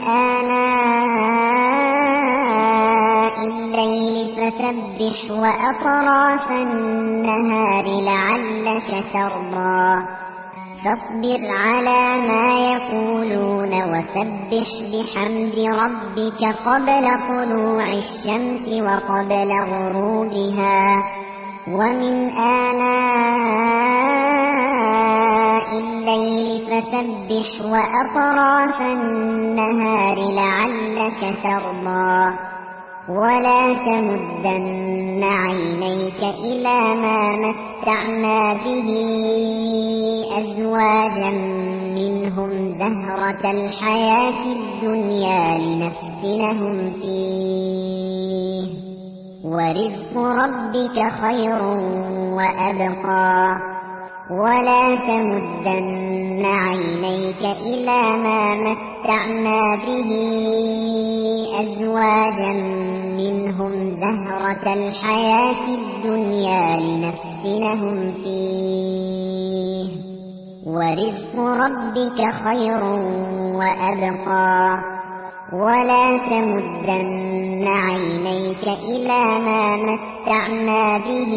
آناء الليل فسبح وأطراف النهار لعلك ترضى فاصبر على ما يقولون وسبح بحمد ربك قبل طلوع الشمس وقبل غروبها ومن آناء الليل فسبح وأطراف النهار لعلك ترضى ولا تمدن عينيك إلى ما متعنا به أزواجا منهم زهرة الحياة الدنيا لنفتنهم فيه ورزق ربك خير وأبقى ولا تمدن عينيك إلى ما متعنا به أزواجا منهم زهرة الحياة الدنيا لنفتنهم فيه ورزق ربك خير وأبقى ولا تمدن عينيك إلى ما متعنا به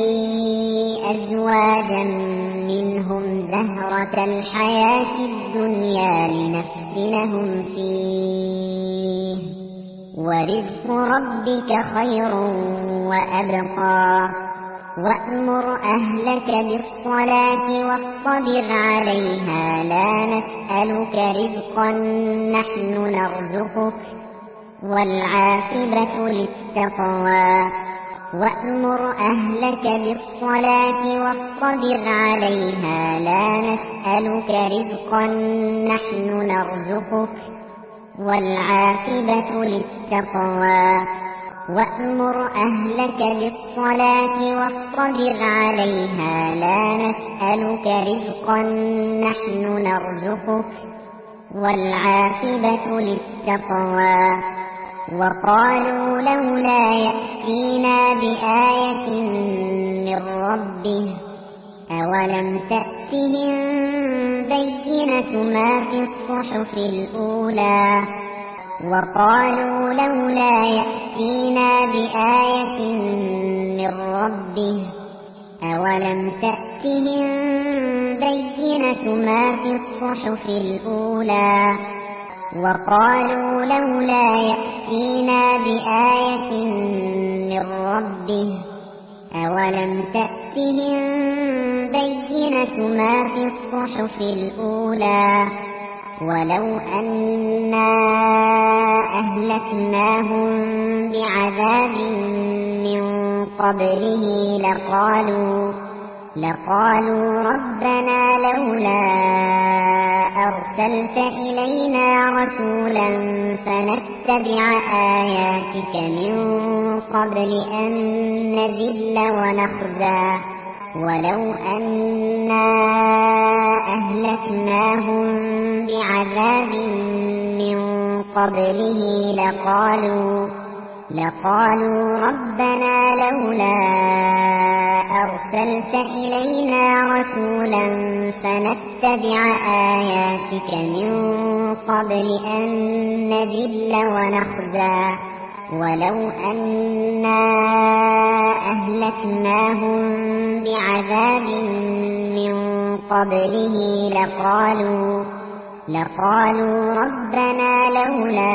أزواجا منهم زهرة الحياة الدنيا لنفتنهم فيه ورزق ربك خير وأبقى وأمر أهلك بالصلاة واصطبر عليها لا نسألك رزقا نحن نرزقك والعاقبة للتقوى وأمر أهلك بالصلاة واصطبر عليها لا نسألك رزقا نحن نرزقك والعاقبة للتقوى وأمر أهلك بالصلاة واصطبر عليها لا نسألك رزقا نحن نرزقك والعاقبة للتقوى وقالوا لولا يأتينا بآية من ربه أولم تأتهم بينة ما في الصحف الأولى وقالوا لولا يأتينا بآية من ربه أولم تأتهم بينة ما في الصحف الأولى وقالوا لولا يأتينا بآية من ربه أولم تأتهم بينة ما في الصحف الأولى ولو أنا أهلكناهم بعذاب من قبله لقالوا لقالوا ربنا لولا أرسلت إلينا رسولا فنتبع آياتك من قبل أن نذل ونخزى ولو أنا أهلكناهم بعذاب من قبله لقالوا لقالوا ربنا لولا أرسلت إلينا رسولا فنتبع آياتك من قبل أن نذل ونخزى ولو أنا أهلكناهم بعذاب من قبله لقالوا لقالوا ربنا لولا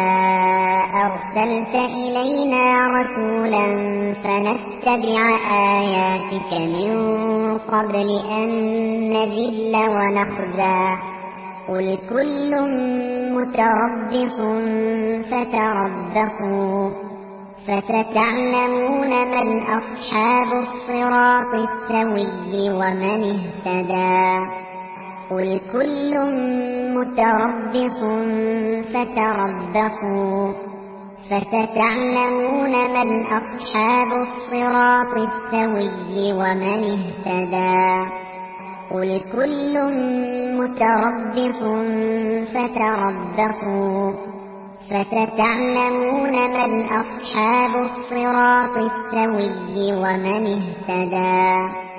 أرسلت إلينا رسولا فنتبع آياتك من قبل أن نذل ونخزى قل كل متربص فتربصوا فستعلمون من أصحاب الصراط السوي ومن اهتدى قل كل متربص فتربصوا فستعلمون من أصحاب الصراط السوي ومن اهتدى قل كل متربص فتربصوا فستعلمون من أصحاب الصراط السوي ومن اهتدى